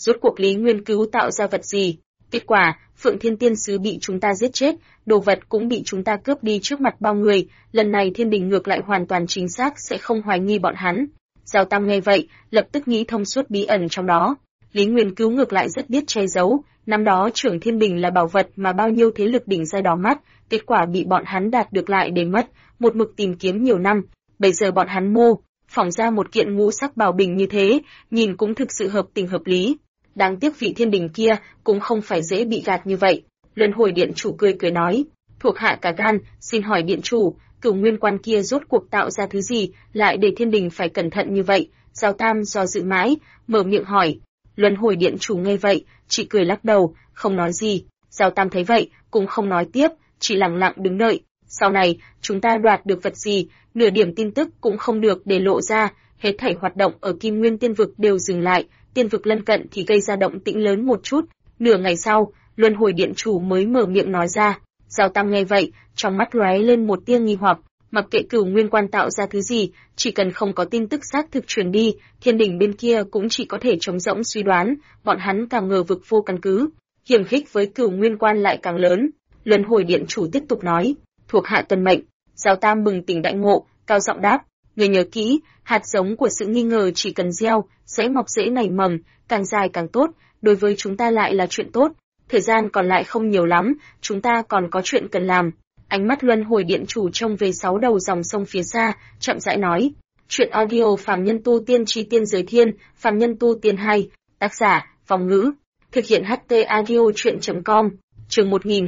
Rốt cuộc Lý Nguyên Cứu tạo ra vật gì? Kết quả, Phượng Thiên Tiên Sứ bị chúng ta giết chết, đồ vật cũng bị chúng ta cướp đi trước mặt bao người, lần này Thiên Đình ngược lại hoàn toàn chính xác sẽ không hoài nghi bọn hắn. Giao Tam nghe vậy, lập tức nghĩ thông suốt bí ẩn trong đó. Lý Nguyên Cứu ngược lại rất biết che giấu, năm đó Trưởng Thiên Bình là bảo vật mà bao nhiêu thế lực đỉnh giai đỏ mắt, kết quả bị bọn hắn đạt được lại để mất, một mực tìm kiếm nhiều năm, bây giờ bọn hắn mô phỏng ra một kiện ngũ sắc bảo bình như thế, nhìn cũng thực sự hợp tình hợp lý. Đáng tiếc vị Thiên Đình kia cũng không phải dễ bị gạt như vậy. Luân Hồi Điện chủ cười cười nói, thuộc hạ cả gan, xin hỏi điện chủ, Cửu Nguyên Quan kia rốt cuộc tạo ra thứ gì, lại để Thiên Đình phải cẩn thận như vậy? Giao Tam do dự mãi, mở miệng hỏi. Luân Hồi Điện chủ nghe vậy, chỉ cười lắc đầu, không nói gì. Giao Tam thấy vậy, cũng không nói tiếp, chỉ lặng lặng đứng đợi. Sau này, chúng ta đoạt được vật gì, nửa điểm tin tức cũng không được để lộ ra, hết thảy hoạt động ở Kim Nguyên Tiên Vực đều dừng lại, tiên vực lân cận thì gây ra động tĩnh lớn một chút. Nửa ngày sau, Luân Hồi Điện chủ mới mở miệng nói ra. Giao Tam nghe vậy, trong mắt lóe lên một tia nghi hoặc, mặc kệ Cửu Nguyên Quan tạo ra thứ gì, chỉ cần không có tin tức xác thực truyền đi, Thiên Đình bên kia cũng chỉ có thể trống rỗng suy đoán, bọn hắn càng ngờ vực vô căn cứ. Hiểm khích với Cửu Nguyên Quan lại càng lớn. Luân Hồi Điện chủ tiếp tục nói, thuộc hạ tuân mệnh. Giao Tam bừng tỉnh đại ngộ, cao giọng đáp, người nhớ kỹ, hạt giống của sự nghi ngờ chỉ cần gieo, sẽ mọc rễ nảy mầm, càng dài càng tốt, đối với chúng ta lại là chuyện tốt. Thời gian còn lại không nhiều lắm, chúng ta còn có chuyện cần làm. Ánh mắt Luân Hồi Điện chủ trông về 6 đầu dòng sông phía xa, chậm rãi nói. Chuyện audio Phàm Nhân Tu Tiên Chi Tiên Giới Thiên, Phàm Nhân Tu Tiên 2, tác giả, Vong Ngữ, thực hiện HT audio chuyện.com, chương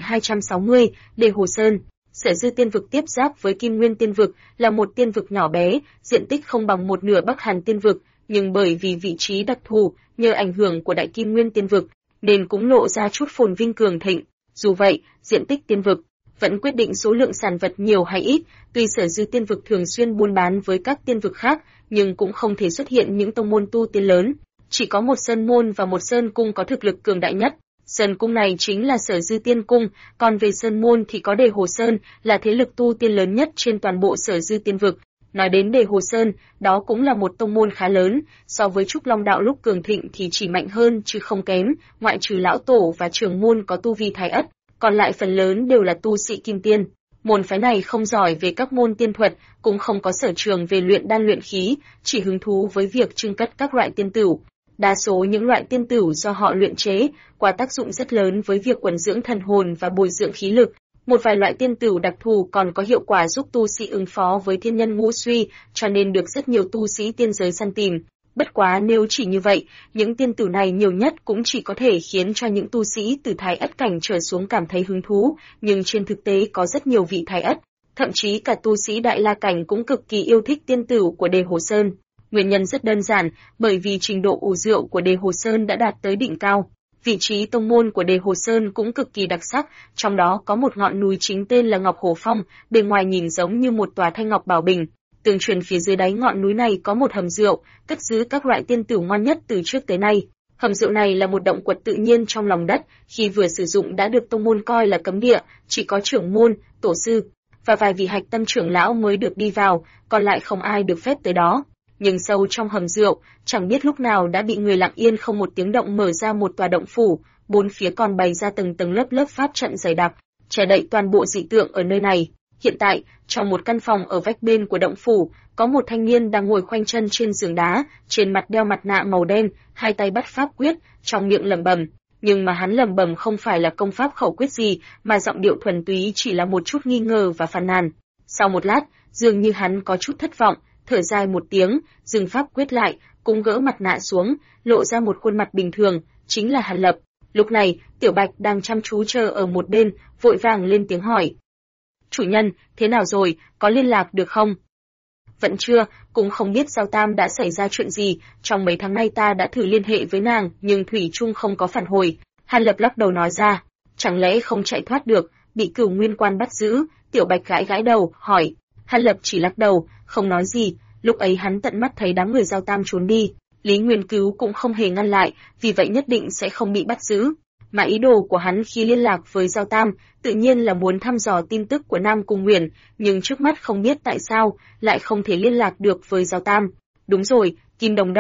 1260, Đề Hồ Sơn. Sở Dư Tiên Vực tiếp giáp với Kim Nguyên Tiên Vực, là một tiên vực nhỏ bé, diện tích không bằng một nửa Bắc Hàn Tiên Vực, nhưng bởi vì vị trí đặc thù, nhờ ảnh hưởng của Đại Kim Nguyên Tiên Vực, nên cũng lộ ra chút phồn vinh cường thịnh. Dù vậy, diện tích tiên vực vẫn quyết định số lượng sản vật nhiều hay ít, tuy Sở Dư Tiên Vực thường xuyên buôn bán với các tiên vực khác, nhưng cũng không thể xuất hiện những tông môn tu tiên lớn, chỉ có một sơn môn và một sơn cung có thực lực cường đại nhất. Sơn cung này chính là Sở Dư Tiên Cung, còn về sơn môn thì có Đề Hồ Sơn, là thế lực tu tiên lớn nhất trên toàn bộ Sở Dư Tiên Vực. Nói đến Đề Hồ Sơn, đó cũng là một tông môn khá lớn, so với Trúc Long Đạo lúc cường thịnh thì chỉ mạnh hơn chứ không kém, ngoại trừ lão tổ và trưởng môn có tu vi thái ất, còn lại phần lớn đều là tu sĩ kim tiên. Môn phái này không giỏi về các môn tiên thuật, cũng không có sở trường về luyện đan luyện khí, chỉ hứng thú với việc trưng cất các loại tiên tửu. Đa số những loại tiên tửu do họ luyện chế, qua tác dụng rất lớn với việc quần dưỡng thần hồn và bồi dưỡng khí lực. Một vài loại tiên tửu đặc thù còn có hiệu quả giúp tu sĩ ứng phó với thiên nhân ngũ suy, cho nên được rất nhiều tu sĩ tiên giới săn tìm. Bất quá nếu chỉ như vậy, những tiên tửu này nhiều nhất cũng chỉ có thể khiến cho những tu sĩ từ thái ất cảnh trở xuống cảm thấy hứng thú, nhưng trên thực tế có rất nhiều vị thái ất, thậm chí cả tu sĩ đại la cảnh cũng cực kỳ yêu thích tiên tửu của Đề Hồ Sơn. Nguyên nhân rất đơn giản, bởi vì trình độ ủ rượu của Đề Hồ Sơn đã đạt tới đỉnh cao. Vị trí tông môn của Đề Hồ Sơn cũng cực kỳ đặc sắc, trong đó có một ngọn núi chính tên là Ngọc Hồ Phong, bề ngoài nhìn giống như một tòa thanh ngọc bảo bình. Tương truyền phía dưới đáy ngọn núi này có một hầm rượu, cất giữ các loại tiên tửu ngon nhất từ trước tới nay. Hầm rượu này là một động quật tự nhiên trong lòng đất, khi vừa sử dụng đã được tông môn coi là cấm địa, chỉ có trưởng môn, tổ sư và vài vị hạch tâm trưởng lão mới được đi vào, còn lại không ai được phép tới đó. Nhưng sâu trong hầm rượu, chẳng biết lúc nào đã bị người lặng yên không một tiếng động mở ra một tòa động phủ, bốn phía còn bày ra từng tầng lớp lớp pháp trận dày đặc, che đậy toàn bộ dị tượng ở nơi này. Hiện tại, trong một căn phòng ở vách bên của động phủ, có một thanh niên đang ngồi khoanh chân trên giường đá, trên mặt đeo mặt nạ màu đen, hai tay bắt pháp quyết, trong miệng lẩm bẩm. Nhưng mà hắn lẩm bẩm không phải là công pháp khẩu quyết gì, mà giọng điệu thuần túy chỉ là một chút nghi ngờ và phàn nàn. Sau một lát, dường như hắn có chút thất vọng, thở dài một tiếng, dừng pháp quyết lại, cũng gỡ mặt nạ xuống, lộ ra một khuôn mặt bình thường, chính là Hàn Lập. Lúc này, Tiểu Bạch đang chăm chú chờ ở một bên, vội vàng lên tiếng hỏi. Chủ nhân, thế nào rồi, có liên lạc được không? Vẫn chưa, cũng không biết Giao Tam đã xảy ra chuyện gì, trong mấy tháng nay ta đã thử liên hệ với nàng, nhưng thủy chung không có phản hồi. Hàn Lập lắc đầu nói ra, chẳng lẽ không chạy thoát được, bị Cửu Nguyên Quan bắt giữ? Tiểu Bạch gãi gãi đầu, hỏi. Hàn Lập chỉ lắc đầu, không nói gì, lúc ấy hắn tận mắt thấy đám người Giao Tam trốn đi, Lý Nguyên Cứu cũng không hề ngăn lại, vì vậy nhất định sẽ không bị bắt giữ. Mà ý đồ của hắn khi liên lạc với Giao Tam, tự nhiên là muốn thăm dò tin tức của Nam Cung Nguyền, nhưng trước mắt không biết tại sao, lại không thể liên lạc được với Giao Tam. Đúng rồi, Kim Đồng đâu,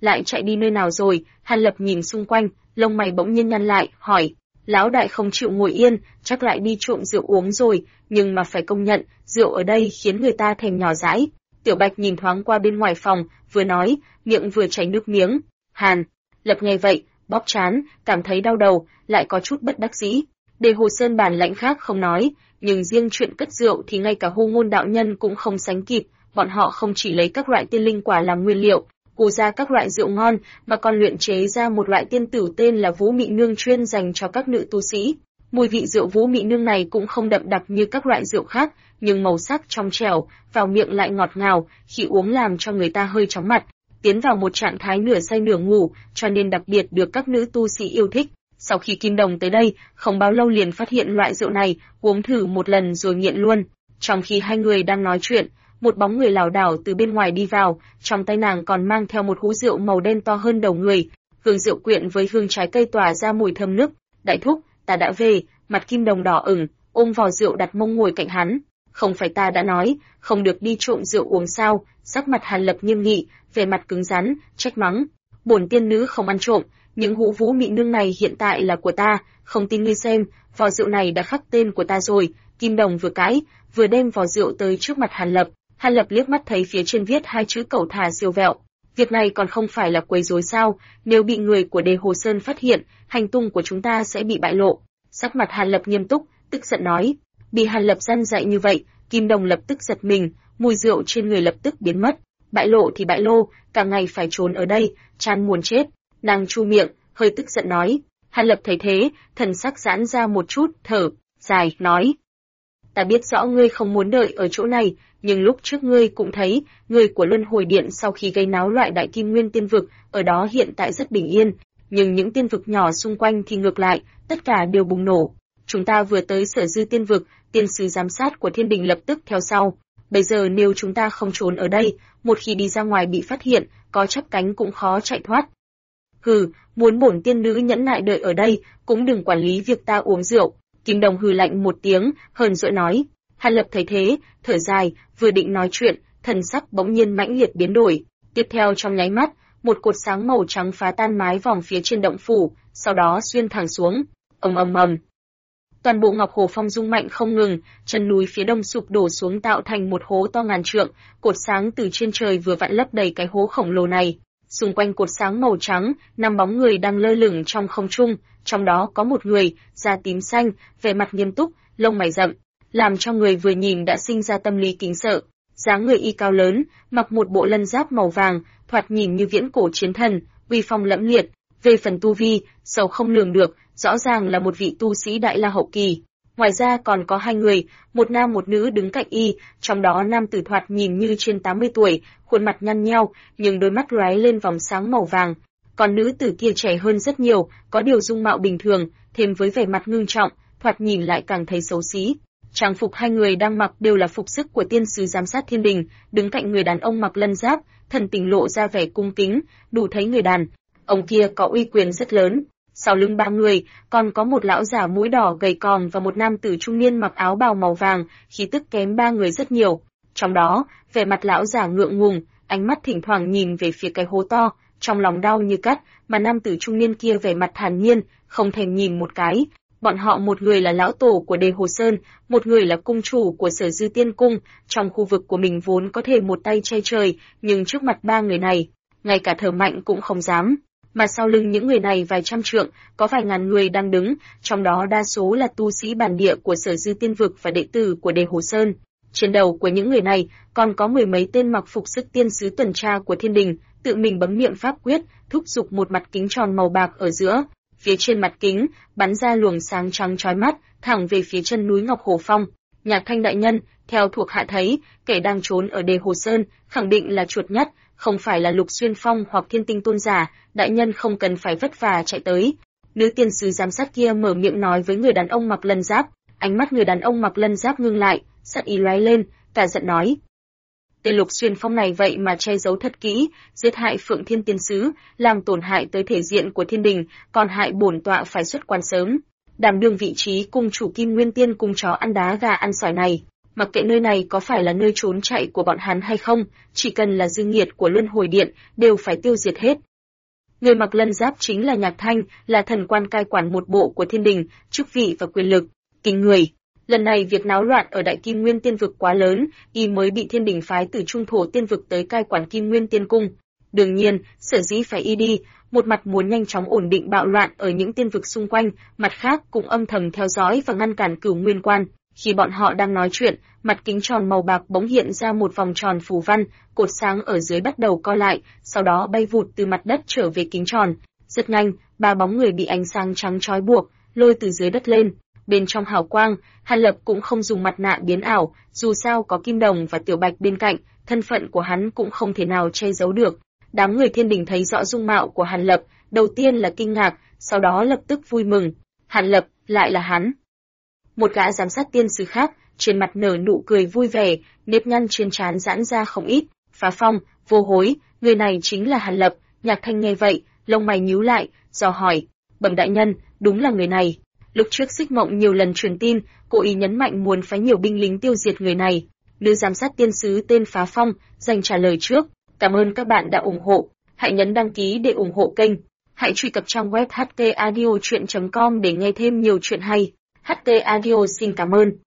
lại chạy đi nơi nào rồi? Hàn Lập nhìn xung quanh, lông mày bỗng nhiên nhăn lại, hỏi. Lão đại không chịu ngồi yên, chắc lại đi trộm rượu uống rồi, nhưng mà phải công nhận, rượu ở đây khiến người ta thèm nhỏ dãi. Tiểu Bạch nhìn thoáng qua bên ngoài phòng, vừa nói, miệng vừa chảy nước miếng. Hàn Lập nghe vậy, bóp trán, cảm thấy đau đầu, lại có chút bất đắc dĩ. Đề Hồ Sơn bản lãnh khác không nói, nhưng riêng chuyện cất rượu thì ngay cả Hô Ngôn đạo nhân cũng không sánh kịp, bọn họ không chỉ lấy các loại tiên linh quả làm nguyên liệu, ủ ra các loại rượu ngon, mà còn luyện chế ra một loại tiên tử tên là Vũ Mị Nương chuyên dành cho các nữ tu sĩ. Mùi vị rượu Vũ Mị Nương này cũng không đậm đặc như các loại rượu khác, nhưng màu sắc trong trẻo, vào miệng lại ngọt ngào, khi uống làm cho người ta hơi chóng mặt, tiến vào một trạng thái nửa say nửa ngủ, cho nên đặc biệt được các nữ tu sĩ yêu thích. Sau khi Kim Đồng tới đây, không bao lâu liền phát hiện loại rượu này, uống thử một lần rồi nghiện luôn. Trong khi hai người đang nói chuyện, một bóng người lảo đảo từ bên ngoài đi vào, trong tay nàng còn mang theo một hũ rượu màu đen to hơn đầu người, hương rượu quyện với hương trái cây tỏa ra mùi thơm nức. Đại thúc, ta đã về. Mặt Kim Đồng đỏ ửng, ôm vò rượu đặt mông ngồi cạnh hắn. Không phải ta đã nói, không được đi trộm rượu uống sao? Sắc mặt Hàn Lập nghiêm nghị, vẻ mặt cứng rắn, trách mắng. Bổn tiên nữ không ăn trộm, những hũ Vũ Mị Nương này hiện tại là của ta, không tin ngươi xem, vò rượu này đã khắc tên của ta rồi. Kim Đồng vừa cãi, vừa đem vò rượu tới trước mặt Hàn Lập. Hàn Lập liếc mắt thấy phía trên viết hai chữ cẩu thả siêu vẹo. Việc này còn không phải là quấy rối sao? Nếu bị người của Đề Hồ Sơn phát hiện, hành tung của chúng ta sẽ bị bại lộ. Sắc mặt Hàn Lập nghiêm túc, tức giận nói. Bị Hàn Lập răn dạy như vậy, Kim Đồng lập tức giật mình, mùi rượu trên người lập tức biến mất. Bại lộ thì bại lộ, cả ngày phải trốn ở đây, chán muốn chết. Nàng chu miệng, hơi tức giận nói. Hàn Lập thấy thế, thần sắc giãn ra một chút, thở dài, nói. Ta biết rõ ngươi không muốn đợi ở chỗ này, nhưng lúc trước ngươi cũng thấy, người của Luân Hồi Điện sau khi gây náo loại Đại Kim Nguyên tiên vực, ở đó hiện tại rất bình yên, nhưng những tiên vực nhỏ xung quanh thì ngược lại, tất cả đều bùng nổ. Chúng ta vừa tới Sở Dư tiên vực, tiên sứ giám sát của Thiên Đình lập tức theo sau. Bây giờ nếu chúng ta không trốn ở đây, một khi đi ra ngoài bị phát hiện, có chắp cánh cũng khó chạy thoát. Hừ, muốn bổn tiên nữ nhẫn nại đợi ở đây, cũng đừng quản lý việc ta uống rượu. Kim Đồng hừ lạnh một tiếng, hờn dỗi nói. Hàn Lập thấy thế, thở dài, vừa định nói chuyện, thần sắc bỗng nhiên mãnh liệt biến đổi. Tiếp theo trong nháy mắt, một cột sáng màu trắng phá tan mái vòng phía trên động phủ, sau đó xuyên thẳng xuống. Ầm ầm ầm. Toàn bộ Ngọc Hồ Phong rung mạnh không ngừng, chân núi phía đông sụp đổ xuống tạo thành một hố to ngàn trượng, cột sáng từ trên trời vừa vặn lấp đầy cái hố khổng lồ này. Xung quanh cột sáng màu trắng, năm bóng người đang lơ lửng trong không trung, trong đó có một người, da tím xanh, vẻ mặt nghiêm túc, lông mày rậm, làm cho người vừa nhìn đã sinh ra tâm lý kính sợ. Dáng người y cao lớn, mặc một bộ lân giáp màu vàng, thoạt nhìn như viễn cổ chiến thần, uy phong lẫm liệt. Về phần tu vi, sâu không lường được, rõ ràng là một vị tu sĩ đại la hậu kỳ. Ngoài ra còn có hai người, một nam một nữ đứng cạnh y, trong đó nam tử thoạt nhìn như trên 80 tuổi, khuôn mặt nhăn nheo, nhưng đôi mắt lóe lên vòng sáng màu vàng. Còn nữ tử kia trẻ hơn rất nhiều, có điều dung mạo bình thường, thêm với vẻ mặt ngưng trọng, thoạt nhìn lại càng thấy xấu xí. Trang phục hai người đang mặc đều là phục sức của tiên sứ giám sát Thiên Đình, đứng cạnh người đàn ông mặc lân giáp, thần tình lộ ra vẻ cung kính, đủ thấy người đàn ông kia có uy quyền rất lớn. Sau lưng ba người, còn có một lão già mũi đỏ gầy còm và một nam tử trung niên mặc áo bào màu vàng, khí tức kém ba người rất nhiều. Trong đó, vẻ mặt lão già ngượng ngùng, ánh mắt thỉnh thoảng nhìn về phía cái hố to, trong lòng đau như cắt, mà nam tử trung niên kia vẻ mặt thản nhiên, không thèm nhìn một cái. Bọn họ một người là lão tổ của Đề Hồ Sơn, một người là cung chủ của Sở Dư Tiên Cung, trong khu vực của mình vốn có thể một tay che trời, nhưng trước mặt ba người này, ngay cả thở mạnh cũng không dám. Mà sau lưng những người này vài trăm trượng, có vài ngàn người đang đứng, trong đó đa số là tu sĩ bản địa của Sở Dư Tiên Vực và đệ tử của Đề Hồ Sơn. Trên đầu của những người này, còn có mười mấy tên mặc phục sức tiên sứ tuần tra của Thiên Đình, tự mình bấm niệm pháp quyết, thúc giục một mặt kính tròn màu bạc ở giữa. Phía trên mặt kính, bắn ra luồng sáng trắng chói mắt, thẳng về phía chân núi Ngọc Hồ Phong. Nhạc Thanh đại nhân, theo thuộc hạ thấy, kẻ đang trốn ở Đề Hồ Sơn, khẳng định là chuột nhắt, không phải là Lục Xuyên Phong hoặc Thiên Tinh Tôn giả, đại nhân không cần phải vất vả chạy tới. Nữ tiên sứ giám sát kia mở miệng nói với người đàn ông mặc lân giáp, ánh mắt người đàn ông mặc lân giáp ngưng lại, sát ý lóe lên, cả giận nói. Tên Lục Xuyên Phong này vậy mà che giấu thật kỹ, giết hại Phượng Thiên tiên sứ, làm tổn hại tới thể diện của Thiên Đình, còn hại bổn tọa phải xuất quan sớm. Đảm đương vị trí cung chủ Kim Nguyên Tiên cung chó ăn đá gà ăn sỏi này, mặc kệ nơi này có phải là nơi trốn chạy của bọn hắn hay không, chỉ cần là dư nghiệt của Luân Hồi Điện đều phải tiêu diệt hết. Người mặc lân giáp chính là Nhạc Thanh, là thần quan cai quản một bộ của thiên đình, chức vị và quyền lực kinh người. Lần này việc náo loạn ở Đại Kim Nguyên Tiên vực quá lớn, y mới bị thiên đình phái từ Trung Thổ Tiên vực tới cai quản Kim Nguyên Tiên cung. Đương nhiên, sở dĩ phải y đi, một mặt muốn nhanh chóng ổn định bạo loạn ở những tiên vực xung quanh, mặt khác cũng âm thầm theo dõi và ngăn cản Cửu Nguyên Quan. Khi bọn họ đang nói chuyện, mặt kính tròn màu bạc bỗng hiện ra một vòng tròn phù văn, cột sáng ở dưới bắt đầu co lại, sau đó bay vụt từ mặt đất trở về kính tròn. Rất nhanh, ba bóng người bị ánh sáng trắng trói buộc, lôi từ dưới đất lên. Bên trong hào quang, Hàn Lập cũng không dùng mặt nạ biến ảo, dù sao có Kim Đồng và Tiểu Bạch bên cạnh, thân phận của hắn cũng không thể nào che giấu được. Đám người thiên đình thấy rõ dung mạo của Hàn Lập, đầu tiên là kinh ngạc, sau đó lập tức vui mừng. Hàn Lập, lại là hắn. Một gã giám sát tiên sứ khác, trên mặt nở nụ cười vui vẻ, nếp nhăn trên trán giãn ra không ít. Phá Phong, Vô Hối, người này chính là Hàn Lập. Nhạc Thanh nghe vậy, lông mày nhíu lại, dò hỏi, bẩm đại nhân, đúng là người này. Lúc trước Xích Mộng nhiều lần truyền tin, cố ý nhấn mạnh muốn phái nhiều binh lính tiêu diệt người này. Nữ giám sát tiên sứ tên Phá Phong dành trả lời trước. Cảm ơn các bạn đã ủng hộ. Hãy nhấn đăng ký để ủng hộ kênh. Hãy truy cập trang web htaudio.com để nghe thêm nhiều chuyện hay. HT Audio xin cảm ơn.